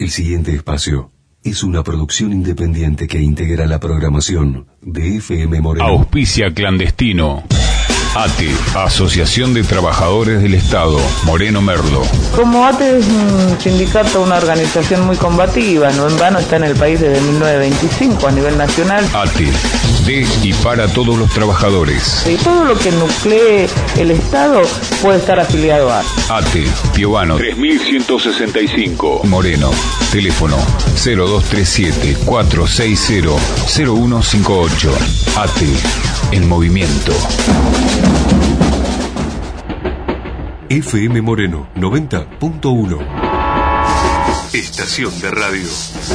El siguiente espacio es una producción independiente que integra la programación de FM Moreno. Auspicia Clandestino. ATE, Asociación de Trabajadores del Estado, Moreno Merlo. Como ATE es un sindicato, una organización muy combativa, no en vano está en el país desde 1925 a nivel nacional. ATE, de y para todos los trabajadores. Y todo lo que nuclee el Estado puede estar afiliado a ATE, Piovano 3165, Moreno. Teléfono 0237-460-0158. ATE, en movimiento. FM Moreno 90.1. Estación de radio.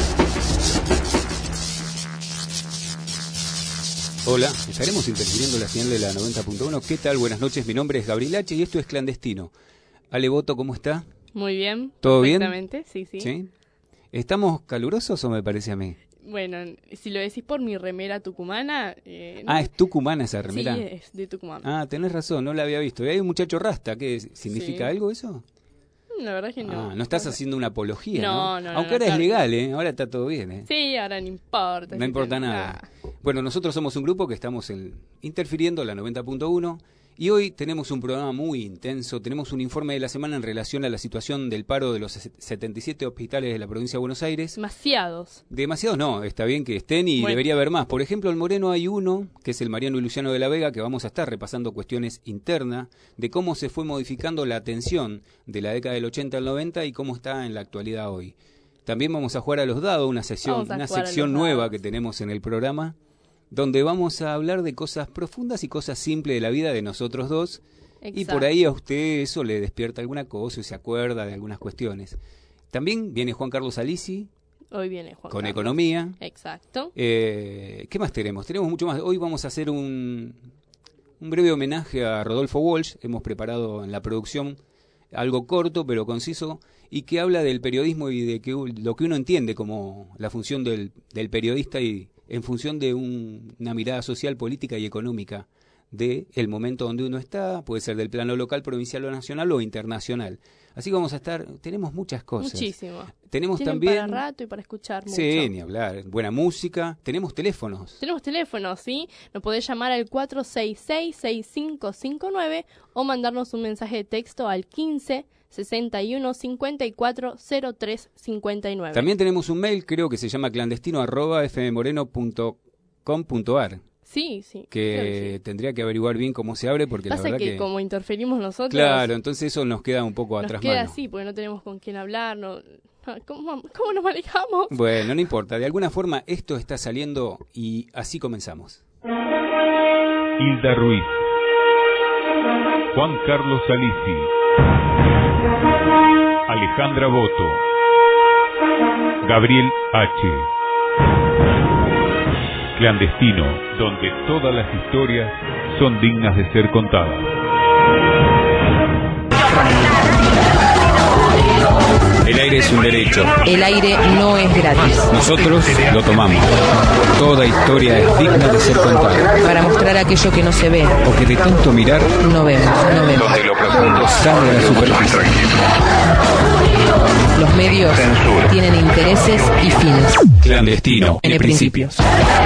Hola, estaremos interfiriendo la señal de la 90.1. ¿Qué tal? Buenas noches, mi nombre es Gabriel H. y esto es Clandestino. Ale Boto, ¿cómo está? Muy bien. ¿Todo bien? Perfectamente, sí. ¿Sí? ¿Estamos calurosos o me parece a mí? Bueno, si lo decís por mi remera tucumana... ¿Es tucumana esa remera? Sí, es de Tucumán. Tenés razón, no la había visto. ¿Y hay un muchacho rasta? ¿Qué significa algo eso? La verdad que no. No estás haciendo una apología, ¿no? No. Aunque ahora es legal, ¿eh? Ahora está todo bien, ¿eh? Sí, ahora no importa. No importa nada. Bueno, nosotros somos un grupo que estamos interfiriendo la 90.1 y hoy tenemos un programa muy intenso. Tenemos un informe de la semana en relación a la situación del paro de los 77 hospitales de la provincia de Buenos Aires. Demasiados no, está bien que estén y debería haber más. Por ejemplo, en Moreno hay uno, que es el Mariano y Luciano de la Vega, que vamos a estar repasando cuestiones internas de cómo se fue modificando la atención de la década del 80 al 90 y cómo está en la actualidad hoy. También vamos a jugar a los dados, una sección nueva que tenemos en el programa, donde vamos a hablar de cosas profundas y cosas simples de la vida de nosotros dos. Exacto. Y por ahí a usted eso le despierta alguna cosa y se acuerda de algunas cuestiones. También viene Juan Carlos Alisi. Hoy viene Juan con Carlos. Economía. Exacto. ¿Qué más tenemos? Tenemos mucho más. Hoy vamos a hacer un breve homenaje a Rodolfo Walsh. Hemos preparado en la producción algo corto pero conciso y que habla del periodismo y de lo que uno entiende como la función del periodista y en función de una mirada social, política y económica de el momento donde uno está, puede ser del plano local, provincial o nacional o internacional. Así que vamos a estar, tenemos muchas cosas. Muchísimo. Tenemos tienen también para rato y para escuchar mucho. Sí, ni hablar. Buena música. Tenemos teléfonos. ¿Sí? Nos podés llamar al 466-6559 o mandarnos un mensaje de texto al 15-61-54-03-59. También tenemos un mail, creo que se llama clandestino@fmmoreno.com.ar. Sí. Que sí. Tendría que averiguar bien cómo se abre porque pasa la verdad que como interferimos nosotros... Claro, entonces eso nos queda un poco atrás mano. Nos queda así, porque no tenemos con quién hablar, ¿Cómo nos manejamos? Bueno, no importa, de alguna forma esto está saliendo y así comenzamos. Hilda Ruiz, Juan Carlos Alisi, Alejandra Boto, Gabriel H. Clandestino, donde todas las historias son dignas de ser contadas. El aire es un derecho. El aire no es gratis. Nosotros lo tomamos. Toda historia es digna de ser contada. Para mostrar aquello que no se ve. O que de tanto mirar no vemos. Donde lo profundo sale a la superficie. Los medios tienen intereses y fines. Clandestino, en principios.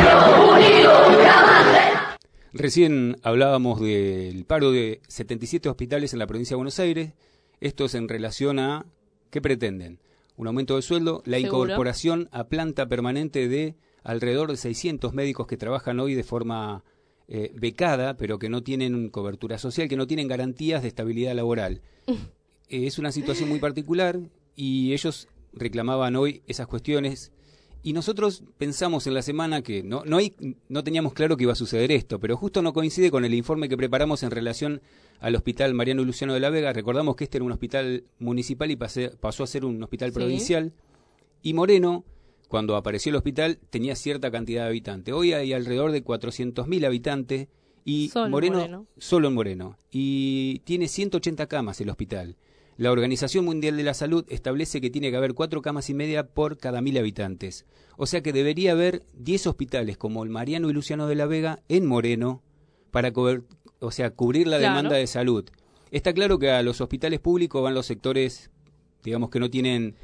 Recién hablábamos del paro de 77 hospitales en la provincia de Buenos Aires. Esto es en relación a ¿qué pretenden? Un aumento de sueldo, la incorporación a planta permanente de alrededor de 600 médicos que trabajan hoy de forma becada, pero que no tienen cobertura social, que no tienen garantías de estabilidad laboral. Es una situación muy particular y ellos reclamaban hoy esas cuestiones. Y nosotros pensamos en la semana que no teníamos claro que iba a suceder esto, pero justo no coincide con el informe que preparamos en relación al Hospital Mariano y Luciano de la Vega. Recordamos que este era un hospital municipal y pasó a ser un hospital provincial. Y Moreno, cuando apareció el hospital, tenía cierta cantidad de habitantes. Hoy hay alrededor de 400.000 habitantes y solo en Moreno. Y tiene 180 camas el hospital. La Organización Mundial de la Salud establece que tiene que haber 4 camas y media por cada 1.000 habitantes. O sea que debería haber 10 hospitales como el Mariano y Luciano de la Vega en Moreno para cubrir la demanda de salud. Está claro que a los hospitales públicos van los sectores, digamos, que no tienen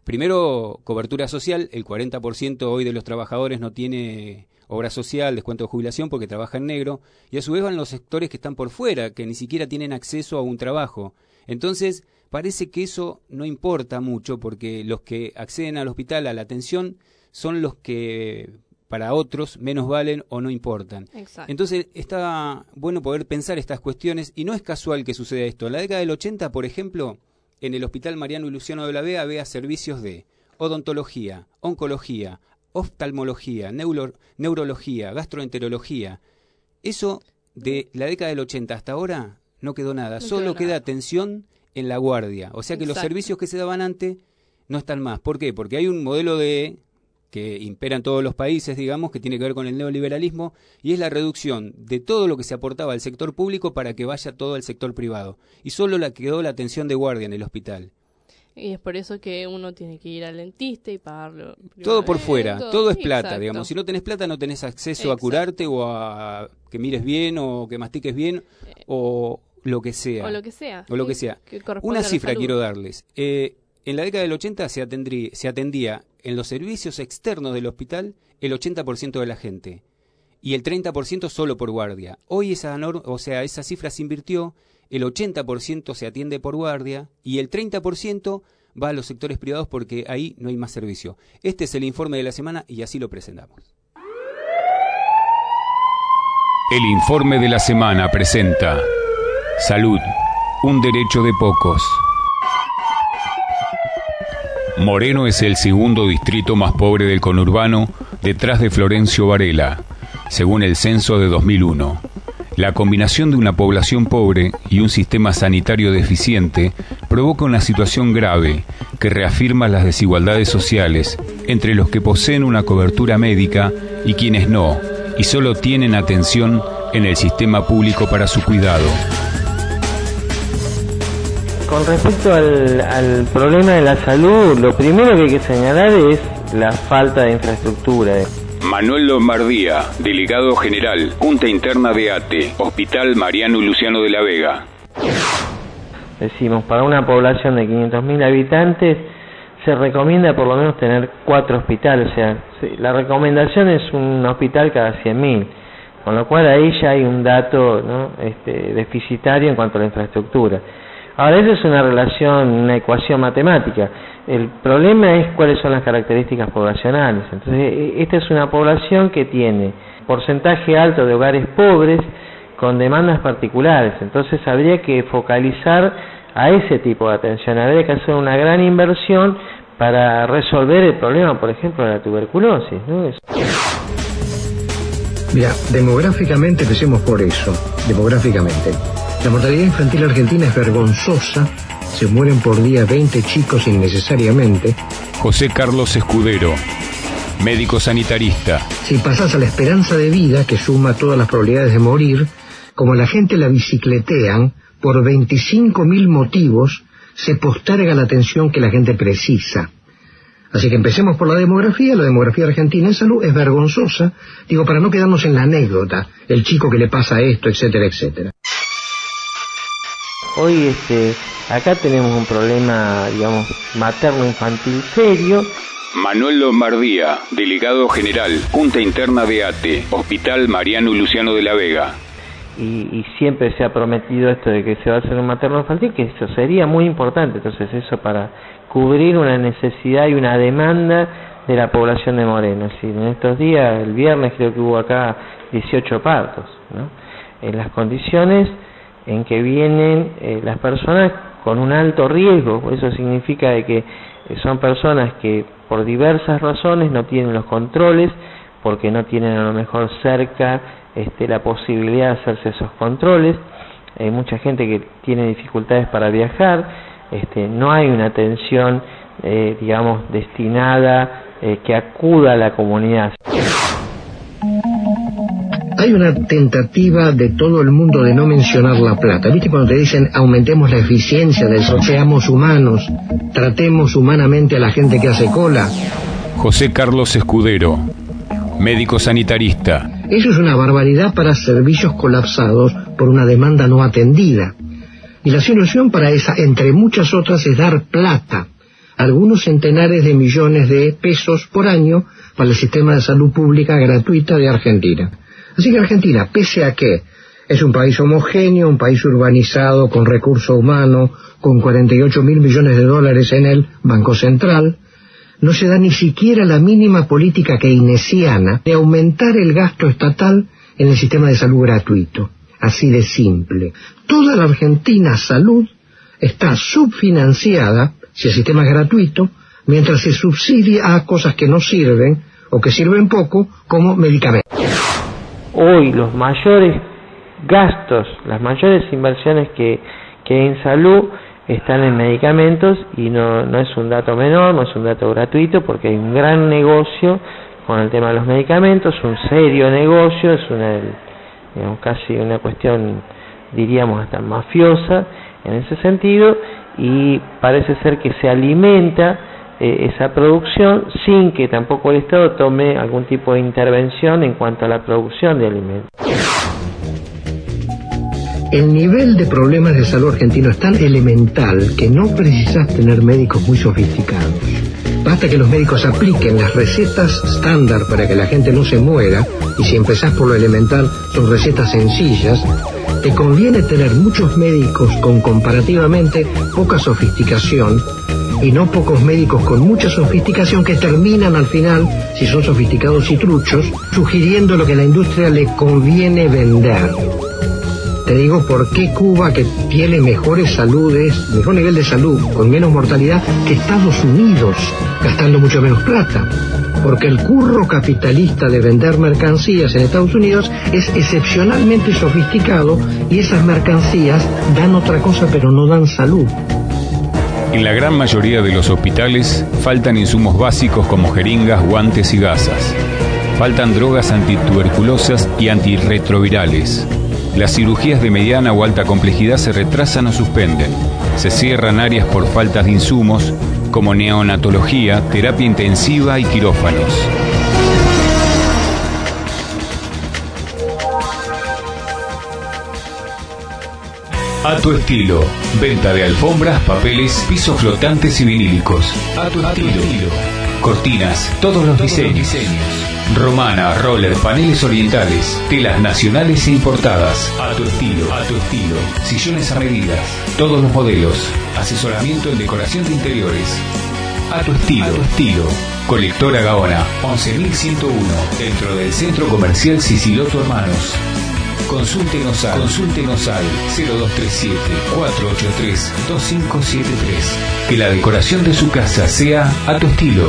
Primero, cobertura social. El 40% hoy de los trabajadores no tiene obra social, descuento de jubilación porque trabaja en negro. Y a su vez van los sectores que están por fuera, que ni siquiera tienen acceso a un trabajo. Entonces, parece que eso no importa mucho porque los que acceden al hospital, a la atención, son los que para otros menos valen o no importan. Exacto. Entonces está bueno poder pensar estas cuestiones y no es casual que suceda esto. En la década del 80, por ejemplo, en el Hospital Mariano y Luciano de la Vega había servicios de odontología, oncología, oftalmología, neurología, gastroenterología. Eso de la década del 80 hasta ahora no quedó nada, solo queda atención en la guardia. O sea que los servicios que se daban antes no están más. ¿Por qué? Porque hay un modelo que impera en todos los países, digamos, que tiene que ver con el neoliberalismo, y es la reducción de todo lo que se aportaba al sector público para que vaya todo al sector privado. Y solo quedó la atención de guardia en el hospital. Y es por eso que uno tiene que ir al dentista y pagarlo. Todo por fuera, todo es plata, digamos. Si no tenés plata no tenés acceso a curarte o a que mires bien o que mastiques bien o lo que sea. O lo que sea. O lo que sea. Una cifra quiero darles. En la década del 80 se atendía en los servicios externos del hospital el 80% de la gente y el 30% solo por guardia. Hoy esa cifra se invirtió, el 80% se atiende por guardia y el 30% va a los sectores privados porque ahí no hay más servicio. Este es el informe de la semana y así lo presentamos. El informe de la semana presenta Salud, un derecho de pocos. Moreno es el segundo distrito más pobre del conurbano, detrás de Florencio Varela, según el censo de 2001. La combinación de una población pobre y un sistema sanitario deficiente provoca una situación grave que reafirma las desigualdades sociales entre los que poseen una cobertura médica y quienes no, y solo tienen atención en el sistema público para su cuidado. Con respecto al problema de la salud, lo primero que hay que señalar es la falta de infraestructura. Manuel Lombardía, delegado general, Junta Interna de ATE, Hospital Mariano y Luciano de la Vega. Decimos, para una población de 500.000 habitantes se recomienda por lo menos tener 4 hospitales, o sea, la recomendación es un hospital cada 100.000, con lo cual ahí ya hay un dato, ¿no?, deficitario en cuanto a la infraestructura. Ahora, eso es una ecuación matemática. El problema es cuáles son las características poblacionales. Entonces, esta es una población que tiene porcentaje alto de hogares pobres con demandas particulares. Entonces, habría que focalizar a ese tipo de atención. Habría que hacer una gran inversión para resolver el problema, por ejemplo, de la tuberculosis, ¿no? Mira, demográficamente, empecemos por eso, demográficamente. La mortalidad infantil argentina es vergonzosa, se mueren por día 20 chicos innecesariamente. José Carlos Escudero, médico sanitarista. Si pasás a la esperanza de vida, que suma todas las probabilidades de morir, como la gente la bicicletean, por 25.000 motivos, se posterga la atención que la gente precisa. Así que empecemos por la demografía argentina en salud es vergonzosa, digo, para no quedarnos en la anécdota, el chico que le pasa esto, etcétera, etcétera. Hoy acá tenemos un problema, digamos, materno-infantil serio. Manuel Lombardía, delegado general, Junta Interna de ATE, Hospital Mariano y Luciano de la Vega. Y siempre se ha prometido esto de que se va a hacer un materno-infantil, que eso sería muy importante. Entonces eso para cubrir una necesidad y una demanda de la población de Moreno. Es decir, en estos días, el viernes creo que hubo acá 18 partos, ¿no? En las condiciones en que vienen las personas con un alto riesgo. Eso significa de que son personas que por diversas razones no tienen los controles, porque no tienen a lo mejor cerca la posibilidad de hacerse esos controles. Hay mucha gente que tiene dificultades para viajar, no hay una atención digamos destinada que acuda a la comunidad. Hay una tentativa de todo el mundo de no mencionar la plata. ¿Viste cuando te dicen aumentemos la eficiencia del seamos humanos, tratemos humanamente a la gente que hace cola? José Carlos Escudero, médico sanitarista. Eso es una barbaridad para servicios colapsados por una demanda no atendida. Y la solución para esa, entre muchas otras, es dar plata. algunos centenares de millones de pesos por año para el sistema de salud pública gratuita de Argentina. Así que Argentina, pese a que es un país homogéneo, un país urbanizado, con recurso humano, con 48.000 millones de dólares en el Banco Central, no se da ni siquiera la mínima política keynesiana de aumentar el gasto estatal en el sistema de salud gratuito. Así de simple. Toda la Argentina salud está subfinanciada, si el sistema es gratuito, mientras se subsidia a cosas que no sirven o que sirven poco, como medicamentos. Hoy los mayores gastos, las mayores inversiones que hay en salud están en medicamentos, y no es un dato menor, no es un dato gratuito, porque hay un gran negocio con el tema de los medicamentos, un serio negocio, es casi una cuestión, diríamos, hasta mafiosa en ese sentido, y parece ser que se alimenta esa producción sin que tampoco el Estado tome algún tipo de intervención en cuanto a la producción de alimentos. El nivel de problemas de salud argentino es tan elemental que no precisas tener médicos muy sofisticados. Basta que los médicos apliquen las recetas estándar para que la gente no se muera, y si empezás por lo elemental son recetas sencillas. Te conviene tener muchos médicos con comparativamente poca sofisticación, y no pocos médicos con mucha sofisticación que terminan al final, si son sofisticados y truchos, sugiriendo lo que a la industria le conviene vender. Te digo por qué Cuba, que tiene mejores saludes, mejor nivel de salud, con menos mortalidad que Estados Unidos, gastando mucho menos plata. Porque el curro capitalista de vender mercancías en Estados Unidos es excepcionalmente sofisticado, y esas mercancías dan otra cosa pero no dan salud. En la gran mayoría de los hospitales faltan insumos básicos como jeringas, guantes y gasas. Faltan drogas antituberculosas y antirretrovirales. Las cirugías de mediana o alta complejidad se retrasan o suspenden. Se cierran áreas por faltas de insumos, como neonatología, terapia intensiva y quirófanos. A tu estilo. Venta de alfombras, papeles, pisos flotantes y vinílicos. A tu estilo. Cortinas, todos los diseños. Romana, roller, paneles orientales, telas nacionales e importadas. A tu estilo. Sillones a medidas, todos los modelos. Asesoramiento en decoración de interiores. A tu estilo. Colectora Gaona, 11.101, dentro del Centro Comercial Siciloto Hermanos. Consúltenos al 0237-483-2573. Que la decoración de su casa sea a tu estilo.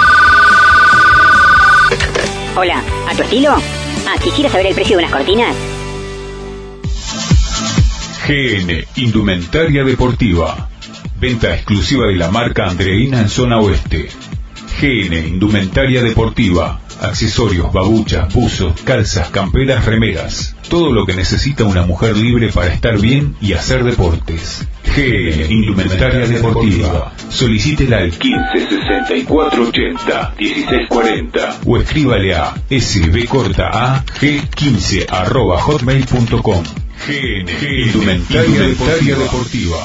Hola, ¿a tu estilo? ¿Quisiera saber el precio de unas cortinas? GN Indumentaria Deportiva. Venta exclusiva de la marca Andreina en zona oeste. GN Indumentaria Deportiva. Accesorios, babuchas, buzos, calzas, camperas, remeras. Todo lo que necesita una mujer libre para estar bien y hacer deportes. GN Indumentaria Deportiva. Solicítela al 156480-1640 o escríbale a sbcortaag15@hotmail.com. GN Indumentaria Deportiva.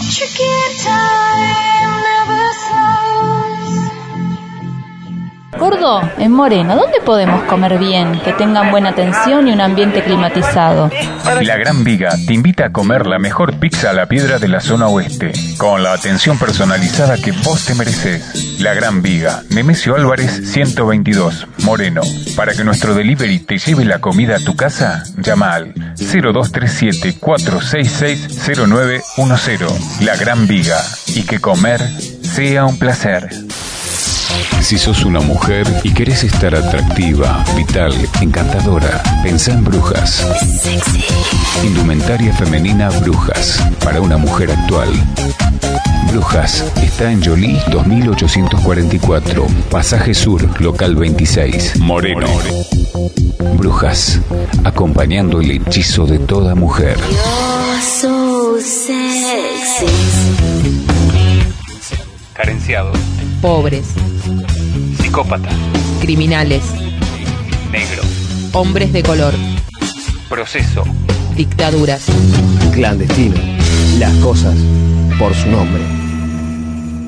Gordo, en Moreno, ¿dónde podemos comer bien, que tengan buena atención y un ambiente climatizado? La Gran Viga te invita a comer la mejor pizza a la piedra de la zona oeste, con la atención personalizada que vos te mereces. La Gran Viga, Nemesio Álvarez 122, Moreno. Para que nuestro delivery te lleve la comida a tu casa, llama al 0237-466-0910. La Gran Viga, y que comer sea un placer. Si sos una mujer y querés estar atractiva, vital, encantadora, pensá en Brujas. Indumentaria femenina Brujas, para una mujer actual. Brujas está en Yolí 2844, Pasaje Sur, local 26, Moreno. Brujas, acompañando el hechizo de toda mujer. Carenciados. Pobres, Psicópatas. criminales, Negro. hombres de color, Proceso. dictaduras. Clandestino. Las cosas por su nombre.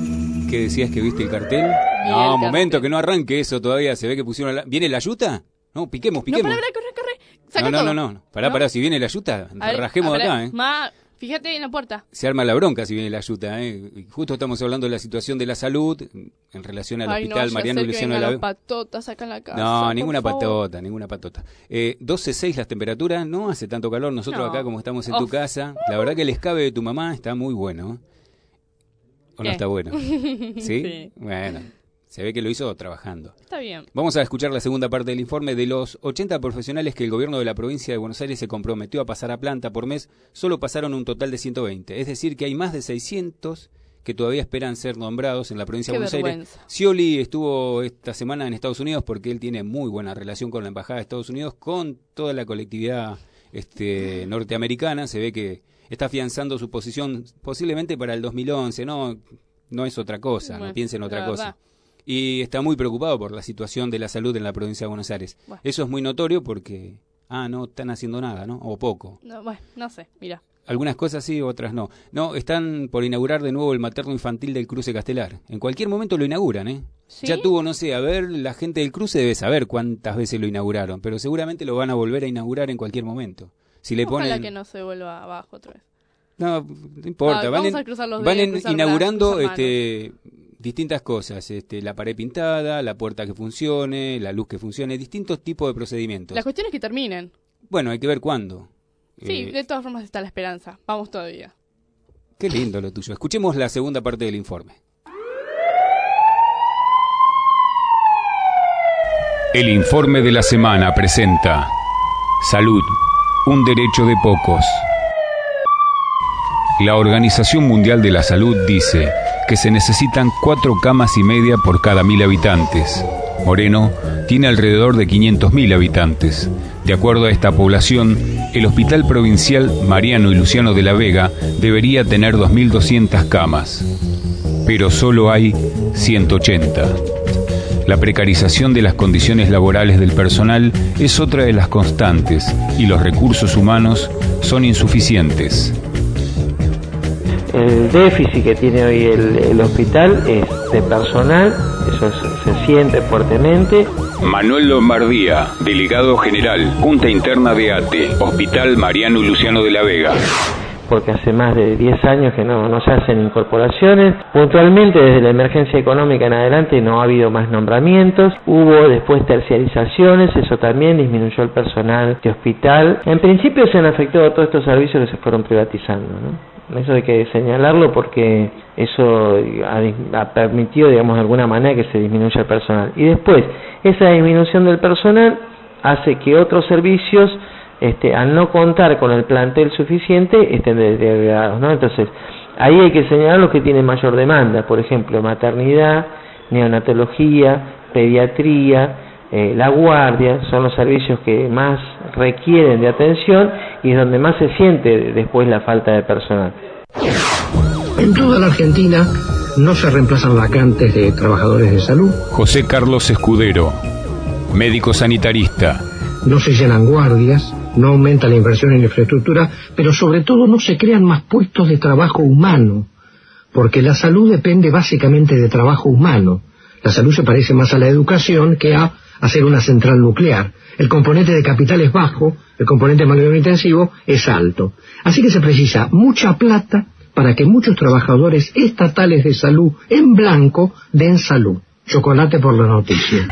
¿Qué decías que viste el cartel? No, momento, que no arranque eso todavía. Se ve que pusieron ¿Viene la yuta? No, piquemos. No, corre. Saca no. todo. Pará, si viene la yuta, rajemos acá, Fíjate en la puerta. Se arma la bronca si viene la yuta, Y justo estamos hablando de la situación de la salud en relación al hospital Mariano Luciano de la Vega. Patotas acá en la casa. No, ninguna patota. 12.6 las temperaturas, no hace tanto calor. Nosotros acá, como estamos en tu casa, la verdad que el escabe de tu mamá está muy bueno. ¿O no está bueno? ¿Sí? Bueno, se ve que lo hizo trabajando. Está bien. Vamos a escuchar la segunda parte del informe. De los 80 profesionales que el gobierno de la provincia de Buenos Aires se comprometió a pasar a planta por mes, solo pasaron un total de 120. Es decir, que hay más de 600 que todavía esperan ser nombrados en la provincia de Buenos Aires. Scioli estuvo esta semana en Estados Unidos porque él tiene muy buena relación con la Embajada de Estados Unidos, con toda la colectividad norteamericana. Se ve que está afianzando su posición posiblemente para el 2011. No es otra cosa, no piensen otra cosa. Y está muy preocupado por la situación de la salud en la provincia de Buenos Aires. Bueno. Eso es muy notorio porque, no están haciendo nada, ¿no? O poco. No sé, mira. Algunas cosas sí, otras no. No, están por inaugurar de nuevo el materno infantil del Cruce Castelar. En cualquier momento lo inauguran, ¿eh? ¿Sí? Ya tuvo, la gente del Cruce debe saber cuántas veces lo inauguraron, pero seguramente lo van a volver a inaugurar en cualquier momento. Si le Ojalá que no se vuelva abajo otra vez. No importa. Van inaugurando distintas cosas, la pared pintada, la puerta que funcione, la luz que funcione, distintos tipos de procedimientos. La cuestión es que terminen. Bueno, hay que ver cuándo. Sí, de todas formas está la esperanza. Vamos todavía. Qué lindo lo tuyo. Escuchemos la segunda parte del informe. El informe de la semana presenta Salud, un derecho de pocos. La Organización Mundial de la Salud dice que se necesitan 4 camas y media por cada 1.000 habitantes. Moreno tiene alrededor de 500.000 habitantes. De acuerdo a esta población, el Hospital Provincial Mariano y Luciano de la Vega debería tener 2.200 camas, pero solo hay 180. La precarización de las condiciones laborales del personal es otra de las constantes y los recursos humanos son insuficientes. El déficit que tiene hoy el hospital es de personal, eso se siente fuertemente. Manuel Lombardía, delegado general, Junta Interna de ATE, Hospital Mariano y Luciano de la Vega. Porque hace más de 10 años que no se hacen incorporaciones. Puntualmente, desde la emergencia económica en adelante no ha habido más nombramientos. Hubo después terciarizaciones, eso también disminuyó el personal de hospital. En principio se han afectado todos estos servicios que se fueron privatizando, ¿no? Eso hay que señalarlo porque eso ha permitido, digamos, de alguna manera que se disminuya el personal. Y después, esa disminución del personal hace que otros servicios, al no contar con el plantel suficiente, estén deteriorados, ¿no? Entonces, ahí hay que señalar los que tienen mayor demanda, por ejemplo, maternidad, neonatología, pediatría, la guardia, son los servicios que más requieren de atención y es donde más se siente después la falta de personal. En toda la Argentina no se reemplazan vacantes de trabajadores de salud. José Carlos Escudero, médico sanitarista. No se llenan guardias, no aumenta la inversión en infraestructura, pero sobre todo no se crean más puestos de trabajo humano, porque la salud depende básicamente de trabajo humano. La salud se parece más a la educación que a hacer una central nuclear. El componente de capital es bajo, el componente de mano de obra intensivo es alto. Así que se precisa mucha plata para que muchos trabajadores estatales de salud en blanco den salud. Chocolate por la noticia.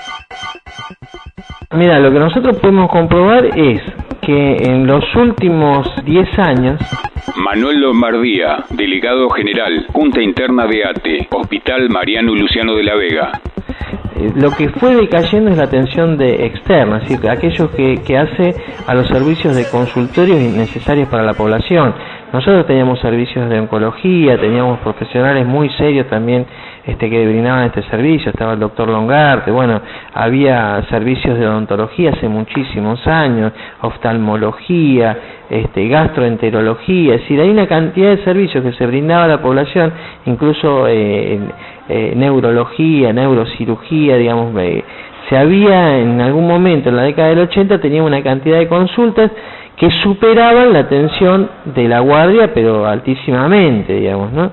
Mira, lo que nosotros podemos comprobar es que en los últimos 10 años... Manuel Lombardía, delegado general, Junta Interna de ATE, Hospital Mariano y Luciano de la Vega. Lo que fue decayendo es la atención externa, es decir, aquellos que hace a los servicios de consultorios necesarios para la población. Nosotros teníamos servicios de oncología, teníamos profesionales muy serios también que brindaban este servicio, estaba el doctor Longarte, bueno, había servicios de odontología hace muchísimos años, oftalmología, gastroenterología, es decir, hay una cantidad de servicios que se brindaba a la población, incluso neurología, neurocirugía, digamos, se había en algún momento, en la década del 80, tenía una cantidad de consultas que superaban la atención de la guardia, pero altísimamente, digamos, ¿no?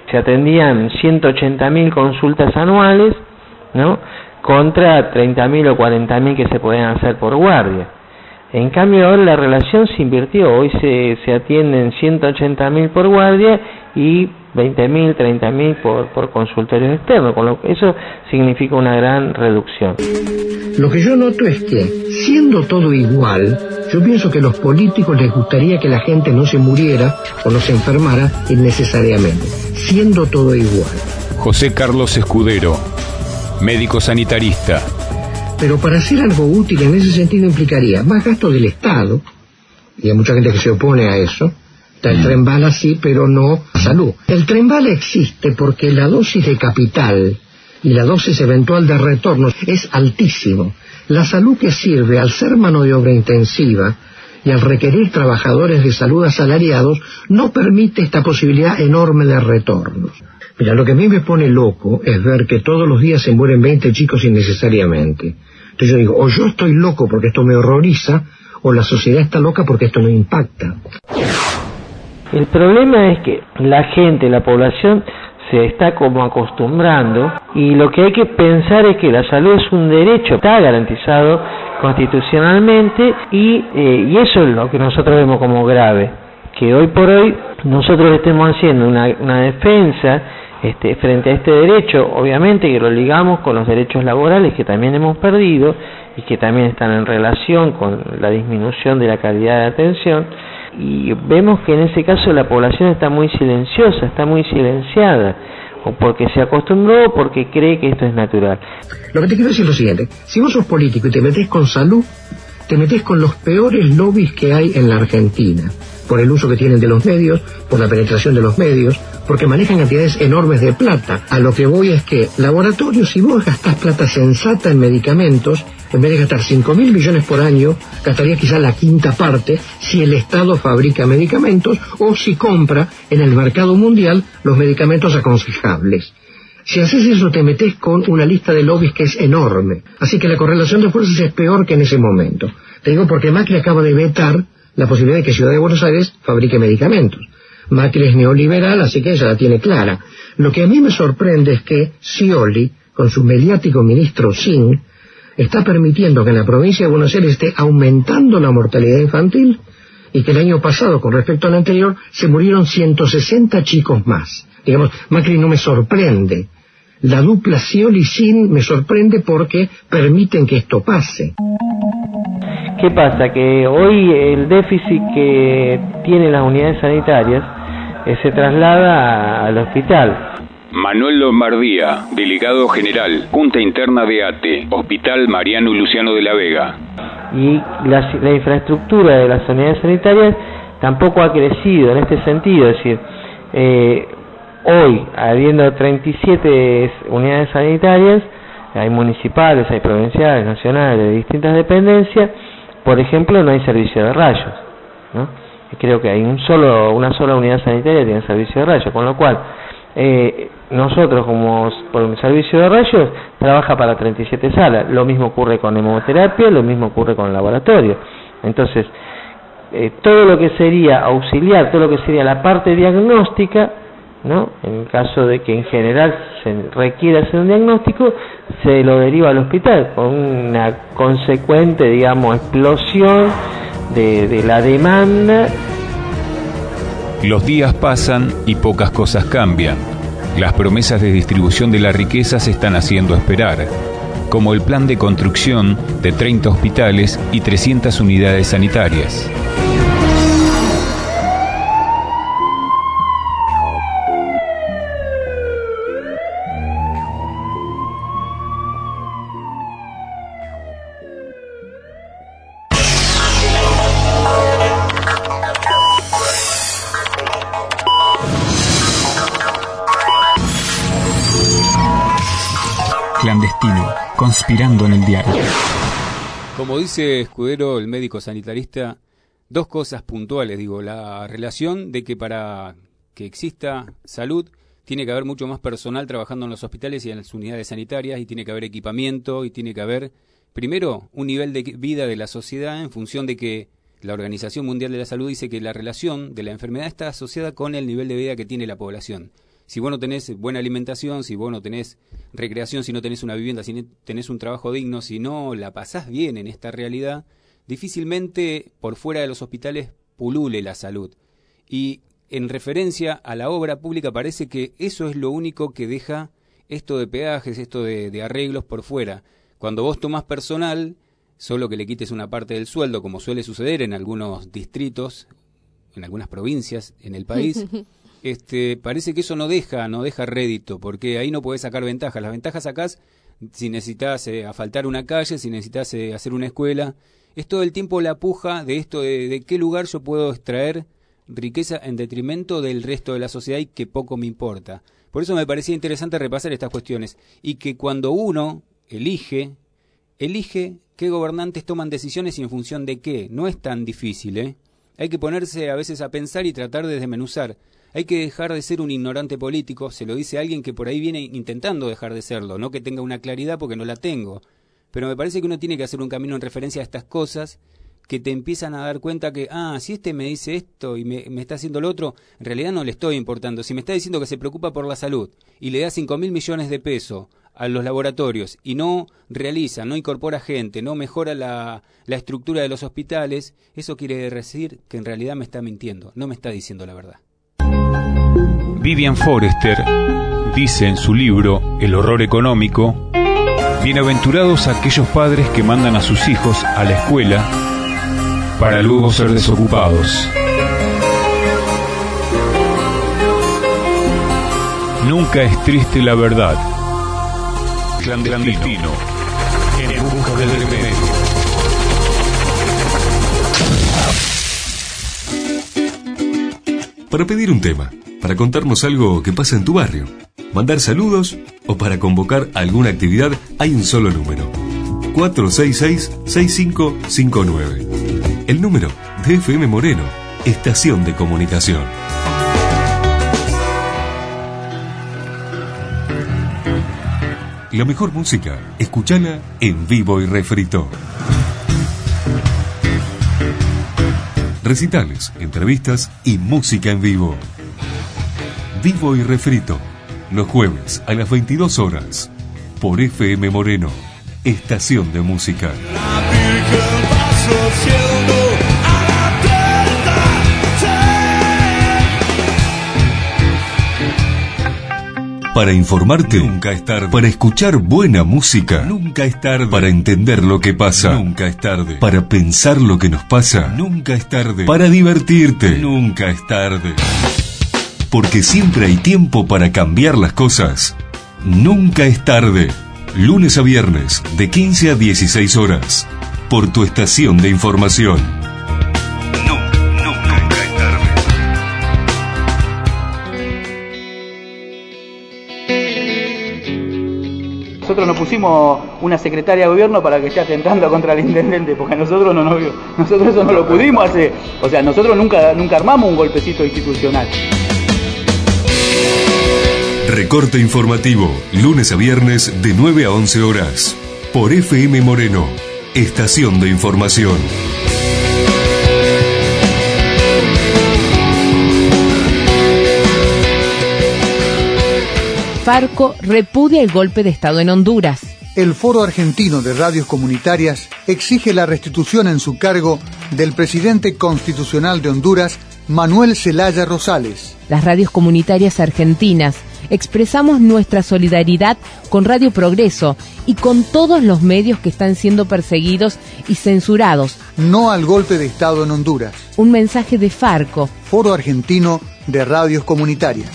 Se atendían 180.000 consultas anuales, ¿no?, contra 30.000 o 40.000 que se podían hacer por guardia. En cambio ahora la relación se invirtió, hoy se atienden 180.000 por guardia y 20.000, 30.000 por consultorios externos, con lo que eso significa una gran reducción. Lo que yo noto es que, siendo todo igual, yo pienso que a los políticos les gustaría que la gente no se muriera o no se enfermara innecesariamente, siendo todo igual. José Carlos Escudero, médico sanitarista. Pero para hacer algo útil en ese sentido implicaría más gasto del Estado, y hay mucha gente que se opone a eso. El tren bala sí, pero no salud. El tren bala existe porque la dosis de capital y la dosis eventual de retorno es altísimo. La salud que sirve al ser mano de obra intensiva y al requerir trabajadores de salud asalariados no permite esta posibilidad enorme de retornos. Mira, lo que a mí me pone loco es ver que todos los días se mueren 20 chicos innecesariamente. Entonces yo digo, o yo estoy loco porque esto me horroriza, o la sociedad está loca porque esto no impacta. El problema es que la gente, la población, se está como acostumbrando, y lo que hay que pensar es que la salud es un derecho, está garantizado constitucionalmente, y eso es lo que nosotros vemos como grave, que hoy por hoy nosotros estemos haciendo una defensa frente a este derecho, obviamente que lo ligamos con los derechos laborales que también hemos perdido y que también están en relación con la disminución de la calidad de atención, y vemos que en ese caso la población está muy silenciosa, está muy silenciada, o porque se acostumbró o porque cree que esto es natural. Lo que te quiero decir es lo siguiente: si vos sos político y te metés con salud, te metés con los peores lobbies que hay en la Argentina, por el uso que tienen de los medios, por la penetración de los medios, porque manejan cantidades enormes de plata. A lo que voy es que laboratorios, si vos gastás plata sensata en medicamentos, en vez de gastar 5.000 millones por año, gastarías quizás la quinta parte si el Estado fabrica medicamentos o si compra en el mercado mundial los medicamentos aconsejables. Si haces eso, te metés con una lista de lobbies que es enorme. Así que la correlación de fuerzas es peor que en ese momento. Te digo porque Macri acaba de vetar la posibilidad de que Ciudad de Buenos Aires fabrique medicamentos. Macri es neoliberal, así que ella la tiene clara. Lo que a mí me sorprende es que Scioli, con su mediático ministro Sin, está permitiendo que en la provincia de Buenos Aires esté aumentando la mortalidad infantil, y que el año pasado, con respecto al anterior, se murieron 160 chicos más. Digamos, Macri no me sorprende. La dupla Scioli-Sin me sorprende porque permiten que esto pase. ¿Qué pasa? Que hoy el déficit que tienen las unidades sanitarias se traslada al hospital. Manuel Lombardía, delegado general, Junta Interna de ATE, Hospital Mariano y Luciano de la Vega. Y la infraestructura de las unidades sanitarias tampoco ha crecido en este sentido, es decir, hoy, habiendo 37 unidades sanitarias, hay municipales, hay provinciales, nacionales, de distintas dependencias, por ejemplo, no hay servicio de rayos, ¿no? Creo que hay una sola unidad sanitaria que tiene servicio de rayos, con lo cual nosotros como por un servicio de rayos trabaja para 37 salas. Lo mismo ocurre con hemoterapia, lo mismo ocurre con el laboratorio. Entonces, todo lo que sería auxiliar, todo lo que sería la parte diagnóstica, ¿no?, en el caso de que en general se requiera hacer un diagnóstico, se lo deriva al hospital, con una consecuente, digamos, explosión de la demanda. Los días pasan y pocas cosas cambian. Las promesas de distribución de la riqueza se están haciendo esperar, como el plan de construcción de 30 hospitales y 300 unidades sanitarias. Clandestino, conspirando en el diario. Como dice Escudero, el médico sanitarista, dos cosas puntuales, la relación de que para que exista salud tiene que haber mucho más personal trabajando en los hospitales y en las unidades sanitarias, y tiene que haber equipamiento, y tiene que haber, primero, un nivel de vida de la sociedad en función de que la Organización Mundial de la Salud dice que la relación de la enfermedad está asociada con el nivel de vida que tiene la población. Si vos no tenés buena alimentación, si vos no tenés recreación, si no tenés una vivienda, si no tenés un trabajo digno, si no la pasás bien en esta realidad, difícilmente por fuera de los hospitales pulule la salud. Y en referencia a la obra pública parece que eso es lo único que deja esto de peajes, esto de arreglos por fuera. Cuando vos tomás personal, solo que le quites una parte del sueldo, como suele suceder en algunos distritos, en algunas provincias en el país, parece que eso no deja rédito, porque ahí no podés sacar ventajas. Las ventajas sacás si necesitas asfaltar una calle, si necesitas hacer una escuela. Es todo el tiempo la puja de esto de qué lugar yo puedo extraer riqueza en detrimento del resto de la sociedad y que poco me importa. Por eso me parecía interesante repasar estas cuestiones y que cuando uno elige qué gobernantes toman decisiones y en función de qué. No es tan difícil, Hay que ponerse a veces a pensar y tratar de desmenuzar. Hay que dejar de ser un ignorante político, se lo dice alguien que por ahí viene intentando dejar de serlo, no que tenga una claridad porque no la tengo. Pero me parece que uno tiene que hacer un camino en referencia a estas cosas que te empiezan a dar cuenta que, si me dice esto y me está haciendo lo otro, en realidad no le estoy importando. Si me está diciendo que se preocupa por la salud y le da 5.000 millones de pesos a los laboratorios y no realiza, no incorpora gente, no mejora la estructura de los hospitales, eso quiere decir que en realidad me está mintiendo, no me está diciendo la verdad. Vivian Forrester dice en su libro El horror económico: bienaventurados aquellos padres que mandan a sus hijos a la escuela para luego ser desocupados. Nunca es triste la verdad. Clandestino, en busca del remedio. Para pedir un tema, para contarnos algo que pasa en tu barrio, mandar saludos o para convocar alguna actividad, hay un solo número: 466-6559. El número de FM Moreno, estación de comunicación. La mejor música, escúchala en Vivo y Refrito. Recitales, entrevistas y música en vivo. Vivo y Refrito, los jueves a las 22 horas, por FM Moreno, estación de música. Para informarte, nunca es tarde. Para escuchar buena música, nunca es tarde. Para entender lo que pasa, nunca es tarde. Para pensar lo que nos pasa, nunca es tarde. Para divertirte, nunca es tarde. Porque siempre hay tiempo para cambiar las cosas. Nunca es tarde. Lunes a viernes, de 15 a 16 horas. Por tu estación de información. Nosotros nos pusimos una secretaria de gobierno para que esté atentando contra el intendente, porque nosotros nosotros eso no lo pudimos hacer. O sea, nosotros nunca armamos un golpecito institucional. Recorte informativo, lunes a viernes de 9 a 11 horas. Por FM Moreno, estación de información. Farco repudia el golpe de Estado en Honduras. El Foro Argentino de Radios Comunitarias exige la restitución en su cargo del presidente constitucional de Honduras, Manuel Zelaya Rosales. Las radios comunitarias argentinas expresamos nuestra solidaridad con Radio Progreso y con todos los medios que están siendo perseguidos y censurados. No al golpe de Estado en Honduras. Un mensaje de Farco, Foro Argentino de Radios Comunitarias.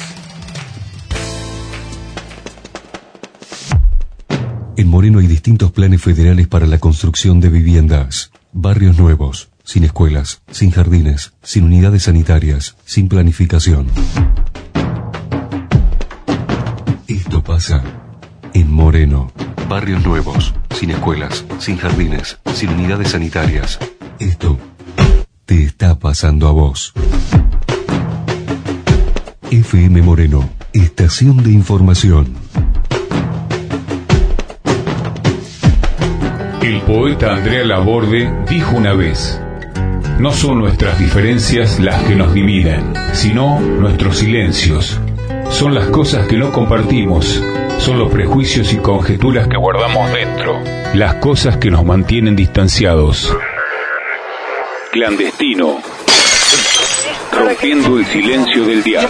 En Moreno hay distintos planes federales para la construcción de viviendas, barrios nuevos, sin escuelas, sin jardines, sin unidades sanitarias, sin planificación. Esto pasa en Moreno. Barrios nuevos, sin escuelas, sin jardines, sin unidades sanitarias. Esto te está pasando a vos. FM Moreno, estación de información. El poeta Andrea Laborde dijo una vez: no son nuestras diferencias las que nos dividen, sino nuestros silencios. Son las cosas que no compartimos, son los prejuicios y conjeturas que guardamos dentro, las cosas que nos mantienen distanciados. Clandestino, rompiendo el silencio del diario.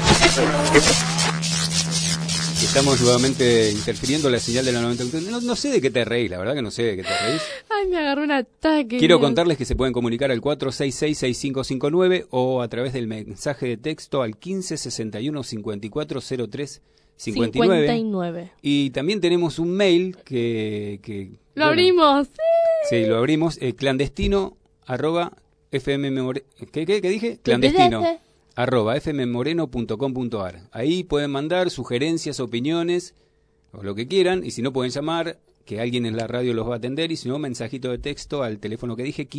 Estamos nuevamente interfiriendo la señal de la 90. No sé de qué te reís, la verdad que no sé de qué te reís. Ay, me agarró un ataque. Quiero contarles que se pueden comunicar al 466-6559 o a través del mensaje de texto al 1561-5403-59. Y también tenemos un mail que ¡lo abrimos! Sí, lo abrimos. Clandestino ¿Qué dije? Clandestino @fmmoreno.com.ar. Ahí pueden mandar sugerencias, opiniones o lo que quieran, y si no pueden llamar, que alguien en la radio los va a atender, y si no, mensajito de texto al teléfono que dije,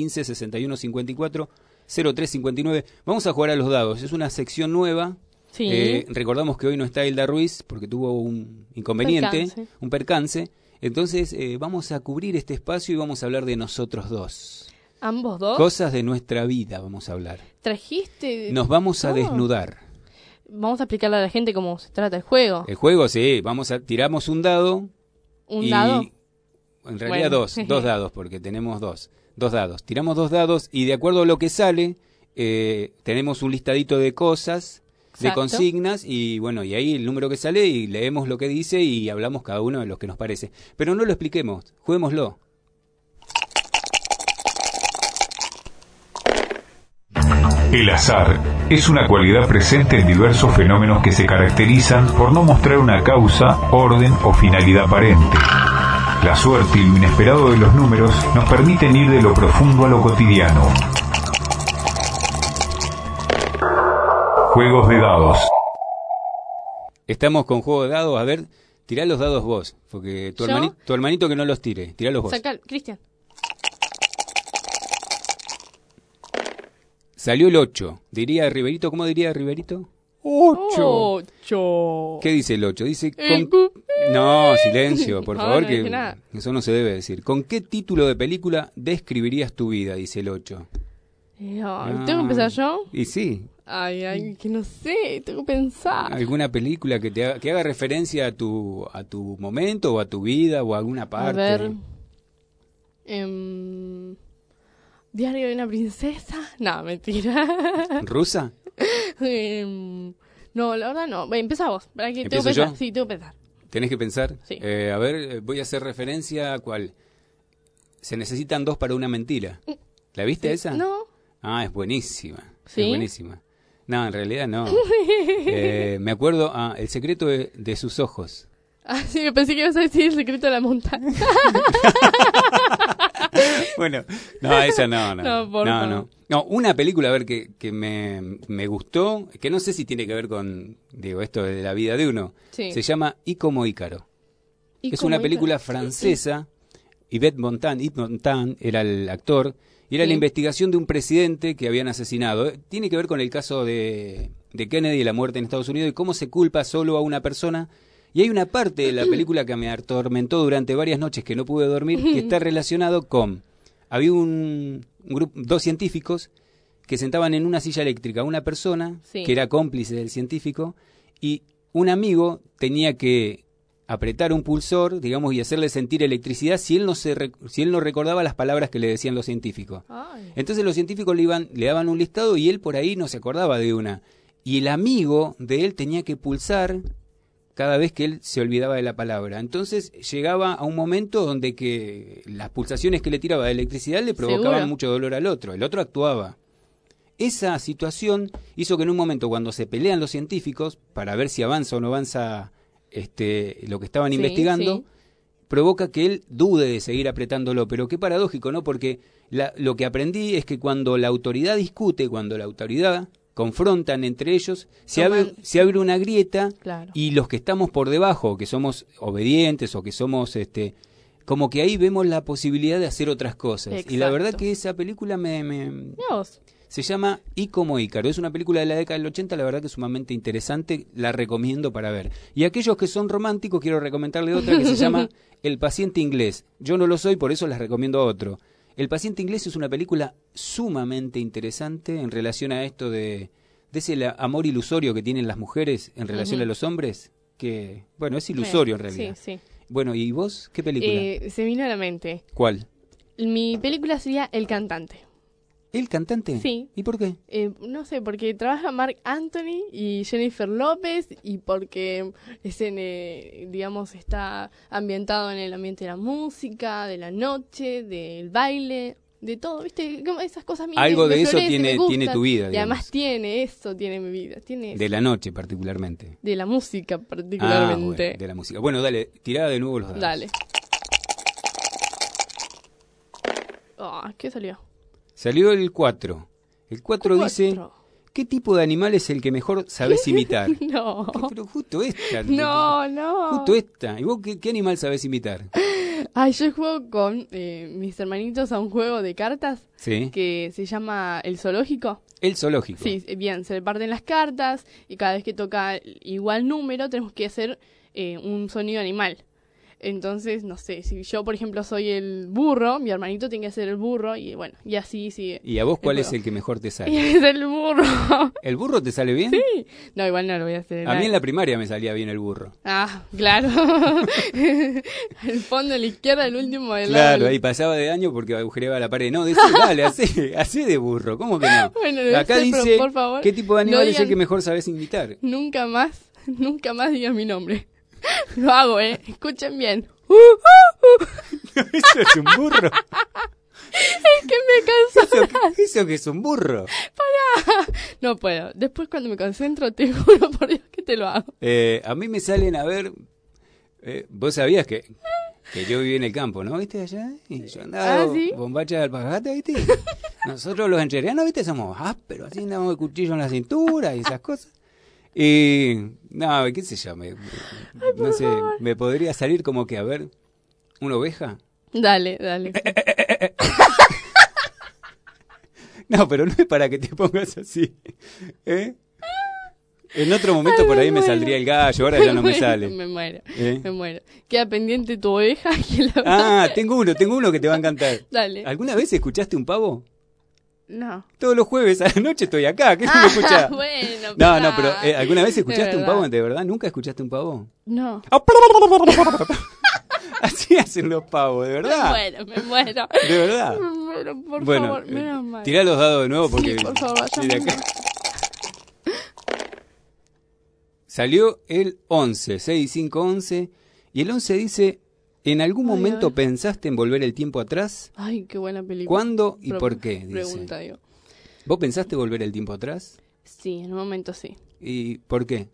1561-5403-59. Vamos a jugar a los dados, es una sección nueva. Sí. Recordamos que hoy no está Hilda Ruiz porque tuvo un inconveniente, un percance. Entonces vamos a cubrir este espacio y vamos a hablar de nosotros dos. ¿Ambos dos? Cosas de nuestra vida vamos a hablar. ¿Trajiste? Nos vamos a desnudar. Vamos a explicarle a la gente cómo se trata el juego. El juego, sí. Tiramos un dado. ¿Un dado? En realidad dos dados, porque tenemos dos dados. Tiramos 2 dados y de acuerdo a lo que sale, tenemos un listadito de cosas, de consignas, y bueno, y ahí el número que sale y leemos lo que dice y hablamos cada uno de los que nos parece. Pero no lo expliquemos, juguémoslo. El azar es una cualidad presente en diversos fenómenos que se caracterizan por no mostrar una causa, orden o finalidad aparente. La suerte y lo inesperado de los números nos permiten ir de lo profundo a lo cotidiano. Juegos de dados. Estamos con juego de dados. A ver, tirá los dados vos, porque tu hermanito que no los tire. Tirá los vos. Saca, Cristian. Salió el 8. Diría Riverito, ¿cómo diría Riverito? 8. ¿Qué dice el 8? Dice No, silencio, por favor, que eso no se debe decir. ¿Con qué título de película describirías tu vida? Dice el 8. ¿Tengo que empezar yo? Y sí. Ay, que no sé, tengo que pensar. ¿Alguna película que haga referencia a tu momento o a tu vida o a alguna parte? A ver. ¿Diario de una princesa? No, mentira. ¿Rusa? No, la verdad no. Empezá vos. ¿Para qué? ¿Tengo que pensar? Yo? Sí, tengo que pensar. ¿Tenés que pensar? Sí. A ver, voy a hacer referencia a cuál. Se necesitan 2 para una mentira. ¿La viste esa? No. Ah, es buenísima. ¿Sí? Es buenísima. No, en realidad no. Me acuerdo, El secreto de sus ojos. Ah, sí, me pensé que ibas a decir El secreto de la montaña. Bueno, no, esa no. No, una película, a ver, que me gustó, que no sé si tiene que ver con, esto de la vida de uno. Sí. Se llama Y como Ícaro. Es una película francesa. Yves Montand era el actor, y era la investigación de un presidente que habían asesinado. Tiene que ver con el caso de Kennedy y la muerte en Estados Unidos y cómo se culpa solo a una persona. Y hay una parte de la película que me atormentó durante varias noches que no pude dormir, que está relacionado con... Había un grupo, 2 científicos que sentaban en una silla eléctrica, una persona que era cómplice del científico, y un amigo tenía que apretar un pulsor, digamos, y hacerle sentir electricidad si él no recordaba las palabras que le decían los científicos. Ay. Entonces los científicos le daban un listado y él por ahí no se acordaba de una. Y el amigo de él tenía que pulsar cada vez que él se olvidaba de la palabra. Entonces llegaba a un momento donde que las pulsaciones que le tiraba de electricidad le provocaban mucho dolor al otro. El otro actuaba. Esa situación hizo que en un momento, cuando se pelean los científicos para ver si avanza o no avanza lo que estaban investigando, provoca que él dude de seguir apretándolo. Pero qué paradójico, ¿no? Porque lo que aprendí es que cuando la autoridad discute, cuando la autoridad confrontan entre ellos, se abre una grieta, y los que estamos por debajo, que somos obedientes o que somos como que ahí vemos la posibilidad de hacer otras cosas. Exacto. Y la verdad que esa película se llama Y como Ícaro. Es una película de la década del 80, la verdad que es sumamente interesante, la recomiendo para ver. Y aquellos que son románticos, quiero recomendarle otra que se llama El paciente inglés. Yo no lo soy, por eso les recomiendo a otro. El paciente inglés es una película sumamente interesante en relación a esto de de ese amor ilusorio que tienen las mujeres en relación a los hombres, que, bueno, es ilusorio en realidad. Sí, sí. Bueno, ¿y vos qué película? Se me vino a la mente. ¿Cuál? Mi película sería El Cantante. ¿El Cantante? Sí. ¿Y por qué? No sé, porque trabaja Marc Anthony y Jennifer López y porque digamos, está ambientado en el ambiente de la música, de la noche, del baile, de todo, ¿viste? Como esas cosas. Algo de eso tiene tu vida, digamos. Y además tiene mi vida. Tiene de la noche particularmente. De la música particularmente. Bueno, de la música. Bueno, dale, tirá de nuevo los dados. Dale. ¿Qué salió? Salió el 4. El 4 dice, ¿qué tipo de animal es el que mejor sabés imitar? No. Pero justo esta. No. Justo esta. ¿Y vos qué animal sabés imitar? Yo juego con mis hermanitos a un juego de cartas que se llama El Zoológico. El Zoológico. Sí, bien, se parten las cartas y cada vez que toca igual número tenemos que hacer un sonido animal. Entonces, no sé, si yo, por ejemplo, soy el burro, mi hermanito tiene que ser el burro y bueno, y así sigue. ¿Y a vos cuál es el que mejor te sale? Es el burro. ¿El burro te sale bien? Sí. No, igual no lo voy a hacer. A mí en la primaria me salía bien el burro. Claro. El fondo a la izquierda, el último del Claro, lado. Ahí pasaba de año porque agujereaba la pared. No, dale, así de burro, ¿cómo que no? Bueno, acá dice, por favor, ¿qué tipo de animal es el que mejor sabés imitar? Nunca más digas mi nombre. Lo hago, escuchen bien. Eso es un burro. Es que me canso. ¿Eso que es un burro? Pará. No puedo. Después cuando me concentro, te juro por Dios que te lo hago. A mí me salen a ver... vos sabías que yo viví en el campo, ¿no? ¿Viste allá? Y yo andaba bombacha de alpajata, ¿viste? Nosotros los entrerrianos, ¿viste? Somos ásperos, así andamos de cuchillo en la cintura y esas cosas. Y no, qué sé yo, no sé, me podría salir como que, a ver, una oveja. Dale. No, pero no es para que te pongas así, En otro momento por ahí me saldría el gallo, ahora ya no me sale. Me muero. Queda pendiente tu oveja. Tengo uno que te va a encantar. Dale. ¿Alguna vez escuchaste un pavo? No. Todos los jueves a la noche estoy acá. ¿Qué no me escuchás? Bueno, no, pero ¿alguna vez escuchaste un pavo de verdad? ¿Nunca escuchaste un pavo? No. Así hacen los pavos, de verdad. Me muero. De verdad. Me muero, por favor, menos mal. Tirá los dados de nuevo porque... Sí, por favor, acá. Salió el 11, 6, 5, 11. Y el 11 dice... ¿En algún momento pensaste en volver el tiempo atrás? Ay, qué buena película. ¿Cuándo y por qué? Dice. Pregunta yo. ¿Vos pensaste volver el tiempo atrás? Sí, en un momento sí. ¿Y por qué?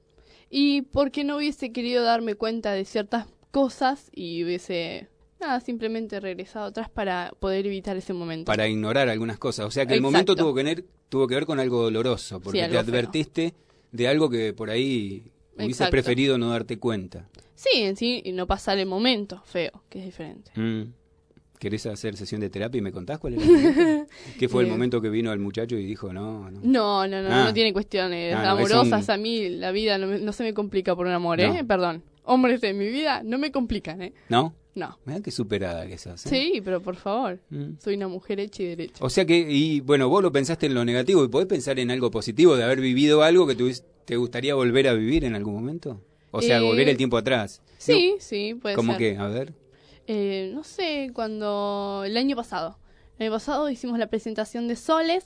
Y porque no hubiese querido darme cuenta de ciertas cosas y hubiese simplemente regresado atrás para poder evitar ese momento. Para ignorar algunas cosas. O sea que el momento tuvo que ver con algo doloroso, porque te advertiste de algo que por ahí hubieses preferido no darte cuenta. Sí, y no pasar el momento feo, que es diferente. ¿Querés hacer sesión de terapia y me contás cuál era el momento? ¿Qué fue el momento que vino el muchacho y dijo no? No tiene cuestiones amorosas. A mí la vida no se me complica por un amor, Perdón. Hombres de mi vida no me complican, ¿No? No. Mirá qué superada que sos, Sí, pero por favor, soy una mujer hecha y derecha. O sea que, vos lo pensaste en lo negativo y podés pensar en algo positivo de haber vivido algo que te gustaría volver a vivir en algún momento. O sea, volver el tiempo atrás. Sí, puede ser. ¿Cómo qué? A ver. No sé, el año pasado hicimos la presentación de Soles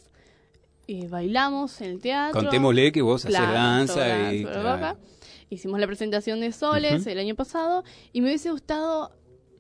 y bailamos en el teatro. Contémosle que vos haces danza y... Hicimos la presentación de Soles el año pasado y me hubiese gustado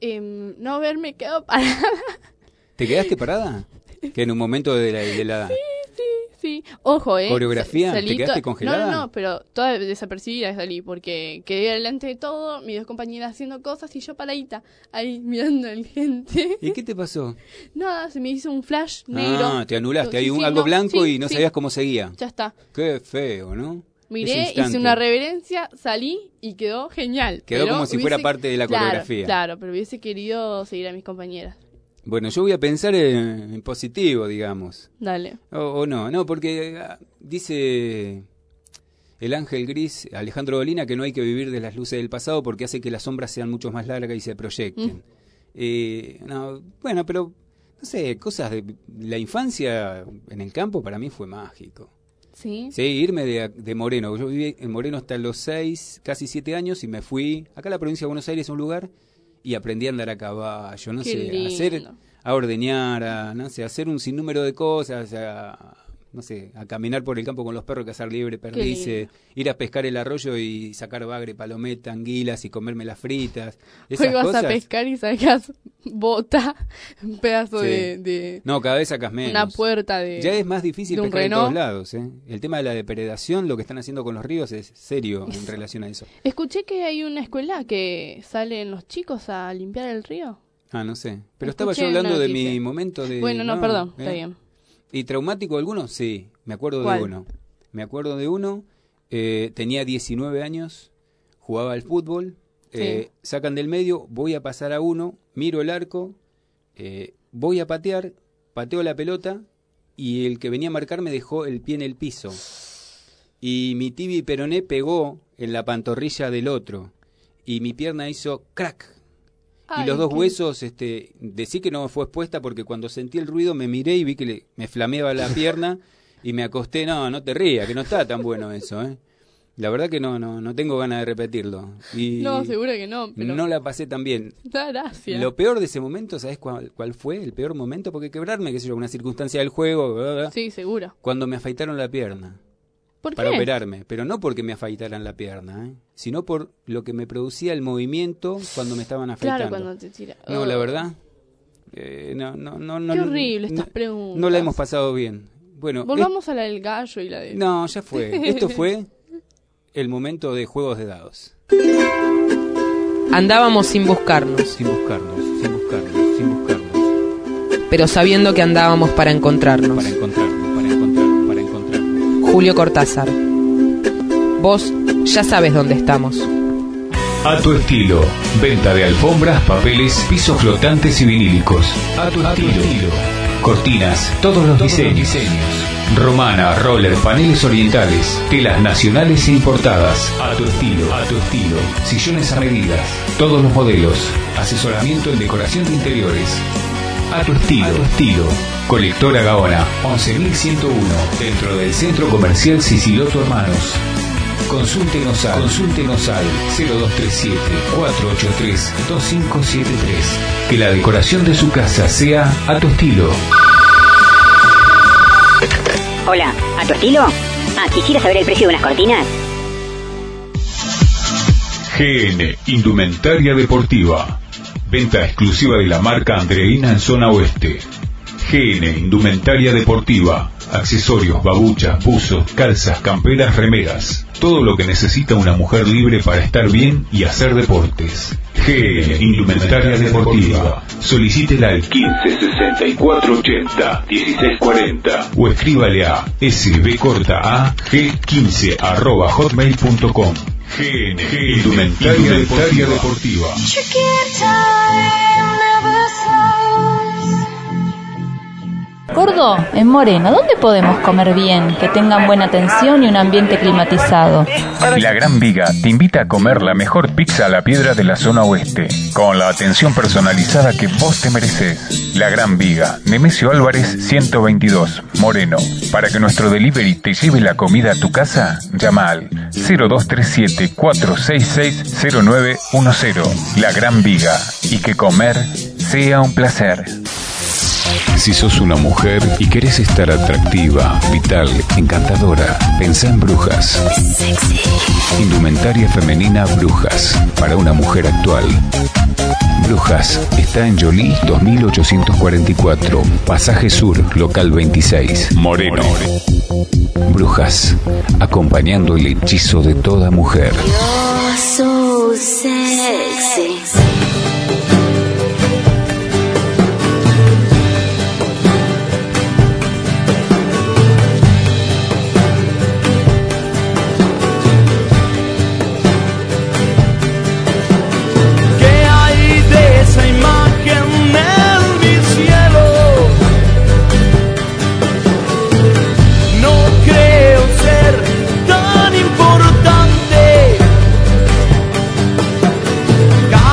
no haberme quedado parada. ¿Te quedaste parada? Que en un momento de la... Sí. Ojo, ¿Coreografía? ¿Te quedaste congelada? No, pero toda desapercibida salí porque quedé delante de todo, mis dos compañeras haciendo cosas y yo paradita ahí mirando a la gente. ¿Y qué te pasó? Nada, se me hizo un flash negro. Te anulaste, algo blanco y no sabías cómo seguía. Ya está. Qué feo, ¿no? Miré, hice una reverencia, salí y quedó genial. Quedó como si fuera parte de la coreografía. Claro, pero hubiese querido seguir a mis compañeras. Bueno, yo voy a pensar en positivo, digamos. Dale. O no, porque dice el ángel gris, Alejandro Dolina, que no hay que vivir de las luces del pasado porque hace que las sombras sean mucho más largas y se proyecten. Bueno, pero, no sé, cosas de la infancia en el campo para mí fue mágico. Sí. Sí, irme de Moreno. Yo viví en Moreno hasta los 6, casi 7 años y me fui acá a la provincia de Buenos Aires, un lugar, y aprendí a andar a caballo, no Qué sé, lindo. a ordeñar, no sé, a hacer un sinnúmero de cosas, no sé, a caminar por el campo con los perros, cazar libre, perdices, ir a pescar el arroyo y sacar bagre, palometa, anguilas y comerme las fritas. Esas Hoy vas cosas. a pescar y sacas bota, un pedazo Sí. de No, cada vez sacas menos. una puerta de... Ya es más difícil de un pescar en Renault. todos lados, ¿eh? El tema de la depredación, lo que están haciendo con los ríos es serio en relación a eso. Escuché que hay una escuela que salen los chicos a limpiar el río. Ah, no sé. Pero estaba Escuché yo hablando una de noticia. mi momento de... Bueno, no, perdón, está bien. ¿Y traumático alguno? Sí, me acuerdo ¿Cuál? de uno. Me acuerdo de uno, tenía 19 años, jugaba al fútbol, Sí. sacan del medio, voy a pasar a uno, miro el arco, voy a patear, pateo la pelota y el que venía a marcar me dejó el pie en el piso. Y mi tibia y peroné pegó en la pantorrilla del otro y mi pierna hizo crack. Ay, Y los dos qué- huesos, decí que no fue expuesta porque cuando sentí el ruido me miré y vi que me flameaba la pierna y me acosté. No te rías, que no está tan bueno eso, ¿eh? La verdad que no tengo ganas de repetirlo. Y No, seguro que no, pero... no la pasé tan bien. Da gracia. Lo peor de ese momento, ¿sabes cuál fue el peor momento? Porque quebrarme, qué sé yo, una circunstancia del juego, bla, bla, bla, Sí, seguro. cuando me afeitaron la pierna. ¿Por Para qué? operarme, pero no porque me afeitaran la pierna, sino por lo que me producía el movimiento cuando me estaban afeitando. Claro, cuando te tira. No, Oh. la verdad, no. Qué horrible estas preguntas. No la hemos pasado bien. Bueno, Volvamos a la del gallo y la de... no, ya fue. Esto fue el momento de juegos de dados. Andábamos sin buscarnos, Sin buscarnos. pero sabiendo que andábamos para encontrarnos. Para encontrarnos. Julio Cortázar. Vos ya sabes dónde estamos. A tu estilo. Venta de alfombras, papeles, pisos flotantes y vinílicos. A tu estilo. Cortinas, todos los diseños. Romana, roller, paneles orientales, telas nacionales e importadas. A tu estilo. Sillones a medidas, todos los modelos. Asesoramiento en decoración de interiores. A tu estilo. Colectora Gaona, 11.101, dentro del Centro Comercial Siciloto Hermanos. Consúltenos al 0237-483-2573. Que la decoración de su casa sea a tu estilo. Hola, ¿a tu estilo? ¿Quisiera saber el precio de unas cortinas? GN Indumentaria Deportiva. Venta exclusiva de la marca Andreina en zona oeste. GN Indumentaria Deportiva. Accesorios, babuchas, buzos, calzas, camperas, remeras. Todo lo que necesita una mujer libre para estar bien y hacer deportes. GN Indumentaria Deportiva. Solicítela al 156480-1640 o escríbale a sbcortaag15@hotmail.com. GN Indumentaria Deportiva. Gordo, en Moreno, ¿dónde podemos comer bien, que tengan buena atención y un ambiente climatizado? La Gran Viga te invita a comer la mejor pizza a la piedra de la zona oeste, con la atención personalizada que vos te mereces. La Gran Viga, Nemesio Álvarez 122, Moreno. Para que nuestro delivery te lleve la comida a tu casa, llama al 0237-466-0910. La Gran Viga, y que comer sea un placer. Si sos una mujer y querés estar atractiva, vital, encantadora, pensá en Brujas. Indumentaria femenina Brujas, para una mujer actual. Brujas está en Jolie 2844, Pasaje Sur, local 26, Moreno. Brujas, acompañando el hechizo de toda mujer. You're so sexy. Tan importante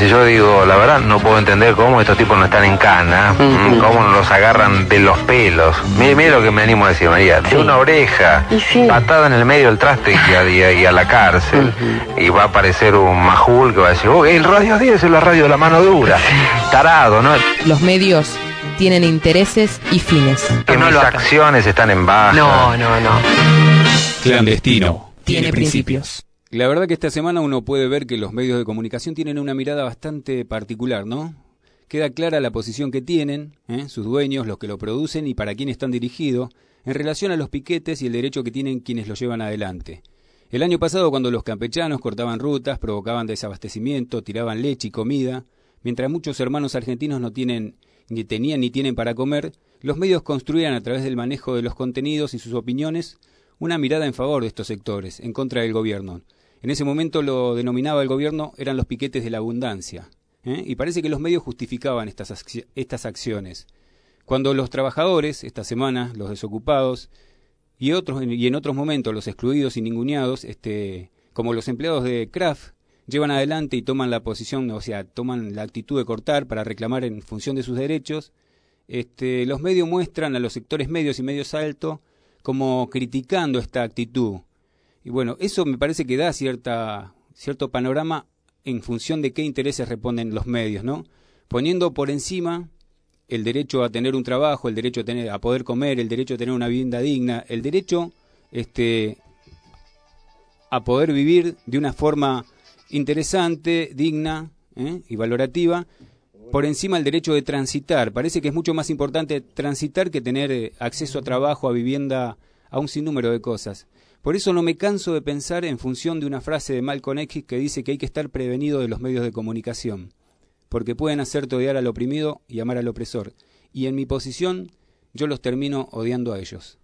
yo digo, la verdad, no puedo entender cómo estos tipos no están en cana, cómo no los agarran de los pelos. Mire lo que me animo a decir, María, de una oreja, patada en el medio del traste y a la cárcel, y va a aparecer un majul que va a decir, el Radio 10 es la radio de la mano dura, tarado, ¿no? Los medios tienen intereses y fines. Que mis acciones están en baja. No. Clandestino. Tiene principios. La verdad que esta semana uno puede ver que los medios de comunicación tienen una mirada bastante particular, ¿no? Queda clara la posición que tienen, sus dueños, los que lo producen y para quién están dirigidos, en relación a los piquetes y el derecho que tienen quienes los llevan adelante. El año pasado, cuando los campechanos cortaban rutas, provocaban desabastecimiento, tiraban leche y comida, mientras muchos hermanos argentinos no tienen, ni tenían ni tienen para comer, los medios construían a través del manejo de los contenidos y sus opiniones una mirada en favor de estos sectores, en contra del gobierno. En ese momento lo denominaba el gobierno, eran los piquetes de la abundancia. Y parece que los medios justificaban estas acciones. Cuando los trabajadores, esta semana, los desocupados, y en otros momentos los excluidos y ninguneados, como los empleados de Kraft, llevan adelante y toman la posición, o sea, toman la actitud de cortar para reclamar en función de sus derechos, los medios muestran a los sectores medios y medios altos como criticando esta actitud. Y bueno, eso me parece que da cierto panorama en función de qué intereses responden los medios, ¿no? Poniendo por encima el derecho a tener un trabajo, el derecho a poder comer, el derecho a tener una vivienda digna, el derecho a poder vivir de una forma interesante, digna y valorativa, por encima del derecho de transitar. Parece que es mucho más importante transitar que tener acceso a trabajo, a vivienda, a un sinnúmero de cosas. Por eso no me canso de pensar en función de una frase de Malcolm X que dice que hay que estar prevenido de los medios de comunicación, porque pueden hacerte odiar al oprimido y amar al opresor. Y en mi posición, yo los termino odiando a ellos.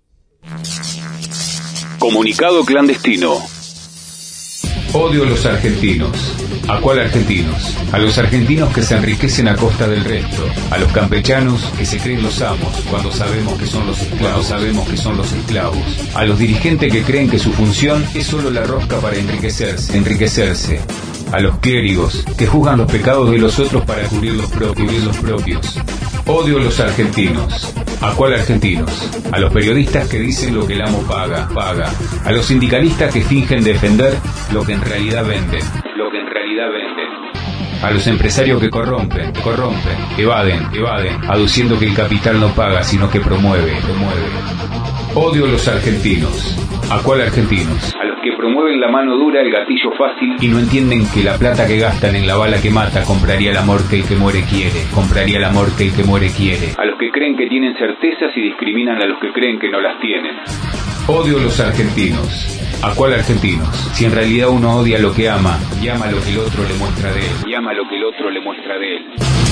Comunicado clandestino. Odio a los argentinos. ¿A cuál argentinos? A los argentinos que se enriquecen a costa del resto. A los campechanos que se creen los amos cuando sabemos que son los esclavos. A los dirigentes que creen que su función es solo la rosca para enriquecerse. A los clérigos que juzgan los pecados de los otros para cubrir los propios. Odio a los argentinos. ¿A cuál argentinos? A los periodistas que dicen lo que el amo paga. A los sindicalistas que fingen defender lo que en realidad venden. A los empresarios que corrompen, evaden, aduciendo que el capital no paga, sino que promueve. Odio a los argentinos. ¿A cuál argentinos? A los que promueven la mano dura, el gatillo fácil y no entienden que la plata que gastan en la bala que mata compraría el amor que el que muere quiere. A los que creen que tienen certezas y discriminan a los que creen que no las tienen. Odio a los argentinos. ¿A cuál argentinos? Si en realidad uno odia lo que ama y ama lo que el otro le muestra de él.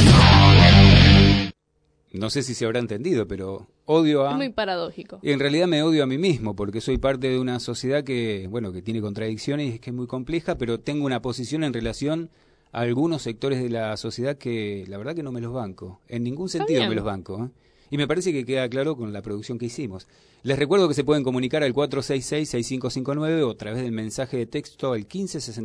No sé si se habrá entendido, pero odio a... Es muy paradójico. En realidad me odio a mí mismo, porque soy parte de una sociedad que tiene contradicciones y que es muy compleja, pero tengo una posición en relación a algunos sectores de la sociedad que la verdad que no me los banco. En ningún sentido me los banco. Y me parece que queda claro con la producción que hicimos. Les recuerdo que se pueden comunicar al 466-6559 o a través del mensaje de texto al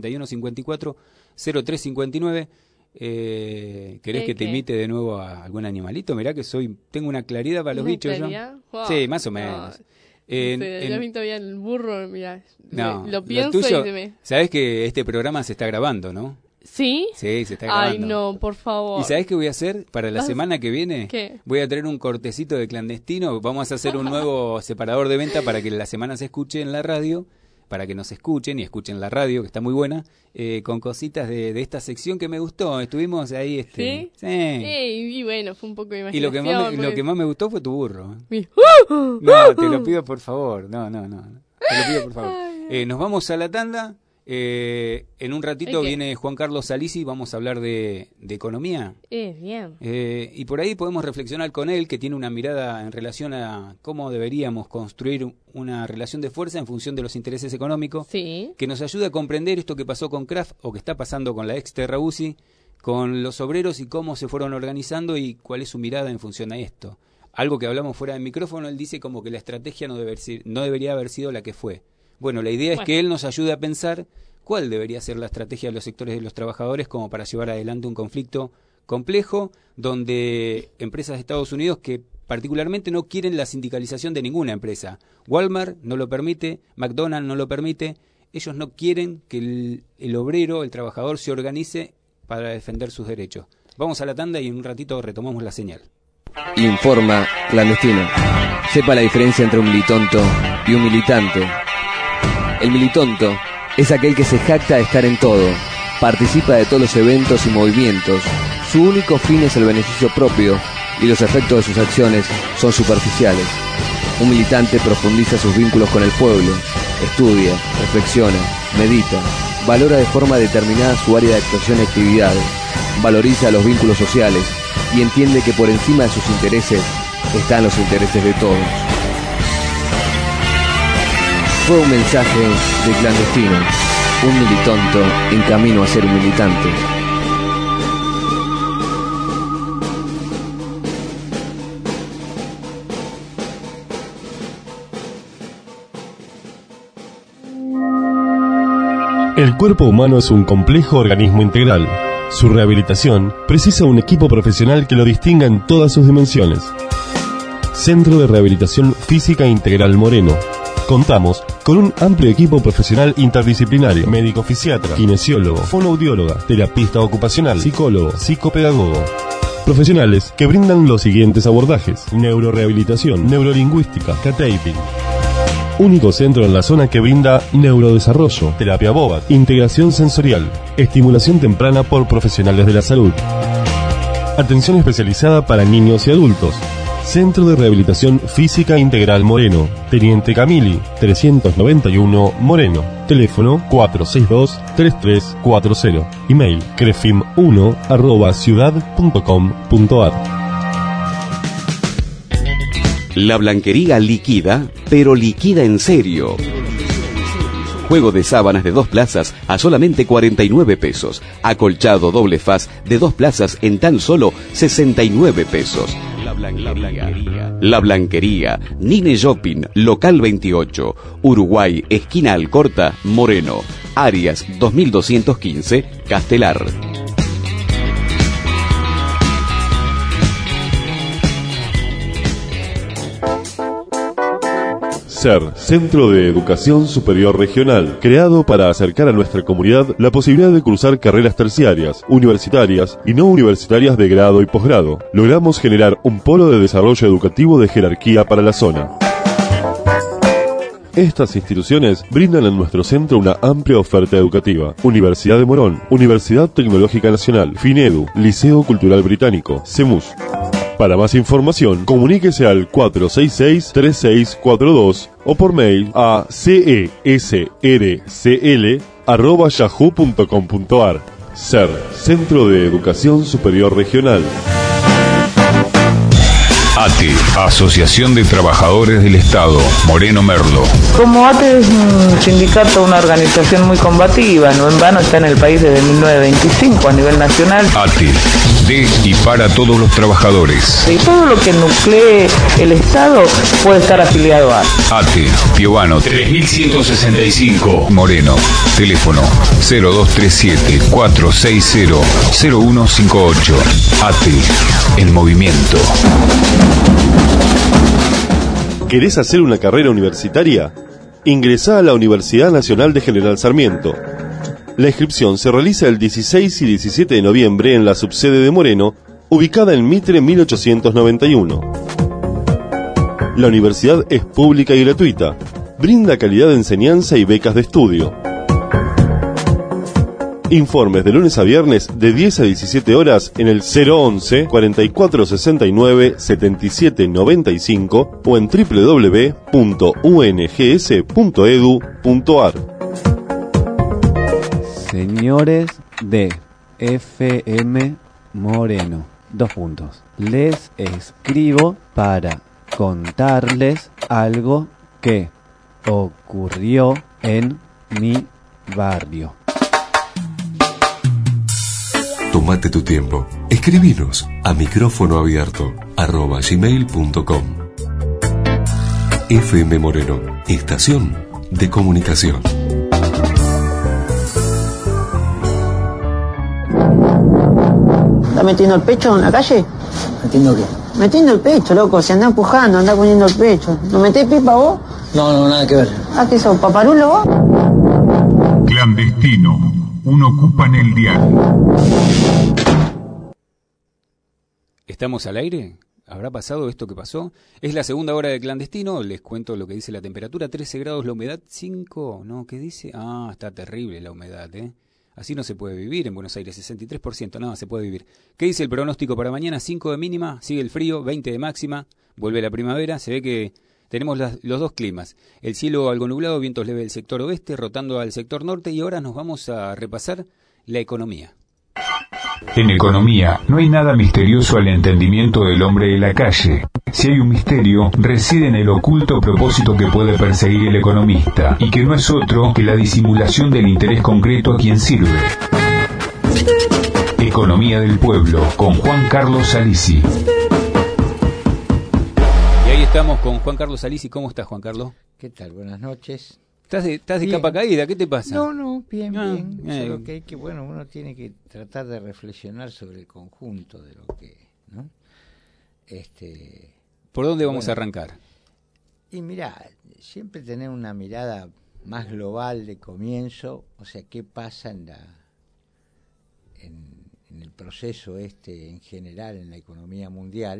15-61-54-0359. ¿Querés que te imite de nuevo a algún animalito? Mirá que tengo una claridad para los bichos. Wow. Sí, más o menos. Yo pinto bien el burro, mirá. Lo pienso tuyo, y se me... Sabés que este programa se está grabando, ¿no? ¿Sí? Sí, se está grabando. Ay, no, por favor. ¿Y sabés qué voy a hacer para la semana que viene? ¿Qué? Voy a traer un cortecito de clandestino. Vamos a hacer un nuevo separador de venta para que la semana se escuche en la radio, para que nos escuchen y escuchen la radio, que está muy buena, con cositas de esta sección que me gustó. Estuvimos ahí. ¿Sí? Sí. Y bueno, fue un poco de imaginación. Y lo que más me gustó fue tu burro. No, te lo pido por favor. No. Te lo pido por favor. Nos vamos a la tanda. En un ratito viene Juan Carlos Salisi, vamos a hablar de economía. Bien. Y por ahí podemos reflexionar con él, que tiene una mirada en relación a cómo deberíamos construir una relación de fuerza en función de los intereses económicos, sí, que nos ayude a comprender esto que pasó con Kraft o que está pasando con la ex Terra UCI, con los obreros y cómo se fueron organizando y cuál es su mirada en función a esto. Algo que hablamos fuera del micrófono, él dice como que la estrategia no debería haber sido la que fue. Bueno, la idea es que él nos ayude a pensar cuál debería ser la estrategia de los sectores de los trabajadores como para llevar adelante un conflicto complejo, donde empresas de Estados Unidos que particularmente no quieren la sindicalización de ninguna empresa. Walmart no lo permite, McDonald's no lo permite. Ellos no quieren que el obrero, el trabajador, se organice para defender sus derechos. Vamos a la tanda y en un ratito retomamos la señal. Informa Clandestino. Sepa la diferencia entre un militonto y un militante. El militonto es aquel que se jacta de estar en todo, participa de todos los eventos y movimientos. Su único fin es el beneficio propio y los efectos de sus acciones son superficiales. Un militante profundiza sus vínculos con el pueblo, estudia, reflexiona, medita, valora de forma determinada su área de actuación y actividades, valoriza los vínculos sociales y entiende que por encima de sus intereses están los intereses de todos. Fue un mensaje de Clandestino, un militonto en camino a ser un militante. El cuerpo humano es un complejo organismo integral. Su rehabilitación precisa un equipo profesional que lo distinga en todas sus dimensiones. Centro de Rehabilitación Física Integral Moreno. Contamos con un amplio equipo profesional interdisciplinario: médico fisiatra, kinesiólogo, fonoaudióloga, terapista ocupacional, psicólogo, psicopedagogo. Profesionales que brindan los siguientes abordajes: neurorehabilitación, neurolingüística, K-taping. Único centro en la zona que brinda neurodesarrollo, terapia BOBAT, integración sensorial, estimulación temprana por profesionales de la salud. Atención especializada para niños y adultos. Centro de Rehabilitación Física Integral Moreno, Teniente Camili, 391 Moreno. Teléfono 462-3340. Email crefim1@ciudad.com.ar. La Blanquería liquida, pero liquida en serio. Juego de sábanas de 2 plazas a solamente 49 pesos. Acolchado doble faz de 2 plazas en tan solo 69 pesos. La Blanquería, Nine Shopping, local 28, Uruguay, esquina Alcorta, Moreno. Arias 2215, Castelar. SER, Centro de Educación Superior Regional, creado para acercar a nuestra comunidad la posibilidad de cursar carreras terciarias, universitarias y no universitarias de grado y posgrado. Logramos generar un polo de desarrollo educativo de jerarquía para la zona. Estas instituciones brindan en nuestro centro una amplia oferta educativa: Universidad de Morón, Universidad Tecnológica Nacional, FINEDU, Liceo Cultural Británico, CEMUS. Para más información, comuníquese al 466-3642 o por mail a cesrcl@yahoo.com.ar. SER, Centro de Educación Superior Regional. ATE, Asociación de Trabajadores del Estado, Moreno Merlo. Como ATE es un sindicato, una organización muy combativa, no en vano está en el país desde 1925 a nivel nacional. ATE, de y para todos los trabajadores. Y todo lo que nuclee el Estado puede estar afiliado a ATE, Piovano 3165, Moreno. Teléfono 0237-460-0158. ATE, en movimiento. ¿Querés hacer una carrera universitaria? Ingresá a la Universidad Nacional de General Sarmiento. La inscripción se realiza el 16 y 17 de noviembre en la subsede de Moreno, ubicada en Mitre 1891. La universidad es pública y gratuita. Brinda calidad de enseñanza y becas de estudio. Informes de lunes a viernes de 10 a 17 horas en el 011 4469 7795 o en www.ungs.edu.ar. Señores de FM Moreno, les escribo para contarles algo que ocurrió en mi barrio. Tómate tu tiempo. Escribinos a micrófonoabierto@gmail.com. FM Moreno, estación de comunicación. ¿Estás metiendo el pecho en la calle? ¿Metiendo qué? Metiendo el pecho, loco. Se anda empujando, anda poniendo el pecho. ¿No metés pipa vos? No, nada que ver. ¿Ah, qué sos, paparulo vos? Clandestino. Un ocupa en el diario. ¿Estamos al aire? ¿Habrá pasado esto que pasó? Es la segunda hora de Clandestino. Les cuento lo que dice la temperatura. 13 grados, la humedad 5. ¿No? ¿Qué dice? Ah, está terrible la humedad, ¿eh? Así no se puede vivir en Buenos Aires, 63%, no, se puede vivir. ¿Qué dice el pronóstico para mañana? 5 de mínima, sigue el frío, 20 de máxima, vuelve la primavera, se ve que tenemos los dos climas. El cielo algo nublado, vientos leves del sector oeste, rotando al sector norte, y ahora nos vamos a repasar la economía. En economía, no hay nada misterioso al entendimiento del hombre de la calle. Si hay un misterio, reside en el oculto propósito que puede perseguir el economista, y que no es otro que la disimulación del interés concreto a quien sirve. Economía del Pueblo, con Juan Carlos Salisi. Y ahí estamos con Juan Carlos Salisi. ¿Cómo estás, Juan Carlos? ¿Qué tal? Buenas noches. ¿Estás de capa caída? ¿Qué te pasa? No, bien. Solo que bueno, uno tiene que tratar de reflexionar sobre el conjunto de lo que, ¿no? ¿Por dónde vamos a arrancar? Y mirá, siempre tener una mirada más global de comienzo, o sea, qué pasa en el proceso en general en la economía mundial.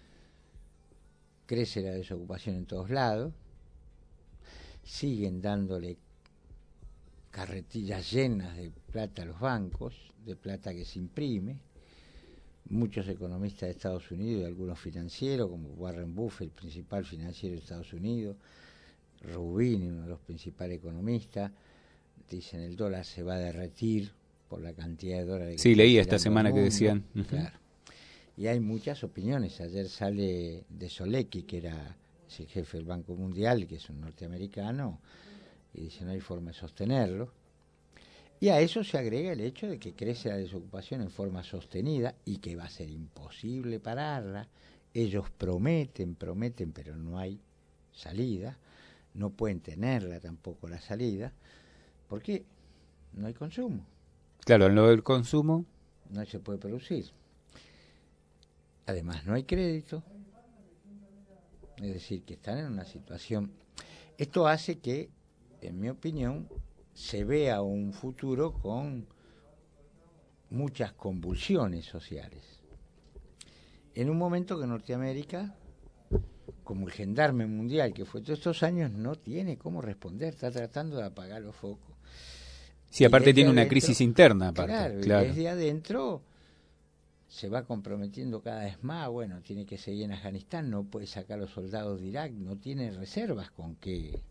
Crece la desocupación en todos lados. Siguen dándole carretillas llenas de plata a los bancos, de plata que se imprime. Muchos economistas de Estados Unidos y algunos financieros, como Warren Buffett, el principal financiero de Estados Unidos, Rubini, uno de los principales economistas, dicen el dólar se va a derretir por la cantidad de dólares que sí, leí esta semana que decían. Claro. Y hay muchas opiniones. Ayer sale de Solecki, que era el jefe del Banco Mundial, que es un norteamericano, y dice no hay forma de sostenerlo. Y a eso se agrega el hecho de que crece la desocupación en forma sostenida y que va a ser imposible pararla. Ellos prometen, pero no hay salida. No pueden tenerla tampoco la salida, porque no hay consumo. Claro, al no haber consumo no se puede producir. Además no hay crédito. Es decir, que están en una situación... Esto hace que, en mi opinión, se vea un futuro con muchas convulsiones sociales. En un momento que Norteamérica, como el gendarme mundial que fue todos estos años, no tiene cómo responder, está tratando de apagar los focos. Sí, aparte tiene una crisis interna. Aparte, claro. Y desde adentro se va comprometiendo cada vez más. Bueno, tiene que seguir en Afganistán, no puede sacar a los soldados de Irak, no tiene reservas con que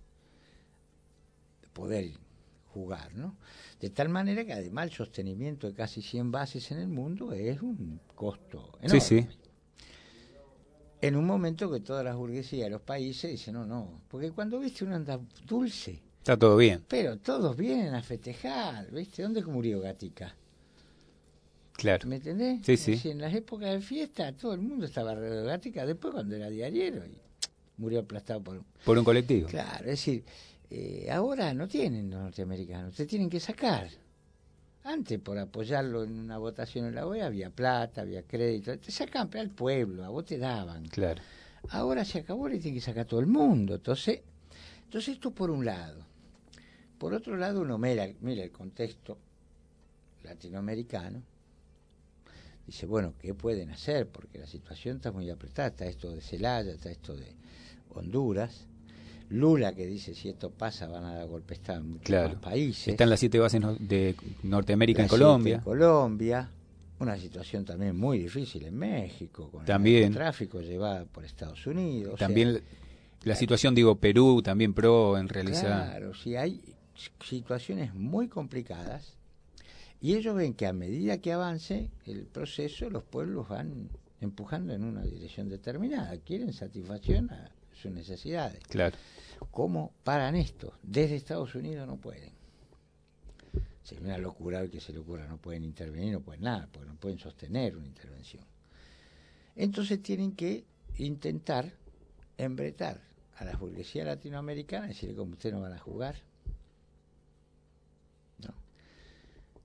poder jugar, ¿no? De tal manera que además el sostenimiento de casi 100 bases en el mundo es un costo enorme. Sí. En un momento que todas las burguesías de los países dicen no, porque cuando viste uno anda dulce, está todo bien. Pero todos vienen a festejar, ¿viste? ¿Dónde murió Gatica? Claro. ¿Me entendés? Sí. En las épocas de fiesta todo el mundo estaba alrededor de Gatica, después cuando era diariero y murió aplastado por un colectivo. Claro, es decir, ahora no tienen los norteamericanos, se tienen que sacar. Antes, por apoyarlo en una votación en la OEA, había plata, había crédito, te sacan al pueblo, a vos te daban. Claro. Ahora se acabó, le tiene que sacar todo el mundo. Entonces esto por un lado. Por otro lado, uno mira el contexto latinoamericano, dice, bueno, ¿qué pueden hacer? Porque la situación está muy apretada, está esto de Zelaya, está esto de Honduras, Lula que dice, si esto pasa van a dar golpe de Estado en muchos más países. Están las 7 bases de Norteamérica en Colombia. Una situación también muy difícil en México, con el tráfico llevado por Estados Unidos. También la situación, Perú, también en realizar. Claro, sí, hay situaciones muy complicadas y ellos ven que a medida que avance el proceso, los pueblos van empujando en una dirección determinada, quieren satisfacción a sus necesidades. Claro. ¿Cómo paran esto? Desde Estados Unidos no pueden. Sería una locura que se le ocurra, no pueden intervenir, no pueden nada, porque no pueden sostener una intervención. Entonces tienen que intentar embretar a las burguesías latinoamericanas y decirle, como ustedes no van a jugar, ¿no?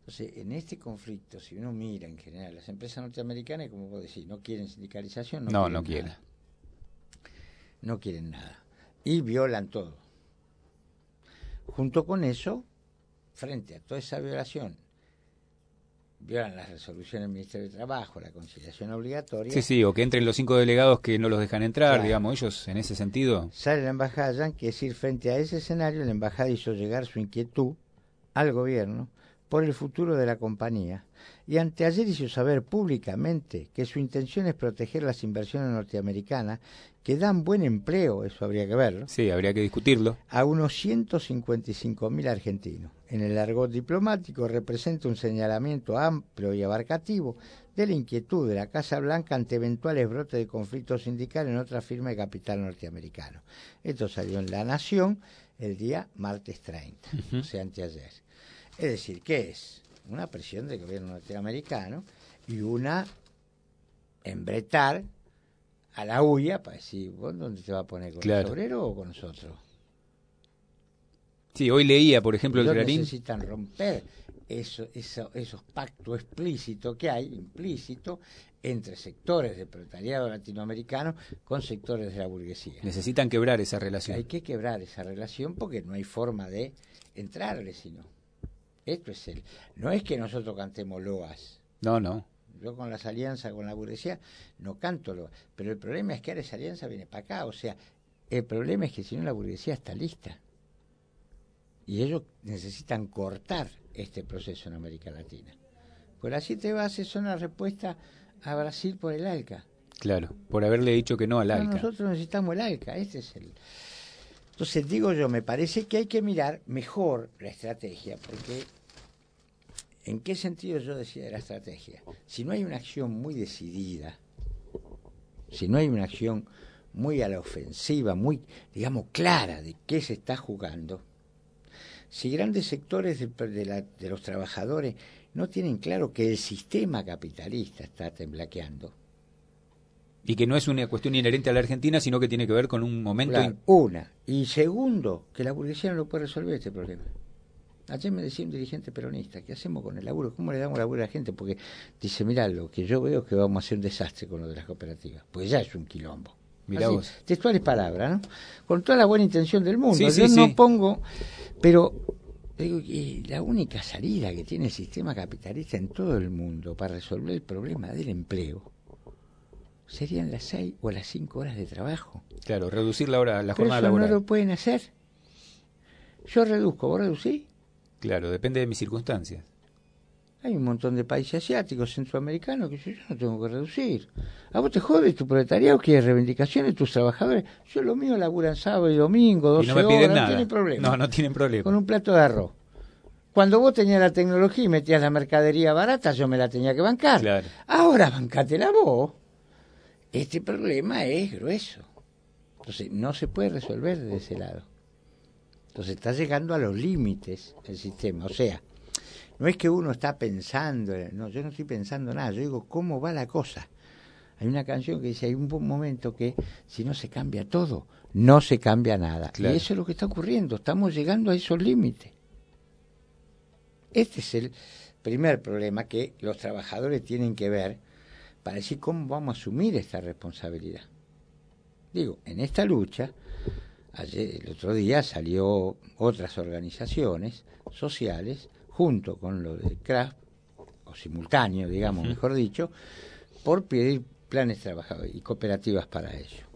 Entonces, en este conflicto, si uno mira en general, las empresas norteamericanas, como vos decís, no quieren sindicalización, no quieren. No quieren nada. Y violan todo. Junto con eso, frente a toda esa violación, violan las resoluciones del Ministerio de Trabajo, la conciliación obligatoria. Sí, o que entren los 5 delegados que no los dejan entrar, digamos, ellos en ese sentido. Sale la embajada yankee, es decir, frente a ese escenario, la embajada hizo llegar su inquietud al gobierno por el futuro de la compañía, y anteayer hizo saber públicamente que su intención es proteger las inversiones norteamericanas que dan buen empleo, eso habría que verlo. Sí, habría que discutirlo. A unos 155.000 argentinos. En el argot diplomático representa un señalamiento amplio y abarcativo de la inquietud de la Casa Blanca ante eventuales brotes de conflicto sindical en otra firma de capital norteamericano. Esto salió en La Nación el día martes 30, o sea, anteayer. Es decir, ¿qué es? Una presión del gobierno norteamericano y una embretar a la huya para decir, ¿vos dónde te va a poner? ¿Con los obreros o con nosotros? Sí, hoy leía, por ejemplo, el Clarín. Necesitan romper esos pactos explícitos que hay, implícitos, entre sectores del proletariado latinoamericano con sectores de la burguesía. Necesitan quebrar esa relación. Hay que quebrar esa relación porque no hay forma de entrarle, sino. Esto es no es que nosotros cantemos loas. No. Yo con las alianzas con la burguesía no canto loas. Pero el problema es que ahora esa alianza viene para acá. O sea, el problema es que si no la burguesía está lista. Y ellos necesitan cortar este proceso en América Latina. Pues las 7 bases son la respuesta a Brasil por el ALCA. Claro, por haberle dicho que no al ALCA. Nosotros necesitamos el ALCA, este es el... Entonces, digo yo, me parece que hay que mirar mejor la estrategia, porque ¿en qué sentido yo decía de la estrategia? Si no hay una acción muy decidida, si no hay una acción muy a la ofensiva, muy, digamos, clara de qué se está jugando, si grandes sectores de los trabajadores no tienen claro que el sistema capitalista está temblaqueando, y que no es una cuestión inherente a la Argentina, sino que tiene que ver con un momento... Claro, una. Y segundo, que la burguesía no lo puede resolver este problema. Ayer me decía un dirigente peronista, ¿qué hacemos con el laburo? ¿Cómo le damos laburo a la gente? Porque dice, mirá, lo que yo veo es que vamos a hacer un desastre con lo de las cooperativas. Pues ya es un quilombo. Mirá vos. Textuales palabras, ¿no? Con toda la buena intención del mundo. Sí, yo no pongo... Pero digo que la única salida que tiene el sistema capitalista en todo el mundo para resolver el problema del empleo serían las 6 o las 5 horas de trabajo. Claro, reducir la jornada eso laboral. No lo pueden hacer. Yo reduzco, ¿vos reducís? Claro, depende de mis circunstancias. Hay un montón de países asiáticos, centroamericanos, que yo no tengo que reducir. A vos te jodes tu proletariado, quieres reivindicaciones, tus trabajadores. Yo lo mío laburan sábado y domingo, 12 y no me piden horas, nada. No tienen problema. No tienen problema. Con un plato de arroz. Cuando vos tenías la tecnología y metías la mercadería barata, yo me la tenía que bancar. Claro. Ahora bancátela vos. Este problema es grueso. Entonces, no se puede resolver de ese lado. Entonces, está llegando a los límites el sistema. O sea, no es que uno está pensando, no, yo no estoy pensando nada, yo digo, ¿cómo va la cosa? Hay una canción que dice, hay un momento que si no se cambia todo, no se cambia nada. Claro. Y eso es lo que está ocurriendo, estamos llegando a esos límites. Este es el primer problema que los trabajadores tienen que ver para decir cómo vamos a asumir esta responsabilidad. Digo, en esta lucha, el otro día salió otras organizaciones sociales, junto con lo de CRAFT, o simultáneo, digamos, mejor dicho, por pedir planes trabajadores y cooperativas para ello.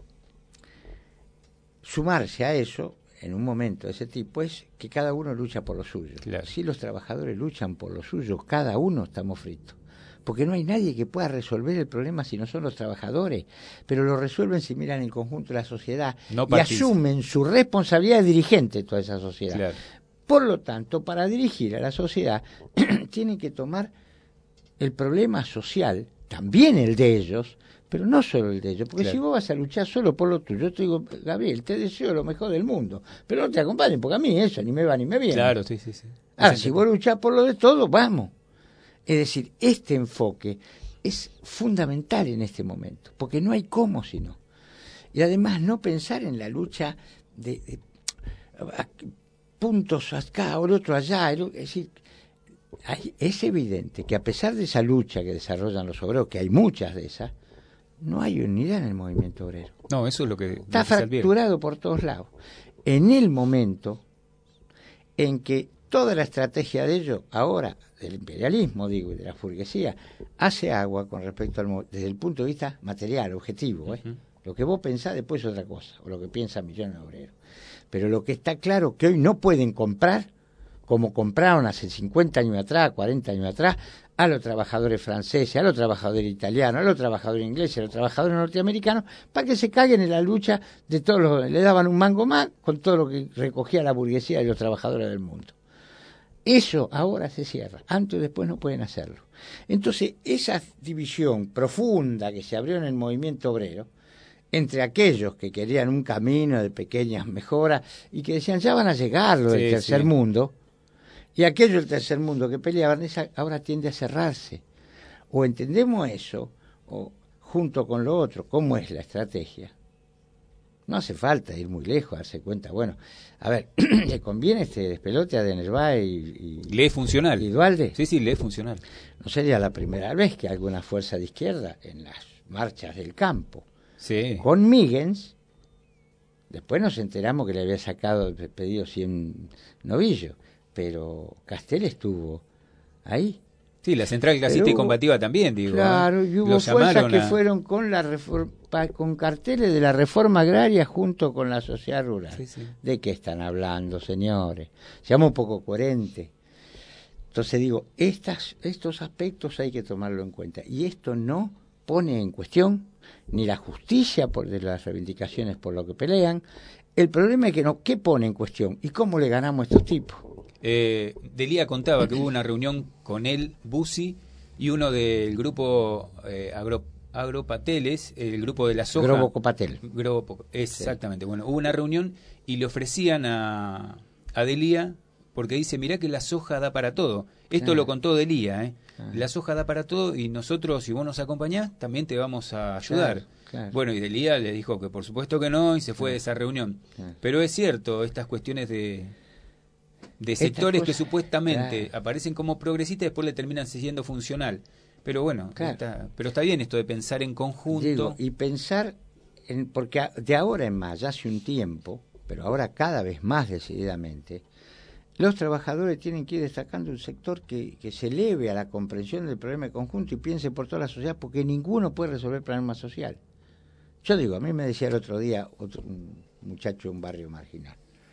Sumarse a eso, en un momento de ese tipo, es que cada uno lucha por lo suyo. Claro. Si los trabajadores luchan por lo suyo, cada uno estamos fritos. Porque no hay nadie que pueda resolver el problema si no son los trabajadores, pero lo resuelven si miran el conjunto de la sociedad y asumen su responsabilidad de dirigente toda esa sociedad. Claro. Por lo tanto, para dirigir a la sociedad, tienen que tomar el problema social, también el de ellos, pero no solo el de ellos, porque si vos vas a luchar solo por lo tuyo, yo te digo, Gabriel, te deseo lo mejor del mundo, pero no te acompañen, porque a mí eso ni me va ni me viene. Claro, sí. Ahora, si vos luchás por lo de todo, vamos. Es decir, este enfoque es fundamental en este momento, porque no hay cómo sino. Y además no pensar en la lucha de puntos acá o el otro allá, es decir, es evidente que a pesar de esa lucha que desarrollan los obreros, que hay muchas de esas, no hay unidad en el movimiento obrero. No, eso es lo que... Está fracturado por todos lados. En el momento en que toda la estrategia de ellos, ahora, del imperialismo, digo, y de la burguesía, hace agua con respecto desde el punto de vista material, objetivo. Lo que vos pensás después es otra cosa, o lo que piensan millones de obreros. Pero lo que está claro que hoy no pueden comprar, como compraron hace 50 años atrás, 40 años atrás, a los trabajadores franceses, a los trabajadores italianos, a los trabajadores ingleses, a los trabajadores norteamericanos, para que se caguen en la lucha de todos los... Le daban un mango más con todo lo que recogía la burguesía y los trabajadores del mundo. Eso ahora se cierra, antes o después no pueden hacerlo. Entonces, esa división profunda que se abrió en el movimiento obrero, entre aquellos que querían un camino de pequeñas mejoras y que decían, ya van a llegar los del tercer mundo, y aquellos del tercer mundo que peleaban, esa ahora tiende a cerrarse. O entendemos eso, o junto con lo otro, ¿cómo es la estrategia? No hace falta ir muy lejos, darse cuenta. Bueno, a ver, ¿le conviene este despelote a Denervá y le es funcional? ¿Y Duhalde? Sí, le es funcional. No sería la primera vez que alguna fuerza de izquierda en las marchas del campo, con Miggins, después nos enteramos que le había sacado pedido 100 novillos, pero Castel estuvo ahí. Sí, la central clasista y combativa también, digo. Claro, y hubo fuerzas que fueron con con carteles de la reforma agraria junto con la sociedad rural. ¿De qué están hablando, señores? Seamos un poco coherentes. Entonces digo, estos aspectos hay que tomarlo en cuenta. Y esto no pone en cuestión ni la justicia de las reivindicaciones por lo que pelean. El problema es que ¿qué pone en cuestión? ¿Y cómo le ganamos a estos tipos? Delía contaba que hubo una reunión con él, Bussi, y uno del grupo Agropateles, el grupo de la soja. Grobocopatel. Exactamente. Bueno, hubo una reunión y le ofrecían a Delía, porque dice, mirá que la soja da para todo. Esto lo contó Delía, La soja da para todo y nosotros, si vos nos acompañás, también te vamos a ayudar. Claro. Bueno, y Delía le dijo que por supuesto que no y se fue de esa reunión. Pero es cierto, estas cuestiones de sectores que supuestamente aparecen como progresistas y después le terminan siendo funcional. Pero bueno, pero está bien esto de pensar en conjunto. Digo, y pensar, porque de ahora en más, ya hace un tiempo, pero ahora cada vez más decididamente, los trabajadores tienen que ir destacando un sector que se eleve a la comprensión del problema de conjunto y piense por toda la sociedad, porque ninguno puede resolver el problema social. Yo digo, a mí me decía el otro día un muchacho de un barrio marginal,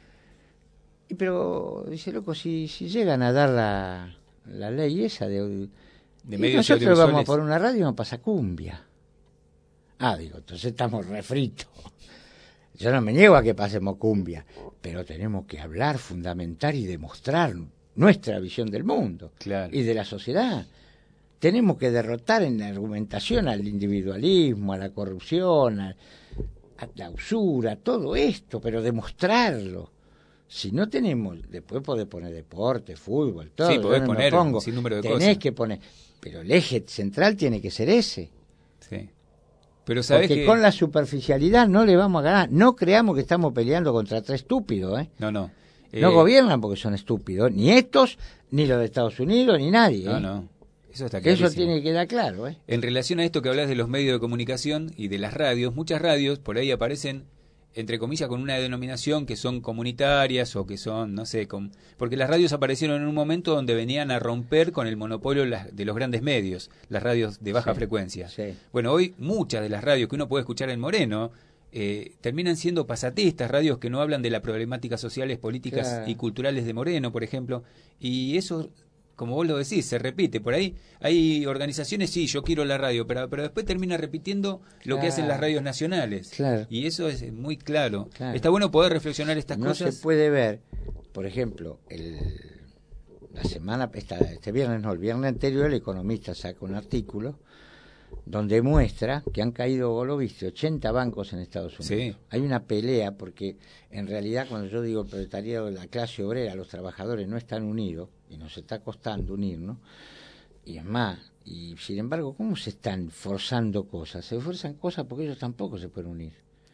pero dice, loco, si llegan a dar la ley esa de medios nosotros vamos por una radio y vamos a pasar cumbia. Digo, entonces estamos refritos. Yo no me niego a que pasemos cumbia, pero tenemos que hablar, fundamentar y demostrar nuestra visión del mundo y de la sociedad. Tenemos que derrotar en la argumentación al individualismo, a la corrupción, a la usura, todo esto, pero demostrarlo. Si no tenemos, después podés poner deporte, fútbol, todo. Sí, podés poner sin número de cosas. Tenés que poner, pero el eje central tiene que ser ese. Sí. Pero sabés porque con la superficialidad no le vamos a ganar. No creamos que estamos peleando contra tres estúpidos, No. No gobiernan porque son estúpidos, ni estos, ni los de Estados Unidos, ni nadie. No. Eso está clarísimo. Eso tiene que quedar claro, En relación a esto que hablas de los medios de comunicación y de las radios, muchas radios por ahí aparecen entre comillas con una denominación que son comunitarias o que son, no sé, porque las radios aparecieron en un momento donde venían a romper con el monopolio de los grandes medios, las radios de baja frecuencia. Bueno, hoy muchas de las radios que uno puede escuchar en Moreno terminan siendo pasatistas, radios que no hablan de las problemáticas sociales, políticas y culturales de Moreno, por ejemplo, y eso, como vos lo decís, se repite. Por ahí hay organizaciones, sí, yo quiero la radio, pero después termina repitiendo lo que hacen las radios nacionales. Y eso es muy claro. Está bueno poder reflexionar estas cosas. No se puede ver, por ejemplo, la semana, este viernes no, el viernes anterior el Economista saca un artículo donde muestra que han caído, vos lo viste, 80 bancos en Estados Unidos. Hay una pelea porque en realidad cuando yo digo el proletariado, la clase obrera, los trabajadores no están unidos y nos está costando unirnos, y es más, y sin embargo, ¿cómo se están forzando cosas? Se forzan cosas porque ellos tampoco se pueden unir.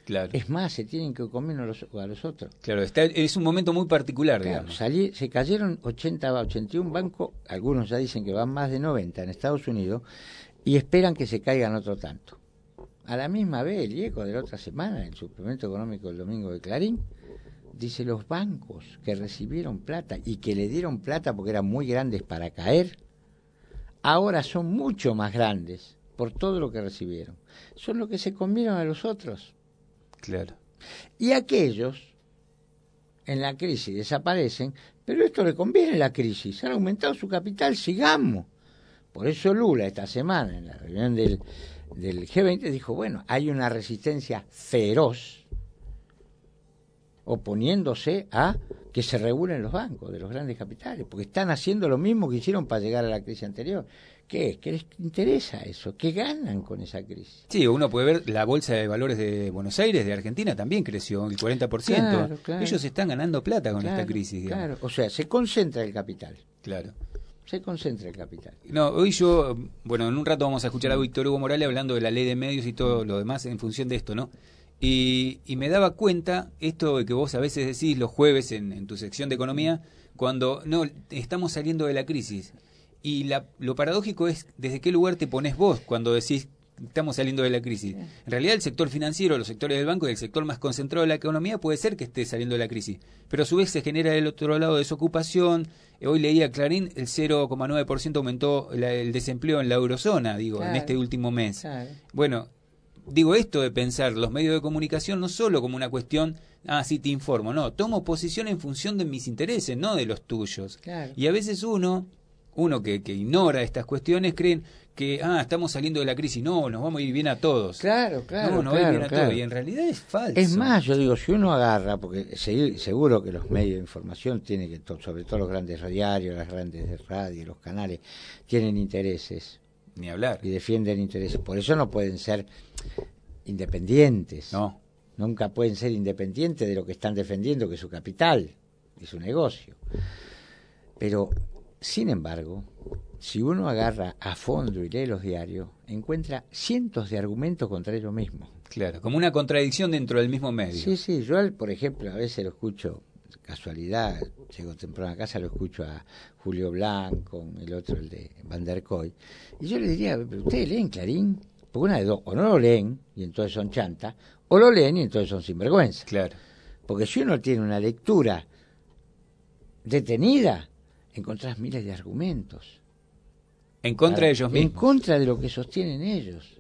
Claro. Es más, se tienen que comer a los otros. Claro, es un momento muy particular, claro, digamos. Se cayeron 81 bancos, algunos ya dicen que van más de 90 en Estados Unidos, y esperan que se caigan otro tanto. A la misma vez, el IECO de la otra semana, el suplemento económico del domingo de Clarín, dice los bancos que recibieron plata y que le dieron plata porque eran muy grandes para caer, ahora son mucho más grandes por todo lo que recibieron. Son los que se comieron a los otros. Claro. Y aquellos en la crisis desaparecen, pero esto le conviene la crisis, han aumentado su capital, sigamos. Por eso Lula esta semana en la reunión del G20 dijo, bueno, hay una resistencia feroz oponiéndose a que se regulen los bancos de los grandes capitales, porque están haciendo lo mismo que hicieron para llegar a la crisis anterior. ¿Qué es? ¿Qué les interesa eso? ¿Qué ganan con esa crisis? Sí, uno puede ver la bolsa de valores de Buenos Aires, de Argentina, también creció el 40%. Claro. Ellos están ganando plata con esta crisis, digamos. Claro, o sea, se concentra el capital. Claro. Se concentra el capital. No, hoy en un rato vamos a escuchar a Víctor Hugo Morales hablando de la ley de medios y todo lo demás en función de esto, ¿no? Y me daba cuenta, esto de que vos a veces decís los jueves en tu sección de economía, cuando no estamos saliendo de la crisis. Y lo paradójico es desde qué lugar te pones vos cuando decís estamos saliendo de la crisis. En realidad el sector financiero, los sectores del banco y el sector más concentrado de la economía puede ser que esté saliendo de la crisis, pero a su vez se genera del otro lado desocupación. Hoy leía Clarín, el 0,9% aumentó el desempleo en la eurozona, en este último mes. Claro. Bueno, digo esto de pensar los medios de comunicación no solo como una cuestión, sí te informo, no, tomo posición en función de mis intereses, no de los tuyos. Claro. Y a veces uno que ignora estas cuestiones creen que estamos saliendo de la crisis, no, nos vamos a ir bien a todos. Claro. Nos va a ir bien a todos, y en realidad es falso. Es más, yo digo, si uno agarra, porque seguro que los medios de información tienen que, sobre todo los grandes diarios, las grandes radios, los canales, tienen intereses. Ni hablar. Y defienden intereses. Por eso no pueden ser independientes. No. Nunca pueden ser independientes de lo que están defendiendo, que es su capital, que es su negocio. Pero, sin embargo, si uno agarra a fondo y lee los diarios, encuentra cientos de argumentos contra ellos mismos. Claro, como una contradicción dentro del mismo medio. Sí, yo, por ejemplo, a veces lo escucho, casualidad, llego temprano a casa, lo escucho a Julio Blanco, el otro, el de Van der Koy, y yo le diría, ¿pero ustedes leen Clarín? Porque una de dos, o no lo leen, y entonces son chantas, o lo leen y entonces son sinvergüenza. Claro. Porque si uno tiene una lectura detenida, encontrás miles de argumentos. En contra de ellos mismos. En contra de lo que sostienen ellos.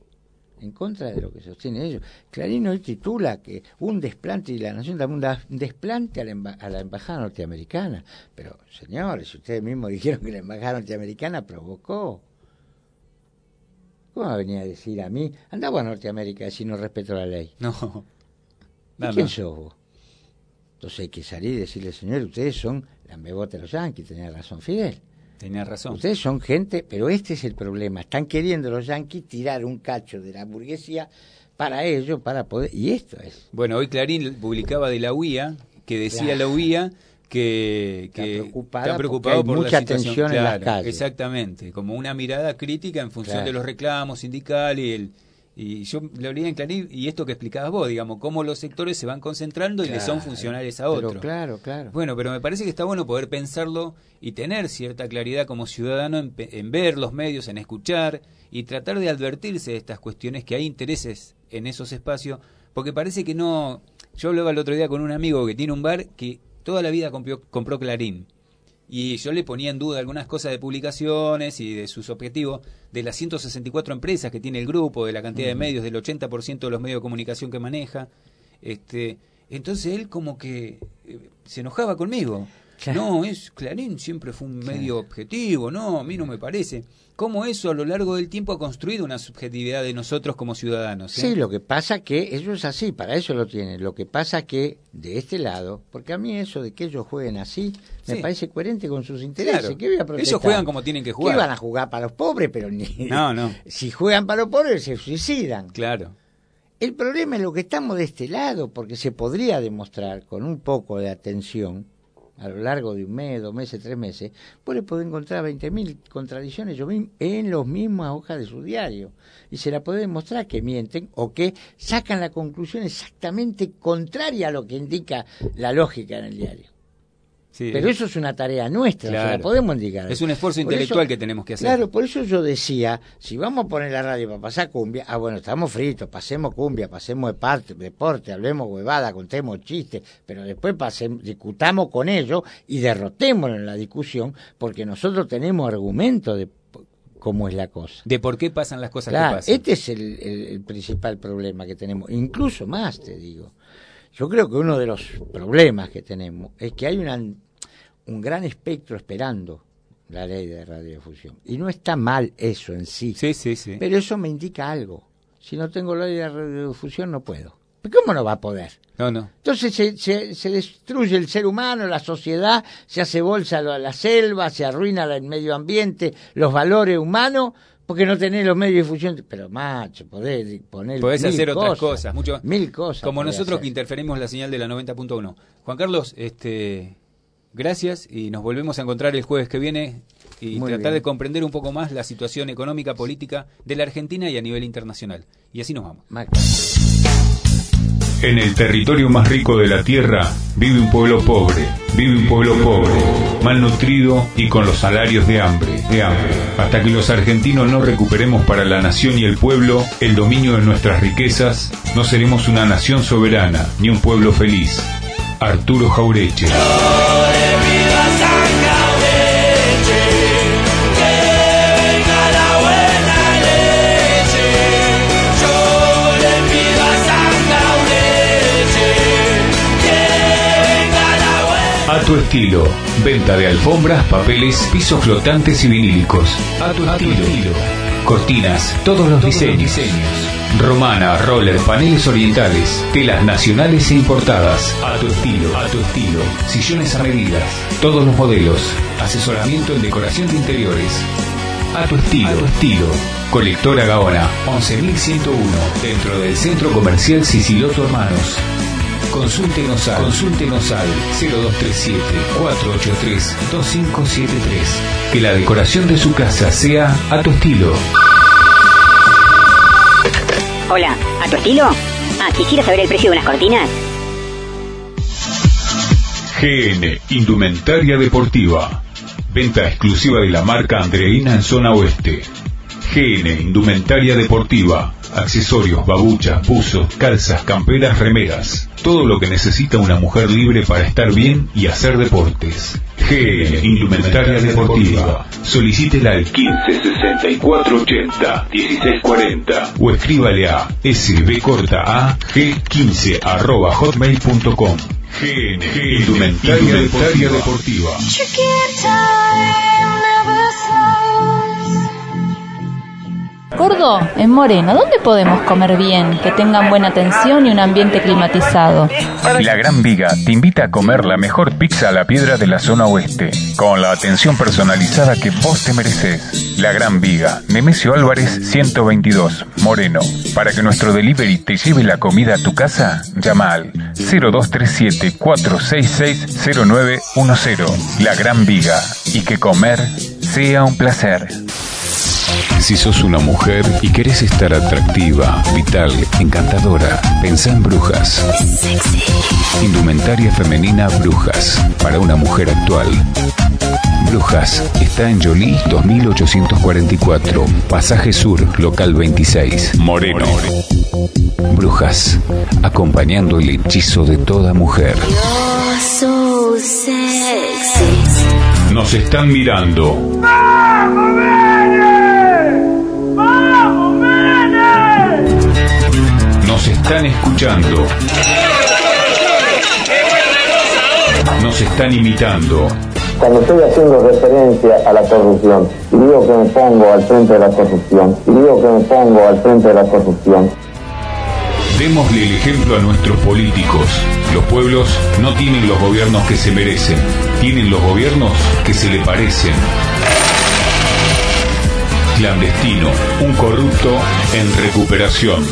Clarín hoy titula que un desplante, y la Nación también un desplante a la embajada norteamericana. Pero, señores, ustedes mismos dijeron que la embajada norteamericana provocó. ¿Cómo venía a decir a mí? Andaba a Norteamérica si no respeto la ley. No. ¿Y quién sos vos? Entonces hay que salir y decirle, señor, ustedes son la mebota de los yanquis. Tenía razón Fidel. Tenía razón. Ustedes son gente, pero este es el problema. Están queriendo los yanquis tirar un cacho de la burguesía para ellos, para poder... Y esto es... Bueno, hoy Clarín publicaba de la UIA, que decía la UIA que está preocupado por mucha la situación. tensión en las calles. Exactamente, como una mirada crítica en función de los reclamos sindicales y yo lo leí en Clarín, y esto que explicabas vos, digamos, cómo los sectores se van concentrando y le son funcionales a otros. Claro. Bueno, pero me parece que está bueno poder pensarlo y tener cierta claridad como ciudadano en ver los medios, en escuchar y tratar de advertirse de estas cuestiones, que hay intereses en esos espacios, porque parece que no... Yo hablaba el otro día con un amigo que tiene un bar que toda la vida compró Clarín. Y yo le ponía en duda algunas cosas de publicaciones y de sus objetivos, de las 164 empresas que tiene el grupo, de la cantidad de medios, del 80% de los medios de comunicación que maneja. Entonces él como que se enojaba conmigo. No, Clarín siempre fue un medio objetivo, no, a mí no me parece. ¿Cómo eso a lo largo del tiempo ha construido una subjetividad de nosotros como ciudadanos? Sí, lo que pasa que eso es así, para eso lo tienen. Lo que pasa que de este lado, porque a mí eso de que ellos jueguen así, me parece coherente con sus intereses. Claro. ¿Qué voy a protestar? Ellos juegan como tienen que jugar. ¿Qué van a jugar para los pobres? Pero ni... No. Si juegan para los pobres se suicidan. Claro. El problema es lo que estamos de este lado, porque se podría demostrar con un poco de atención a lo largo de un mes, 2 meses, 3 meses, vos le podés encontrar 20.000 contradicciones en los mismas hojas de su diario. Y se la podés demostrar que mienten o que sacan la conclusión exactamente contraria a lo que indica la lógica en el diario. Sí, pero eso es una tarea nuestra, claro. Se la podemos indicar. Es un esfuerzo intelectual que tenemos que hacer. Claro, por eso yo decía, si vamos a poner la radio para pasar cumbia, bueno, estamos fritos, pasemos cumbia, pasemos deporte, hablemos huevada, contemos chistes, pero después discutamos con ellos y derrotémoslo en la discusión, porque nosotros tenemos argumentos de cómo es la cosa. De por qué pasan las cosas, claro, que pasan. Este es el principal problema que tenemos, incluso más te digo. Yo creo que uno de los problemas que tenemos es que hay un gran espectro esperando la ley de radiodifusión. Y no está mal eso en sí. Sí. Pero eso me indica algo. Si no tengo ley de radiodifusión no puedo. ¿Cómo no va a poder? No. Entonces se destruye el ser humano, la sociedad, se hace bolsa la selva, se arruina el medio ambiente, los valores humanos, porque no tenés los medios de difusión. Pero macho, podés hacer otras cosas, mil cosas. Como nosotros que interferimos la señal de la 90.1. Juan Carlos, gracias y nos volvemos a encontrar el jueves que viene y Muy tratar bien. de comprender un poco más la situación económica, política de la Argentina y a nivel internacional. Y así nos vamos. En el territorio más rico de la tierra vive un pueblo pobre, malnutrido y con los salarios de hambre. Hasta que los argentinos no recuperemos para la nación y el pueblo el dominio de nuestras riquezas, no seremos una nación soberana ni un pueblo feliz. Arturo Jaureche. A tu estilo. Venta de alfombras, papeles, pisos flotantes y vinílicos. A tu estilo. Cortinas, todos los diseños. Romana, roller, paneles orientales, telas nacionales e importadas. A tu estilo. Sillones a medidas, todos los modelos. Asesoramiento en decoración de interiores. A tu estilo. Colectora Gaona, 11.101, dentro del Centro Comercial Siciloto Hermanos. Consúltenos al 0237-483-2573. Que la decoración de su casa sea a tu estilo. Hola, ¿a tu estilo? ¿Quisiera saber el precio de unas cortinas? GN, Indumentaria Deportiva. Venta exclusiva de la marca Andreina en zona oeste. GN, Indumentaria Deportiva. Accesorios, babuchas, buzos, calzas, camperas, remeras. Todo lo que necesita una mujer libre para estar bien y hacer deportes. GN, Indumentaria Deportiva. Solicítela al 156480-1640 o escríbale a sbcortaag15@hotmail.com. GN, Indumentaria Deportiva. Gordo, en Moreno, ¿dónde podemos comer bien? Que tengan buena atención y un ambiente climatizado. La Gran Viga te invita a comer la mejor pizza a la piedra de la zona oeste, con la atención personalizada que vos te mereces. La Gran Viga, Nemesio Álvarez 122, Moreno. Para que nuestro delivery te lleve la comida a tu casa, llama al 0237-466-0910. La Gran Viga, y que comer sea un placer. Si sos una mujer y querés estar atractiva, vital, encantadora, pensá en Brujas. Indumentaria femenina Brujas, para una mujer actual. Brujas está en Jolie 2844, Pasaje Sur, local 26, Moreno. Brujas, acompañando el hechizo de toda mujer. You're so sexy. Nos están mirando. Nos están escuchando. Nos están imitando. Cuando estoy haciendo referencia a la corrupción, y digo que me pongo al frente de la corrupción, Démosle el ejemplo a nuestros políticos. Los pueblos no tienen los gobiernos que se merecen, tienen los gobiernos que se le parecen. Clandestino, un corrupto en recuperación.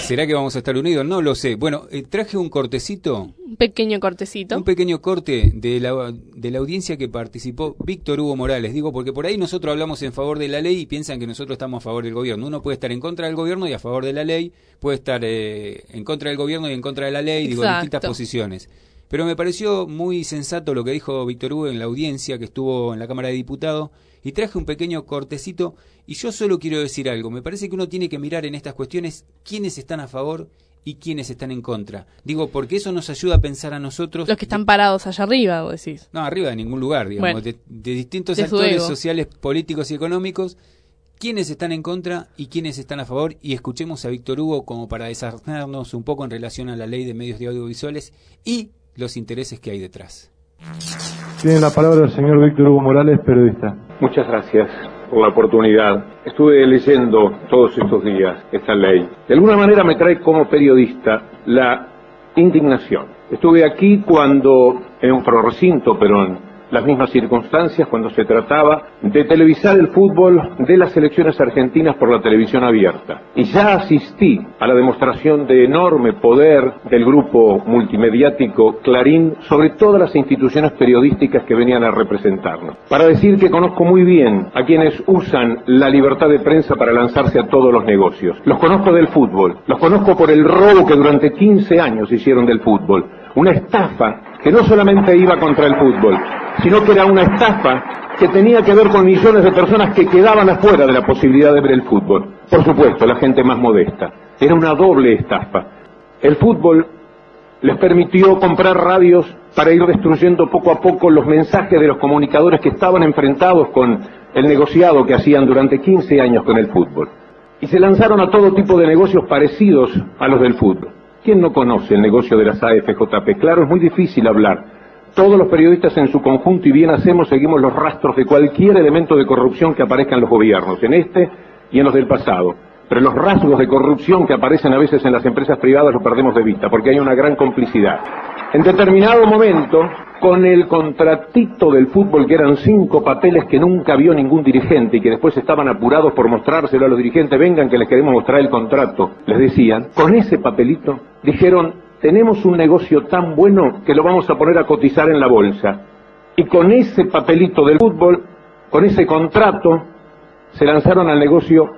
¿Será que vamos a estar unidos? No lo sé. Bueno, traje un cortecito. Un pequeño cortecito. Un pequeño corte de la audiencia que participó Víctor Hugo Morales. Digo, porque por ahí nosotros hablamos en favor de la ley y piensan que nosotros estamos a favor del gobierno. Uno puede estar en contra del gobierno y a favor de la ley. Puede estar en contra del gobierno y en contra de la ley. Digo, distintas posiciones. Pero me pareció muy sensato lo que dijo Víctor Hugo en la audiencia que estuvo en la Cámara de Diputados. Y traje un pequeño cortecito y yo solo quiero decir algo. Me parece que uno tiene que mirar en estas cuestiones quiénes están a favor y quiénes están en contra. Digo, porque eso nos ayuda a pensar a nosotros... Los que están parados allá arriba, vos decís. No, arriba de ningún lugar, digamos. Bueno, de distintos actores sociales, políticos y económicos, quiénes están en contra y quiénes están a favor. Y escuchemos a Víctor Hugo como para desarrollarnos un poco en relación a la ley de medios de audiovisuales y los intereses que hay detrás. Tiene la palabra el señor Víctor Hugo Morales, periodista. Muchas gracias por la oportunidad. Estuve leyendo todos estos días esta ley. De alguna manera me trae como periodista la indignación. Estuve aquí cuando, en un recinto, pero en las mismas circunstancias, cuando se trataba de televisar el fútbol de las selecciones argentinas por la televisión abierta. Y ya asistí a la demostración de enorme poder del grupo multimediático Clarín sobre todas las instituciones periodísticas que venían a representarnos. Para decir que conozco muy bien a quienes usan la libertad de prensa para lanzarse a todos los negocios. Los conozco del fútbol, los conozco por el robo que durante 15 años hicieron del fútbol. Una estafa que no solamente iba contra el fútbol, sino que era una estafa que tenía que ver con millones de personas que quedaban afuera de la posibilidad de ver el fútbol. Por supuesto, la gente más modesta. Era una doble estafa. El fútbol les permitió comprar radios para ir destruyendo poco a poco los mensajes de los comunicadores que estaban enfrentados con el negociado que hacían durante 15 años con el fútbol. Y se lanzaron a todo tipo de negocios parecidos a los del fútbol. ¿Quién no conoce el negocio de las AFJP? Claro, es muy difícil hablar. Todos los periodistas en su conjunto, y bien hacemos, seguimos los rastros de cualquier elemento de corrupción que aparezca en los gobiernos, en este y en los del pasado. Pero los rasgos de corrupción que aparecen a veces en las empresas privadas los perdemos de vista, porque hay una gran complicidad. En determinado momento, con el contratito del fútbol, que eran 5 papeles que nunca vio ningún dirigente y que después estaban apurados por mostrárselo a los dirigentes, vengan que les queremos mostrar el contrato, les decían, con ese papelito, dijeron, tenemos un negocio tan bueno que lo vamos a poner a cotizar en la bolsa. Y con ese papelito del fútbol, con ese contrato, se lanzaron al negocio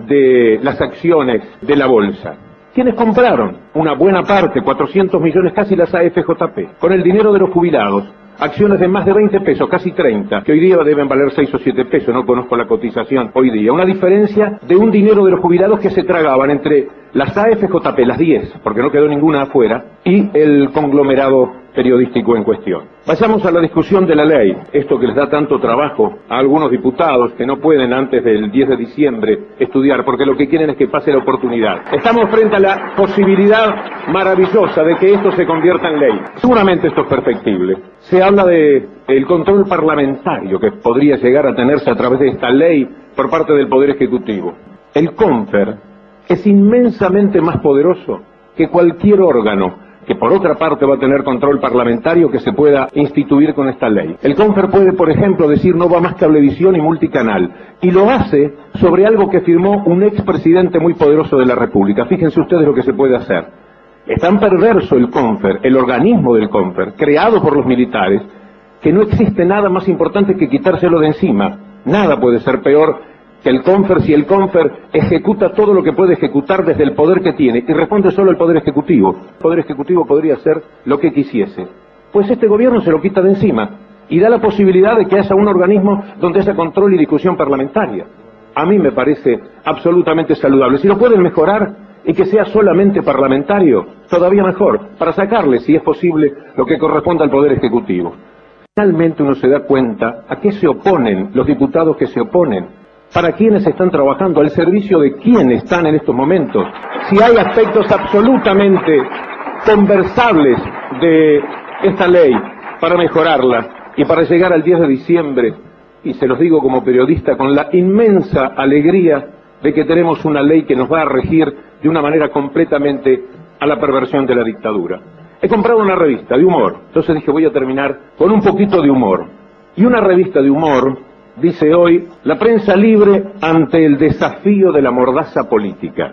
de las acciones de la bolsa. ¿Quiénes compraron? Una buena parte, 400 millones, casi las AFJP, con el dinero de los jubilados. Acciones de más de 20 pesos, casi 30, que hoy día deben valer 6 o 7 pesos, no conozco la cotización hoy día. Una diferencia de un dinero de los jubilados que se tragaban entre las AFJP, las 10, porque no quedó ninguna afuera, y el conglomerado periodístico en cuestión. Vayamos a la discusión de la ley, esto que les da tanto trabajo a algunos diputados que no pueden antes del 10 de diciembre estudiar, porque lo que quieren es que pase la oportunidad. Estamos frente a la posibilidad maravillosa de que esto se convierta en ley. Seguramente esto es perfectible. Se habla de el control parlamentario que podría llegar a tenerse a través de esta ley por parte del Poder Ejecutivo. El CONFER es inmensamente más poderoso que cualquier órgano que por otra parte va a tener control parlamentario que se pueda instituir con esta ley. El CONFER puede, por ejemplo, decir no va más cablevisión y multicanal, y lo hace sobre algo que firmó un expresidente muy poderoso de la República. Fíjense ustedes lo que se puede hacer. Es tan perverso el CONFER, el organismo del CONFER, creado por los militares, que no existe nada más importante que quitárselo de encima. Nada puede ser peor que el CONFER si el CONFER ejecuta todo lo que puede ejecutar desde el poder que tiene y responde solo el Poder Ejecutivo. El Poder Ejecutivo podría hacer lo que quisiese. Pues este gobierno se lo quita de encima y da la posibilidad de que haya un organismo donde haya control y discusión parlamentaria. A mí me parece absolutamente saludable. Si lo pueden mejorar y que sea solamente parlamentario, todavía mejor, para sacarle, si es posible, lo que corresponde al Poder Ejecutivo. Finalmente uno se da cuenta a qué se oponen los diputados que se oponen. ¿Para quiénes están trabajando? ¿Al servicio de quién están en estos momentos? Si hay aspectos absolutamente conversables de esta ley para mejorarla y para llegar al 10 de diciembre, y se los digo como periodista, con la inmensa alegría de que tenemos una ley que nos va a regir de una manera completamente a la perversión de la dictadura. He comprado una revista de humor, entonces dije voy a terminar con un poquito de humor. Y una revista de humor dice hoy, la prensa libre ante el desafío de la mordaza política.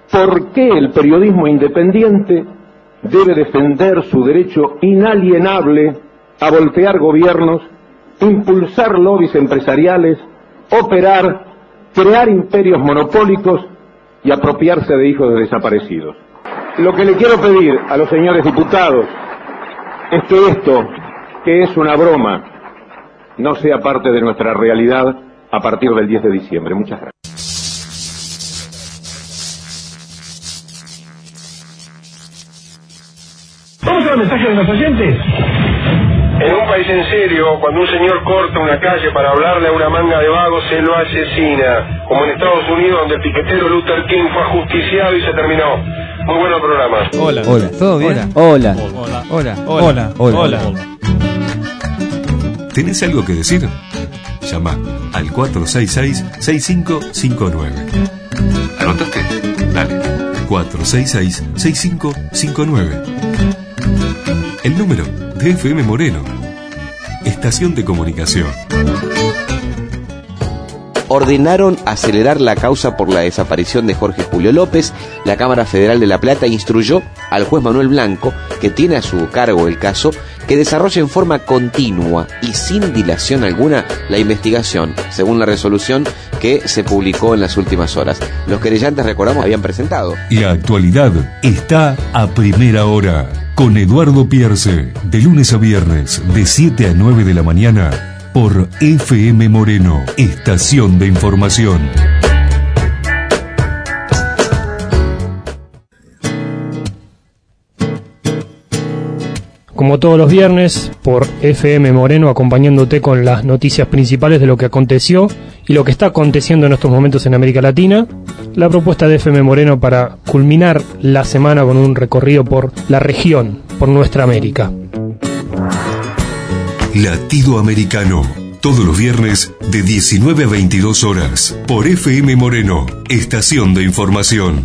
por qué el periodismo independiente debe defender su derecho inalienable a voltear gobiernos, impulsar lobbies empresariales, operar, crear imperios monopólicos y apropiarse de hijos de desaparecidos. Lo que le quiero pedir a los señores diputados es que esto, que es una broma, no sea parte de nuestra realidad a partir del 10 de diciembre. Muchas gracias. ¿Vamos a los mensajes de los oyentes? En un país en serio, cuando un señor corta una calle para hablarle a una manga de vagos, se lo asesina. Como en Estados Unidos, donde el piquetero Luther King fue ajusticiado y se terminó. Muy bueno el programa. Hola. Hola. ¿Todo bien? Hola. Hola. Hola. Hola. Hola. Hola. ¿Tenés algo que decir? Llama al 466-6559. ¿Anotaste? Dale. 466-6559. El número de FM Moreno. Estación de comunicación. Ordenaron acelerar la causa por la desaparición de Jorge Julio López. La Cámara Federal de La Plata instruyó al juez Manuel Blanco, que tiene a su cargo el caso, que desarrolle en forma continua y sin dilación alguna la investigación, según la resolución que se publicó en las últimas horas. Los querellantes, recordamos, habían presentado. La actualidad está a primera hora, con Eduardo Pierce, de lunes a viernes, de 7 a 9 de la mañana, por FM Moreno, estación de información. Como todos los viernes, por FM Moreno, acompañándote con las noticias principales de lo que aconteció y lo que está aconteciendo en estos momentos en América Latina. La propuesta de FM Moreno para culminar la semana con un recorrido por la región, por nuestra América. Latido Americano, todos los viernes de 19 a 22 horas, por FM Moreno, estación de información.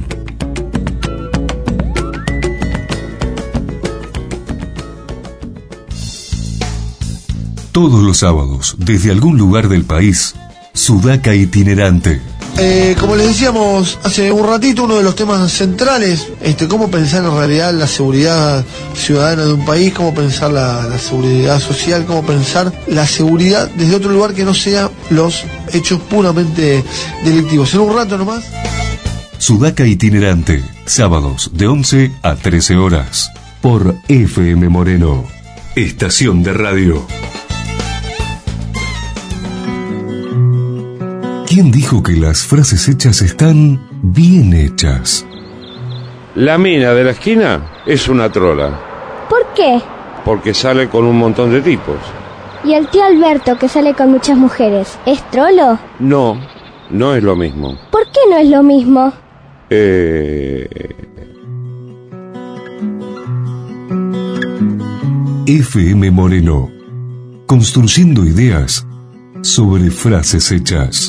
Todos los sábados, desde algún lugar del país, Sudaca Itinerante. Como les decíamos hace un ratito, uno de los temas centrales, cómo pensar en realidad la seguridad ciudadana de un país, cómo pensar la seguridad social, cómo pensar la seguridad desde otro lugar que no sea los hechos puramente delictivos. En un rato nomás. Sudaca Itinerante, sábados de 11 a 13 horas, por FM Moreno, estación de radio. ¿Quién dijo que las frases hechas están bien hechas? La mina de la esquina es una trola. ¿Por qué? Porque sale con un montón de tipos. ¿Y el tío Alberto, que sale con muchas mujeres, es trolo? No, no es lo mismo. ¿Por qué no es lo mismo? FM Moreno, construyendo ideas sobre frases hechas.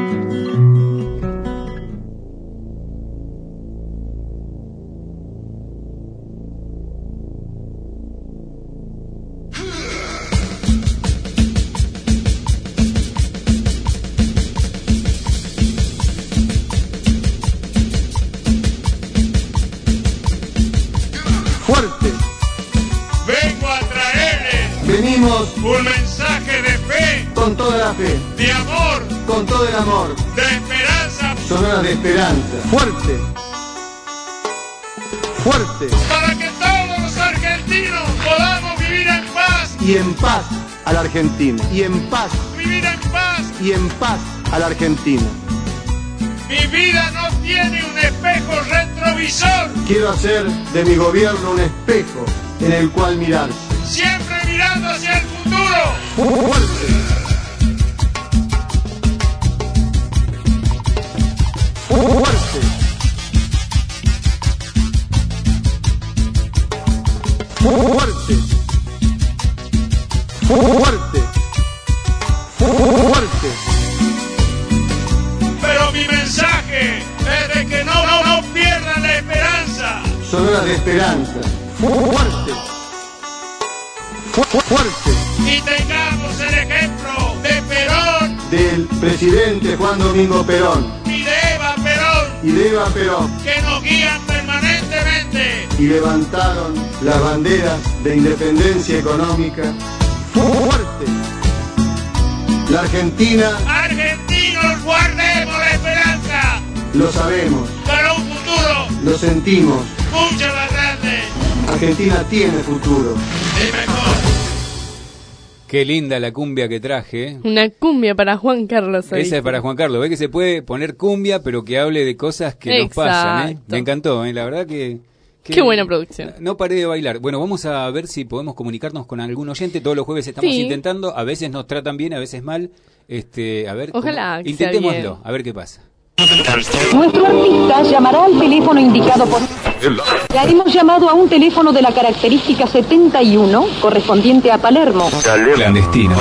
Fuerte. Vengo a traerles Venimos un mensaje de fe, con toda la fe, de amor, con todo el amor, de esperanza, sonoras de esperanza. Fuerte. Fuerte. para que todos los argentinos podamos vivir en paz. Y en paz a la Argentina. Y en paz. Vivir en paz. Y en paz a la Argentina. Mi vida no tiene un espejo retrovisor. Quiero hacer de mi gobierno un espejo en el cual mirarse. Siempre mirando hacia el futuro. Fuerte. Fuerte. Fuerte. Fuerte. Fuerte. Pero mi mensaje es de que no pierdan la esperanza. Sonoras de esperanza. Fuerte. Fuerte. Y tengamos el ejemplo de Perón Del presidente Juan Domingo Perón y de Eva Perón, y de Eva Perón, que nos guíe frente. Y levantaron las banderas de independencia económica. Fuerte. La Argentina. Argentinos, guardemos la esperanza. Lo sabemos. Para un futuro. Lo sentimos. Mucho más grande. Argentina tiene futuro. El mejor. Qué linda la cumbia que traje. Una cumbia para Juan Carlos. Esa es para Juan Carlos. Ve que se puede poner cumbia, pero que hable de cosas que nos pasan. Me encantó, la verdad que... Qué buena producción. No paré de bailar. Bueno, vamos a ver si podemos comunicarnos con algún oyente. Todos los jueves estamos intentando. A veces nos tratan bien, a veces mal. A ver, ojalá que intentémoslo, sea bien. a ver qué pasa. Nuestro artista llamará al teléfono indicado por... Ya hemos llamado a un teléfono de la característica 71, correspondiente a Palermo. Clandestino.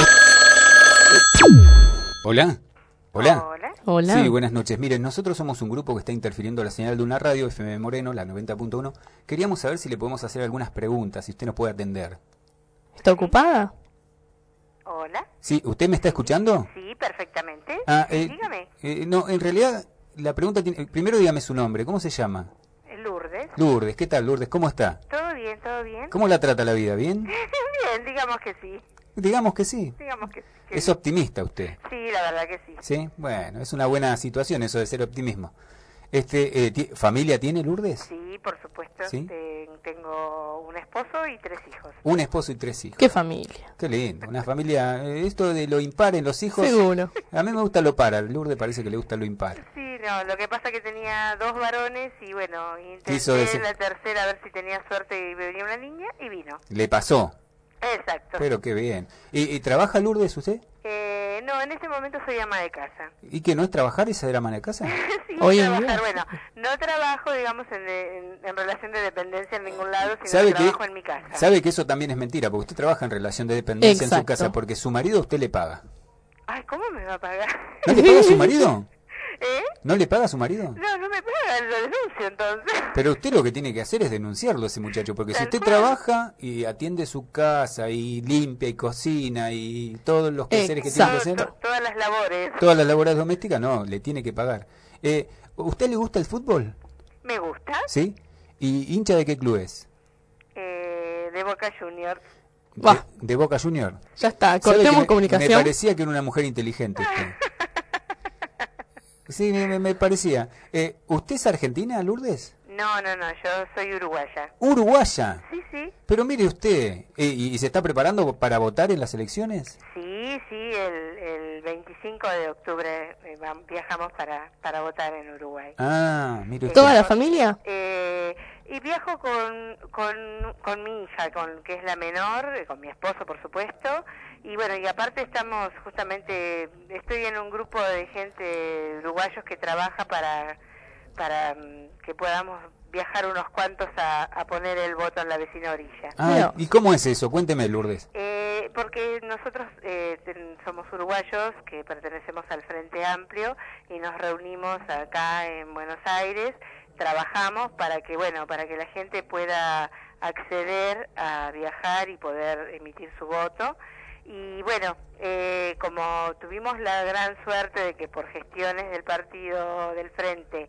Hola. Hola. Hola. Sí, buenas noches. Miren, nosotros somos un grupo que está interfiriendo la señal de una radio, FM Moreno, la 90.1. Queríamos saber si le podemos hacer algunas preguntas, si usted nos puede atender. ¿Está ocupada? Hola. Sí, ¿usted me está escuchando? Sí, perfectamente. Dígame. No, en realidad, la pregunta tiene... Primero dígame su nombre, ¿cómo se llama? Lourdes. Lourdes, ¿qué tal, Lourdes? ¿Cómo está? Todo bien, todo bien. ¿Cómo la trata la vida? ¿Bien? Bien, digamos que sí. Digamos que sí. Digamos que sí. ¿Es optimista usted? Sí, la verdad que sí. Sí, bueno, es una buena situación eso de ser optimismo. ¿Familia tiene, Lourdes? Sí, por supuesto. ¿Sí? Tengo un esposo y 3 hijos. Un esposo y 3 hijos. ¿Qué familia? Qué lindo, una familia. Esto de lo impar en los hijos. Seguro. A mí me gusta lo par, a Lourdes parece que le gusta lo impar. Sí, no, lo que pasa es que tenía 2 varones y bueno, Quiso intenté la tercera a ver si tenía suerte y me venía una niña y vino. ¿Le pasó? Exacto. Pero qué bien. ¿Y trabaja Lourdes usted? No, en este momento soy ama de casa. ¿Y que no es trabajar y ser ama de casa? Sí, trabajar, bueno, no trabajo, digamos, en relación de dependencia en ningún lado, sino que trabajo en mi casa. Sabe que eso también es mentira, porque usted trabaja en relación de dependencia en su casa, porque su marido a usted le paga. Ay, ¿cómo me va a pagar? ¿No le paga a su marido? ¿Eh? ¿No le paga a su marido? No me paga, lo denuncio entonces. Pero usted lo que tiene que hacer es denunciarlo a ese muchacho, porque si usted trabaja y atiende su casa y limpia y cocina y todos los quehaceres que tiene que hacer, todas las labores. Todas las labores domésticas, no, le tiene que pagar. ¿Usted le gusta el fútbol? Me gusta. ¿Sí? ¿Y hincha de qué club es? De Boca Junior. De Boca Junior. Ya está, cortemos comunicación. Me parecía que era una mujer inteligente usted. Sí, me parecía. ¿Usted es argentina, Lourdes? No, yo soy uruguaya. ¿Uruguaya? Sí. Pero mire usted, ¿y se está preparando para votar en las elecciones? Sí, el 25 de octubre viajamos para votar en Uruguay. Ah, mire usted. ¿Toda la familia? Y viajo con mi hija, que es la menor, con mi esposo, por supuesto. Y bueno, y aparte estoy en un grupo de gente uruguayos que trabaja para que podamos viajar unos cuantos a poner el voto en la vecina orilla. Ah, ¿y cómo es eso? Cuénteme, Lourdes. Porque nosotros somos uruguayos que pertenecemos al Frente Amplio y nos reunimos acá en Buenos Aires, trabajamos para que la gente pueda acceder a viajar y poder emitir su voto. Y bueno, como tuvimos la gran suerte de que por gestiones del partido del Frente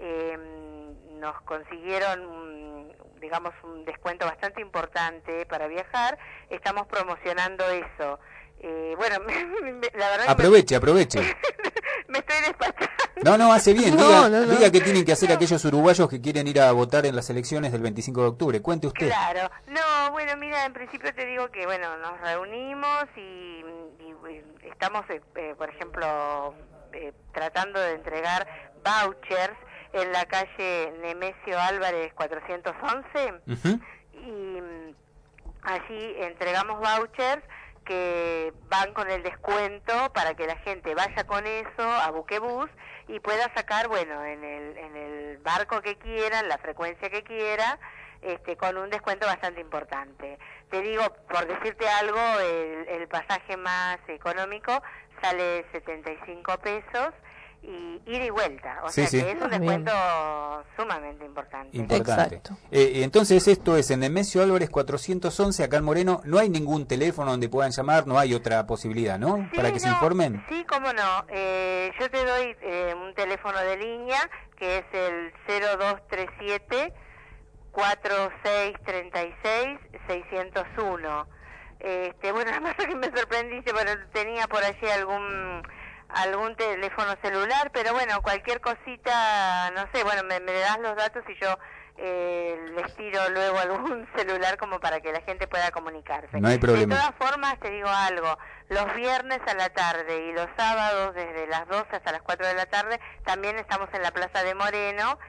nos consiguieron, digamos, un descuento bastante importante para viajar, estamos promocionando eso. Bueno, la verdad aproveche. Me estoy despachando. No, hace bien. Diga qué tienen que hacer aquellos uruguayos que quieren ir a votar en las elecciones del 25 de octubre. Cuente usted. Claro. No, bueno, mira, en principio te digo que, nos reunimos y estamos, por ejemplo, tratando de entregar vouchers en la calle Nemesio Álvarez 411. Uh-huh. Y allí entregamos vouchers que van con el descuento para que la gente vaya con eso a Buquebús y pueda sacar, en el barco que quiera, en la frecuencia que quiera, con un descuento bastante importante. Te digo, por decirte algo, el pasaje más económico sale 75 pesos y ida y vuelta, o sea que es un descuento sumamente importante. Exacto. Entonces esto es en Nemesio Álvarez 411, acá en Moreno. No hay ningún teléfono donde puedan llamar, no hay otra posibilidad, ¿no? Para que se informen. Sí, cómo no. Yo te doy un teléfono de línea que es el 0237 4636-601. Bueno, además que me sorprendiste, bueno, tenía por allí algún teléfono celular, pero bueno, cualquier cosita, no sé, bueno, me das los datos y yo les tiro luego algún celular como para que la gente pueda comunicarse. No hay problema. De todas formas, te digo algo, los viernes a la tarde y los sábados desde las 12 hasta las 4 de la tarde también estamos en la Plaza de Moreno,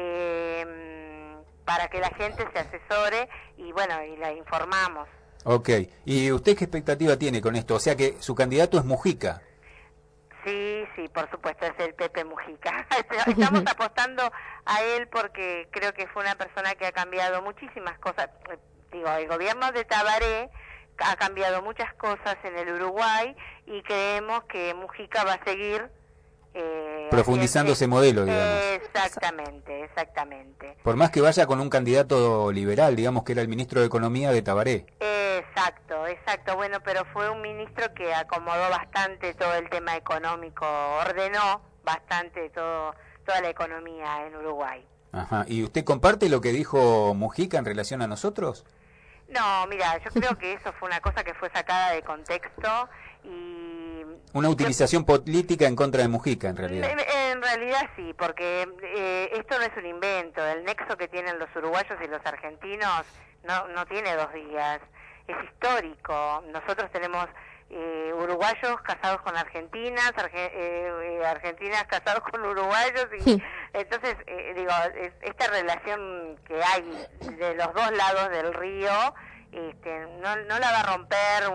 para que la gente se asesore y bueno, y la informamos. Ok, ¿y usted qué expectativa tiene con esto? O sea que su candidato es Mujica. Sí, por supuesto, es el Pepe Mujica. Estamos apostando a él porque creo que fue una persona que ha cambiado muchísimas cosas. Digo, el gobierno de Tabaré ha cambiado muchas cosas en el Uruguay y creemos que Mujica va a seguir profundizando ese modelo, digamos. Exactamente. Por más que vaya con un candidato liberal, digamos que era el ministro de Economía de Tabaré. Exacto. Bueno, pero fue un ministro que acomodó bastante todo el tema económico, ordenó bastante toda la economía en Uruguay. Ajá. ¿Y usted comparte lo que dijo Mujica en relación a nosotros? No, mira, yo creo que eso fue una cosa que fue sacada de contexto y... Una utilización política en contra de Mujica, en realidad. En realidad sí, porque esto no es un invento. El nexo que tienen los uruguayos y los argentinos no tiene 2 días. Es histórico. Nosotros tenemos uruguayos casados con argentinas, argentinas casados con uruguayos, y entonces, esta relación que hay de los dos lados del río, no la va a romper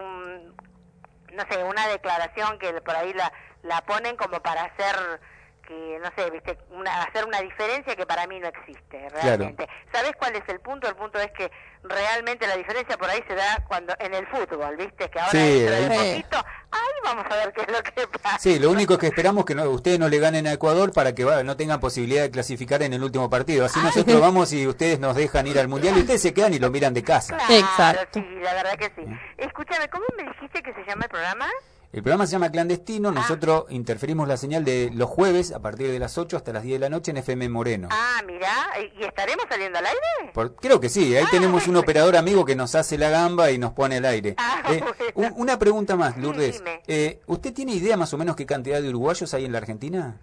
una declaración que por ahí la ponen como para hacer que, no sé, viste, hacer una diferencia que para mí no existe realmente. Claro. ¿Sabes cuál es el punto? El punto es que realmente la diferencia por ahí se da cuando en el fútbol, viste, que ahora dentro de poquito, ahí vamos a ver qué es lo que pasa. Sí, lo único que esperamos es que ustedes no le ganen a Ecuador para que no tengan posibilidad de clasificar en el último partido. Así nosotros vamos y ustedes nos dejan ir al Mundial y ustedes se quedan y lo miran de casa. Claro, exacto. Sí, la verdad que sí. Escúchame, ¿cómo me dijiste que se llama el programa? El programa se llama Clandestino, nosotros interferimos la señal de los jueves a partir de las 8 hasta las 10 de la noche en FM Moreno. Mirá, ¿y estaremos saliendo al aire? Creo que sí, ahí tenemos un operador amigo que nos hace la gamba y nos pone al aire. Bueno. Una pregunta más, Lourdes. ¿Usted tiene idea más o menos qué cantidad de uruguayos hay en la Argentina?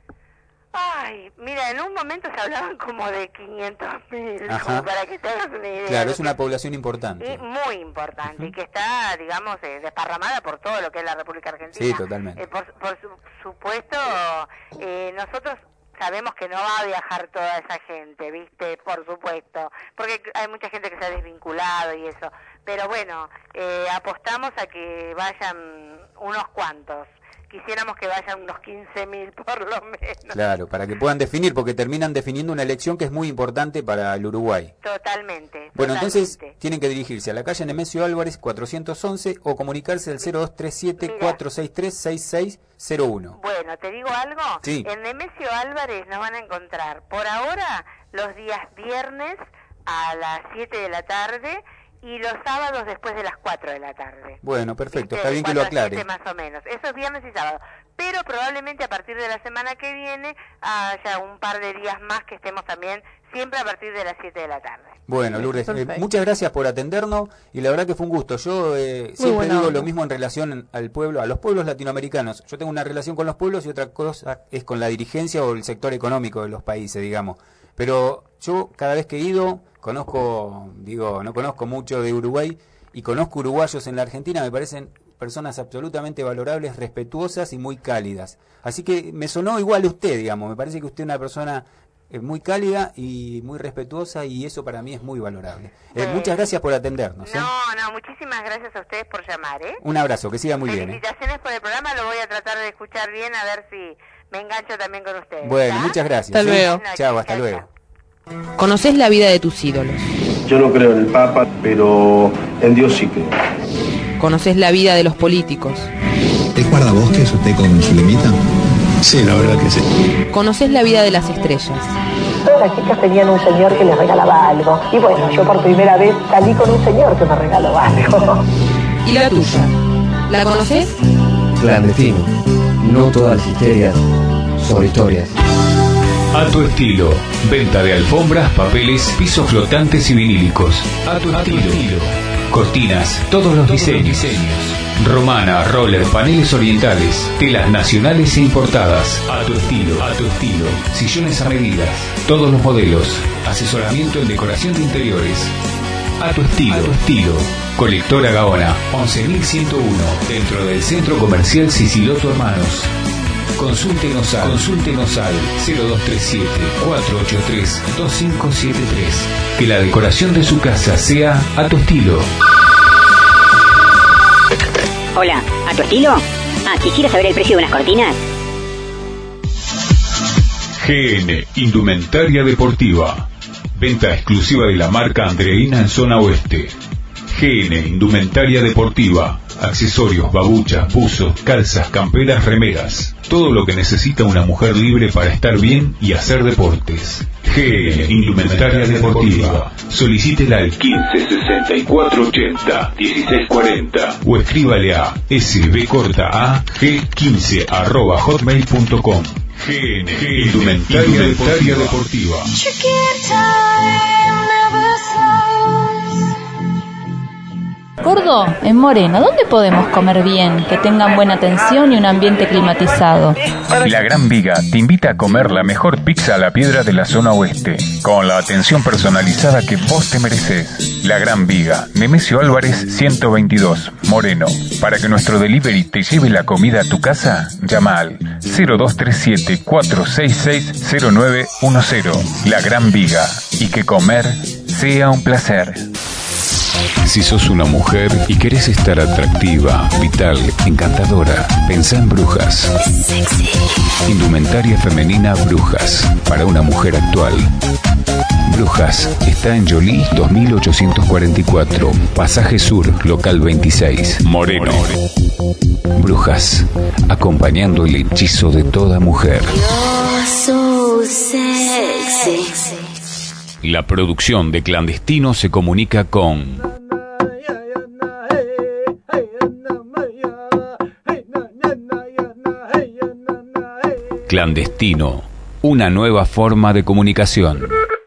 Mira, en un momento se hablaban como de 500.000, como para que te hagas una idea. Claro, es una población importante. Muy importante, y que está, digamos, desparramada por todo lo que es la República Argentina. Sí, totalmente. Por supuesto, nosotros sabemos que no va a viajar toda esa gente, ¿viste? Por supuesto, porque hay mucha gente que se ha desvinculado y eso. Pero bueno, apostamos a que vayan unos cuantos. Quisiéramos que vayan unos 15.000 por lo menos. Claro, para que puedan definir, porque terminan definiendo una elección que es muy importante para el Uruguay. Totalmente. Bueno, entonces tienen que dirigirse a la calle Nemesio Álvarez 411 o comunicarse al 0237-463-6601. Bueno, ¿te digo algo? Sí. En Nemesio Álvarez nos van a encontrar por ahora los días viernes a las 7 de la tarde y los sábados después de las 4 de la tarde. Bueno, perfecto, está bien que lo aclare. Más o menos, eso es viernes y sábado. Pero probablemente a partir de la semana que viene haya un par de días más que estemos también, siempre a partir de las 7 de la tarde. Bueno, Lourdes, muchas gracias por atendernos y la verdad que fue un gusto. Yo siempre digo lo mismo en relación al pueblo, a los pueblos latinoamericanos. Yo tengo una relación con los pueblos y otra cosa es con la dirigencia o el sector económico de los países, digamos. Pero yo cada vez que he ido, no conozco mucho de Uruguay y conozco uruguayos en la Argentina, me parecen personas absolutamente valorables, respetuosas y muy cálidas. Así que me sonó igual a usted, digamos, me parece que usted es una persona muy cálida y muy respetuosa y eso para mí es muy valorable. Muchas gracias por atendernos. Muchísimas gracias a ustedes por llamar. Un abrazo, que siga muy bien. Felicitaciones por el programa, lo voy a tratar de escuchar bien a ver si me engancho también con ustedes. Bueno, muchas gracias. Hasta luego. Chao, hasta luego. ¿Conoces la vida de tus ídolos? Yo no creo en el Papa, pero en Dios sí creo. ¿Conoces la vida de los políticos? ¿Es guardabosques usted con su limita? Sí, la verdad que sí. ¿Conoces la vida de las estrellas? Todas las chicas tenían un señor que les regalaba algo. Y bueno, yo por primera vez salí con un señor que me regaló algo. ¿Y la tuya? ¿La conoces? Clandestino. No todas las histerias son historias. A tu estilo. Venta de alfombras, papeles, pisos flotantes y vinílicos. A tu estilo. Cortinas, todos los diseños. Romana, roller, paneles orientales, telas nacionales e importadas. A tu estilo. Sillones a medidas, todos los modelos. Asesoramiento en decoración de interiores. A tu estilo. Colectora Gaona, 11.101, dentro del Centro Comercial Siciloto Hermanos. Consúltenos al 0237-483-2573. Que la decoración de su casa sea a tu estilo. Hola, ¿a tu estilo? ¿Quisiera saber el precio de unas cortinas? GN, Indumentaria Deportiva. Venta exclusiva de la marca Andreina en zona oeste. GN, Indumentaria Deportiva. Accesorios, babuchas, buzos, calzas, camperas, remeras. Todo lo que necesita una mujer libre para estar bien y hacer deportes. GN, Indumentaria Deportiva. Solicítela al 156480-1640 o escríbale a sbcortaag15@hotmail.com. GN, Indumentaria Deportiva. Gordo, en Moreno, ¿dónde podemos comer bien? Que tengan buena atención y un ambiente climatizado. La Gran Viga te invita a comer la mejor pizza a la piedra de la zona oeste, con la atención personalizada que vos te mereces. La Gran Viga, Nemesio Álvarez 122, Moreno. Para que nuestro delivery te lleve la comida a tu casa, llama al 0237-466-0910. La Gran Viga, y que comer sea un placer. Si sos una mujer y querés estar atractiva, vital, encantadora, pensá en Brujas. Indumentaria femenina Brujas, para una mujer actual. Brujas está en Jolie 2844, Pasaje Sur, local 26, Moreno. Brujas, acompañando el hechizo de toda mujer. La producción de Clandestino se comunica con Clandestino, una nueva forma de comunicación.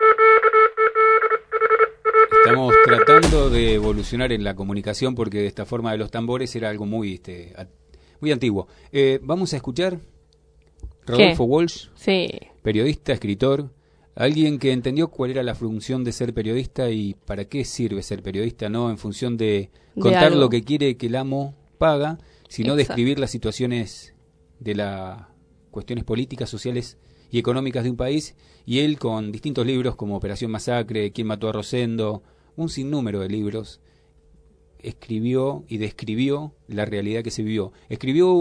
Estamos tratando de evolucionar en la comunicación porque esta forma de los tambores era algo muy antiguo. Vamos a escuchar Rodolfo Walsh, periodista, escritor, alguien que entendió cuál era la función de ser periodista y para qué sirve ser periodista, no en función de contar lo que quiere que el amo paga, sino de escribir las situaciones de las cuestiones políticas, sociales y económicas de un país, y él con distintos libros como Operación Masacre, ¿Quién mató a Rosendo?, un sinnúmero de libros, escribió y describió la realidad que se vivió. Escribió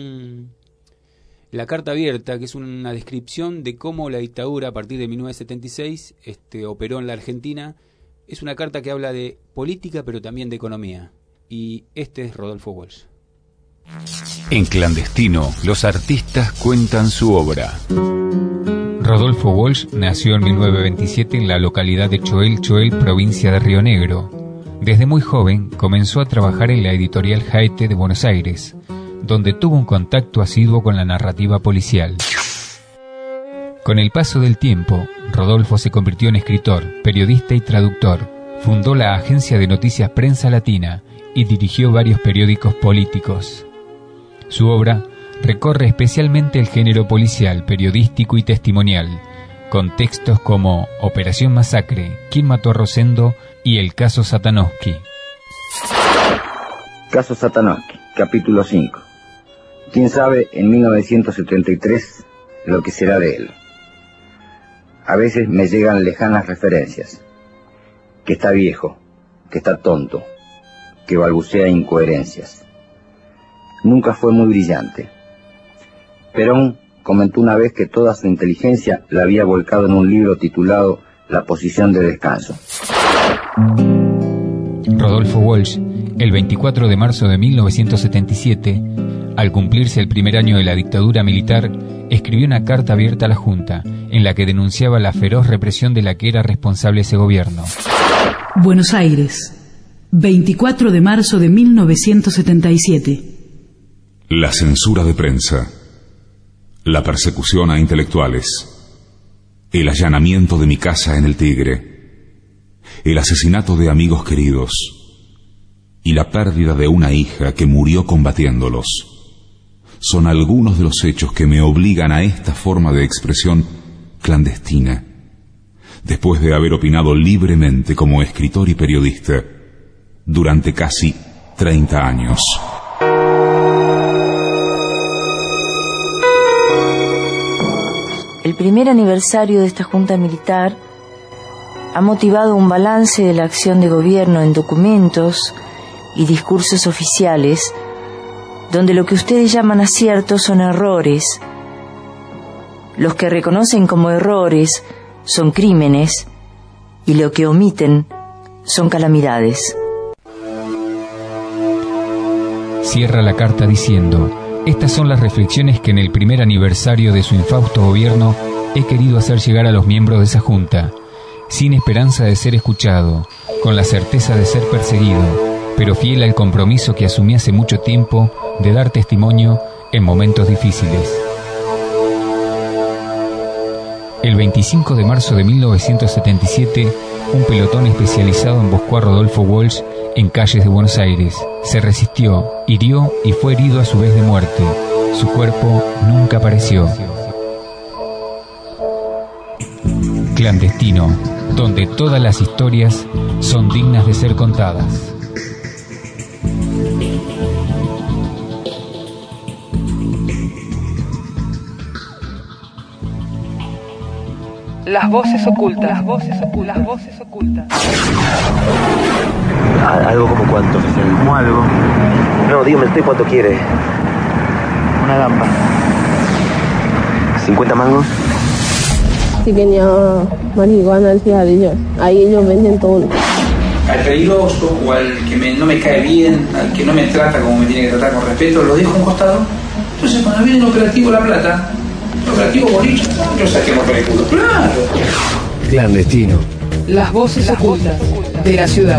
La Carta Abierta, que es una descripción de cómo la dictadura a partir de 1976 operó en la Argentina. Es una carta que habla de política pero también de economía. Y este es Rodolfo Walsh. En Clandestino, los artistas cuentan su obra. Rodolfo Walsh nació en 1927 en la localidad de Choel, provincia de Río Negro. Desde muy joven comenzó a trabajar en la editorial Jaete de Buenos Aires, donde tuvo un contacto asiduo con la narrativa policial. Con el paso del tiempo, Rodolfo se convirtió en escritor, periodista y traductor. Fundó la agencia de noticias Prensa Latina y dirigió varios periódicos políticos. Su obra recorre especialmente el género policial, periodístico y testimonial, con textos como Operación Masacre, ¿Quién mató a Rosendo? Y el caso Satanowski. Caso Satanowski, capítulo 5. ¿Quién sabe en 1973 lo que será de él? A veces me llegan lejanas referencias. Que está viejo, que está tonto, que balbucea incoherencias. Nunca fue muy brillante. Perón comentó una vez que toda su inteligencia la había volcado en un libro titulado La posición de descanso. Rodolfo Walsh, el 24 de marzo de 1977, al cumplirse el primer año de la dictadura militar, escribió una carta abierta a la Junta, en la que denunciaba la feroz represión de la que era responsable ese gobierno. Buenos Aires, 24 de marzo de 1977. La censura de prensa. La persecución a intelectuales. el allanamiento de mi casa en el Tigre, el asesinato de amigos queridos y la pérdida de una hija que murió combatiéndolos son algunos de los hechos que me obligan a esta forma de expresión clandestina, después de haber opinado libremente como escritor y periodista durante casi 30 años. El primer aniversario de esta Junta Militar ha motivado un balance de la acción de gobierno en documentos y discursos oficiales, donde lo que ustedes llaman aciertos son errores. Los que reconocen como errores son crímenes y lo que omiten son calamidades. Cierra la carta diciendo: estas son las reflexiones que en el primer aniversario de su infausto gobierno he querido hacer llegar a los miembros de esa junta, sin esperanza de ser escuchado, con la certeza de ser perseguido, pero fiel al compromiso que asumí hace mucho tiempo de dar testimonio en momentos difíciles. El 25 de marzo de 1977, un pelotón especializado en buscó a Rodolfo Walsh en calles de Buenos Aires. Se resistió, hirió y fue herido a su vez de muerte. Su cuerpo nunca apareció. Clandestino, donde todas las historias son dignas de ser contadas. Las voces ocultas. Las voces ocultas. Las voces ocultas. Algo como cuánto, oficial. ¿Como algo? No, dígame usted cuánto quiere. Una gamba. ¿50 mangos? Pequeña marihuana al cigarrillo. Ahí ellos venden todo. Al peligroso o al que no me cae bien, al que no me trata como me tiene que tratar con respeto, lo dejo a un costado. Entonces cuando viene el operativo La Plata, el operativo Boliche, yo saquemos por el culo. ¡Claro! Clandestino. Las voces ocultas de la ciudad.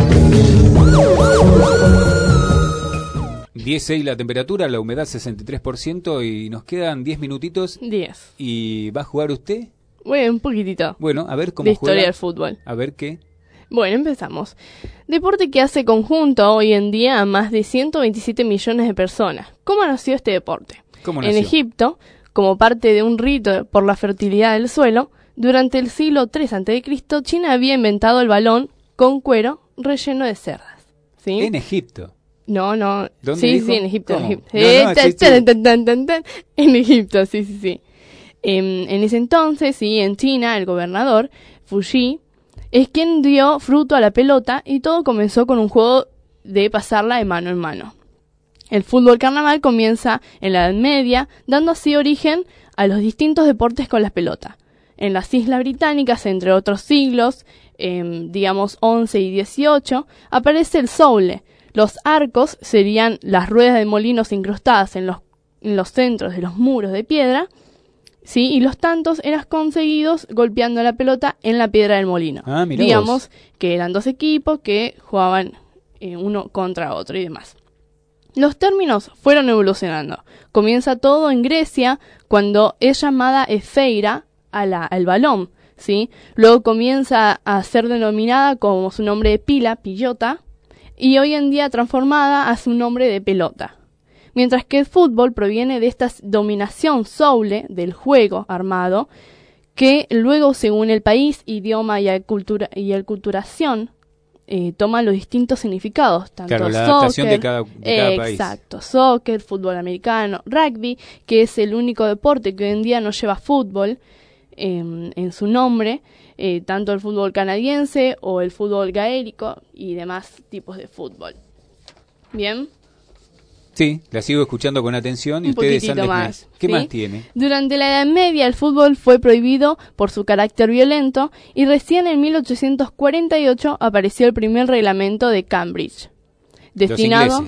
10.6 la temperatura, la humedad 63% y nos quedan 10 minutitos. 10. ¿Y va a jugar usted? Bueno, un poquitito. Bueno, a ver cómo de juega. Historia del fútbol. A ver qué. Bueno, empezamos. Deporte que hace conjunto hoy en día a más de 127 millones de personas. ¿Cómo nació este deporte? ¿Cómo nació? En Egipto, como parte de un rito por la fertilidad del suelo, durante el siglo III a.C., China había inventado el balón con cuero relleno de cerdas. ¿Sí? ¿En Egipto? No. ¿Dónde sí, dijo? sí, en Egipto. ¿Cómo? En Egipto. No, En Egipto, sí. En ese entonces, sí, en China, el gobernador, Fuji, es quien dio fruto a la pelota y todo comenzó con un juego de pasarla de mano en mano. El fútbol carnaval comienza en la Edad Media, dando así origen a los distintos deportes con la pelota. En las Islas Británicas, entre otros siglos, digamos 11 y 18, aparece el soule. Los arcos serían las ruedas de molinos incrustadas en los centros de los muros de piedra, ¿sí? Y los tantos eran conseguidos golpeando la pelota en la piedra del molino. Digamos que eran dos equipos que jugaban uno contra otro y demás. Los términos fueron evolucionando. Comienza todo en Grecia, cuando es llamada efeira al balón, ¿sí? Luego comienza a ser denominada como su nombre de pila, pillota, y hoy en día transformada a su nombre de pelota. Mientras que el fútbol proviene de esta dominación soule del juego armado, que luego, según el país, idioma y aculturación, toman los distintos significados. Tanto claro, la soccer, adaptación de cada país. Exacto, soccer, fútbol americano, rugby, que es el único deporte que hoy en día no lleva fútbol en su nombre, tanto el fútbol canadiense o el fútbol gaélico y demás tipos de fútbol. ¿Bien? Sí, la sigo escuchando con atención y Un ustedes poquitito más. ¿Qué ¿sí? más tiene? Durante la Edad Media el fútbol fue prohibido por su carácter violento y recién en 1848 apareció el primer reglamento de Cambridge, destinado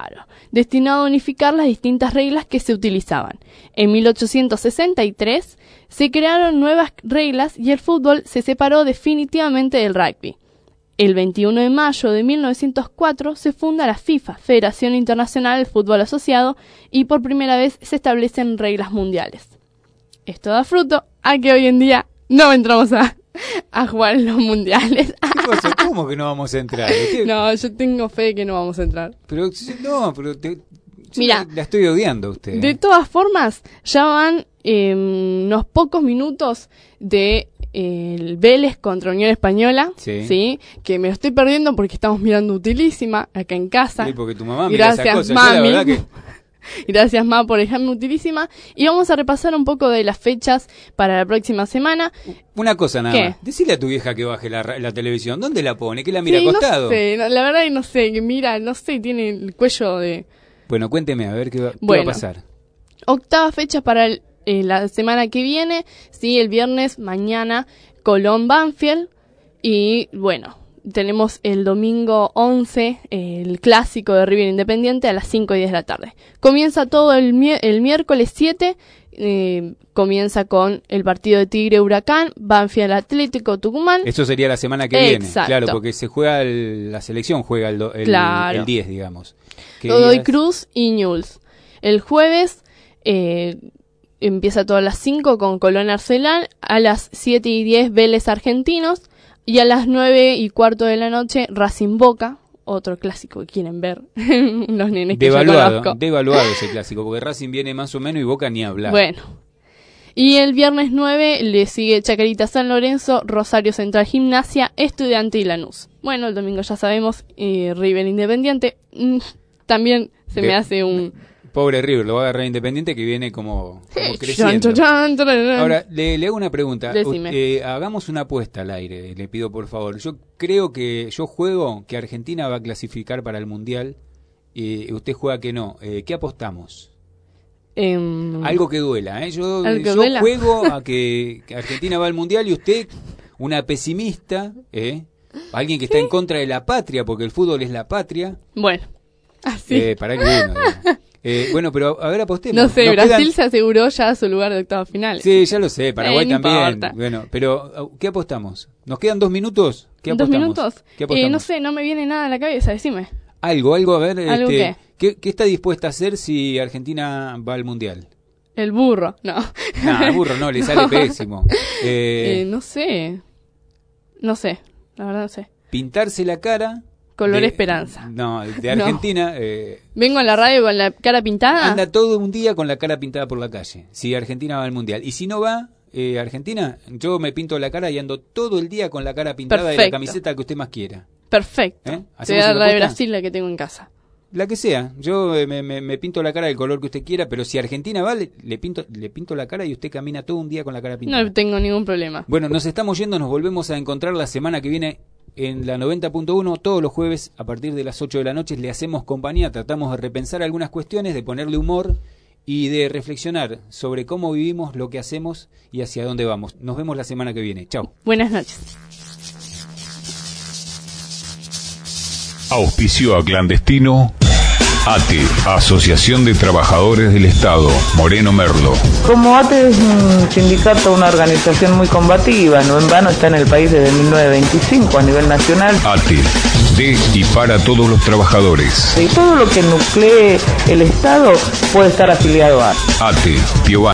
a unificar las distintas reglas que se utilizaban. En 1863 se crearon nuevas reglas y el fútbol se separó definitivamente del rugby. El 21 de mayo de 1904 se funda la FIFA, Federación Internacional del Fútbol Asociado, y por primera vez se establecen reglas mundiales. Esto da fruto a que hoy en día no entramos a jugar en los mundiales. ¿Qué pasa? ¿Cómo que no vamos a entrar? No, yo tengo fe de que no vamos a entrar. Pero mira, la estoy odiando a usted. De todas formas, ya van unos pocos minutos de el Vélez contra Unión Española, sí, que me lo estoy perdiendo porque estamos mirando Utilísima acá en casa. Sí, porque tu mamá mira esas cosas. Mami. Yo, la verdad que... Gracias, Ma, por dejarme Utilísima. Y vamos a repasar un poco de las fechas para la próxima semana. Una cosa nada más. Decile a tu vieja que baje la televisión. ¿Dónde la pone? ¿Que la mira acostado? No sé, la verdad que no sé. Que mira, no sé, tiene el cuello de... Bueno, cuénteme, a ver qué va a pasar. Octava fecha para la semana que viene. Sí, el viernes, mañana, Colón Banfield. Y bueno, tenemos el domingo 11, el clásico de River Independiente a las 5:10 de la tarde. Comienza todo el miércoles 7, comienza con el partido de Tigre Huracán, Banfield Atlético Tucumán. Eso sería la semana que viene, claro, porque se juega la selección juega el 10, digamos. Godoy Cruz y Newell's. El jueves empieza todo a las 5 con Colón Arsenal, a las 7:10 Vélez Argentinos, y a las 9:15 de la noche, Racing Boca, otro clásico que quieren ver los nenes que yo conozco. Devaluado ese clásico, porque Racing viene más o menos y Boca ni hablar. Bueno, y el viernes 9 le sigue Chacarita San Lorenzo, Rosario Central Gimnasia, Estudiantes y Lanús. Bueno, el domingo ya sabemos, River Independiente, también se me hace un... Pobre River, lo va a agarrar Independiente que viene como creciendo. Ahora, le hago una pregunta. Hagamos una apuesta al aire, le pido por favor. Yo creo que juego que Argentina va a clasificar para el Mundial y usted juega que no. ¿Qué apostamos? Algo que duela, ¿eh? Yo juego a que Argentina va al Mundial y usted, una pesimista, alguien que está en contra de la patria, porque el fútbol es la patria. Bueno, así. Para que uno... bueno, pero a ver, apostemos. No sé, Brasil se aseguró ya su lugar de octavos finales. Sí, ya lo sé, Paraguay también. Importa. Bueno, pero ¿qué apostamos? ¿Nos quedan 2 minutos? ¿Qué apostamos? 2 minutos. ¿Qué apostamos? No sé, no me viene nada a la cabeza, decime. Algo, a ver. ¿Algo ¿Qué está dispuesta a hacer si Argentina va al Mundial? El burro, no. No, el burro no, le sale pésimo. No sé, la verdad no sé. Pintarse la cara... Color Esperanza. No, de Argentina. ¿Vengo a la radio con la cara pintada? Anda todo un día con la cara pintada por la calle. Si Argentina va al Mundial. Y si no va Argentina, yo me pinto la cara y ando todo el día con la cara pintada. Perfecto. De la camiseta que usted más quiera. Perfecto. Te voy a dar la de Brasil, la que tengo en casa. La que sea. Yo me pinto la cara del color que usted quiera, pero si Argentina va, le pinto la cara y usted camina todo un día con la cara pintada. No tengo ningún problema. Bueno, nos estamos yendo, nos volvemos a encontrar la semana que viene en la 90.1, todos los jueves a partir de las 8 de la noche. Le hacemos compañía, tratamos de repensar algunas cuestiones, de ponerle humor y de reflexionar sobre cómo vivimos, lo que hacemos y hacia dónde vamos. Nos vemos la semana que viene. Chao. Buenas noches. Auspicio a clandestino ATE, Asociación de Trabajadores del Estado, Moreno Merlo. Como ATE es un sindicato, una organización muy combativa, no en vano está en el país desde 1925 a nivel nacional. ATE, de y para todos los trabajadores. Y todo lo que nuclee el Estado puede estar afiliado a ATE, Piobán.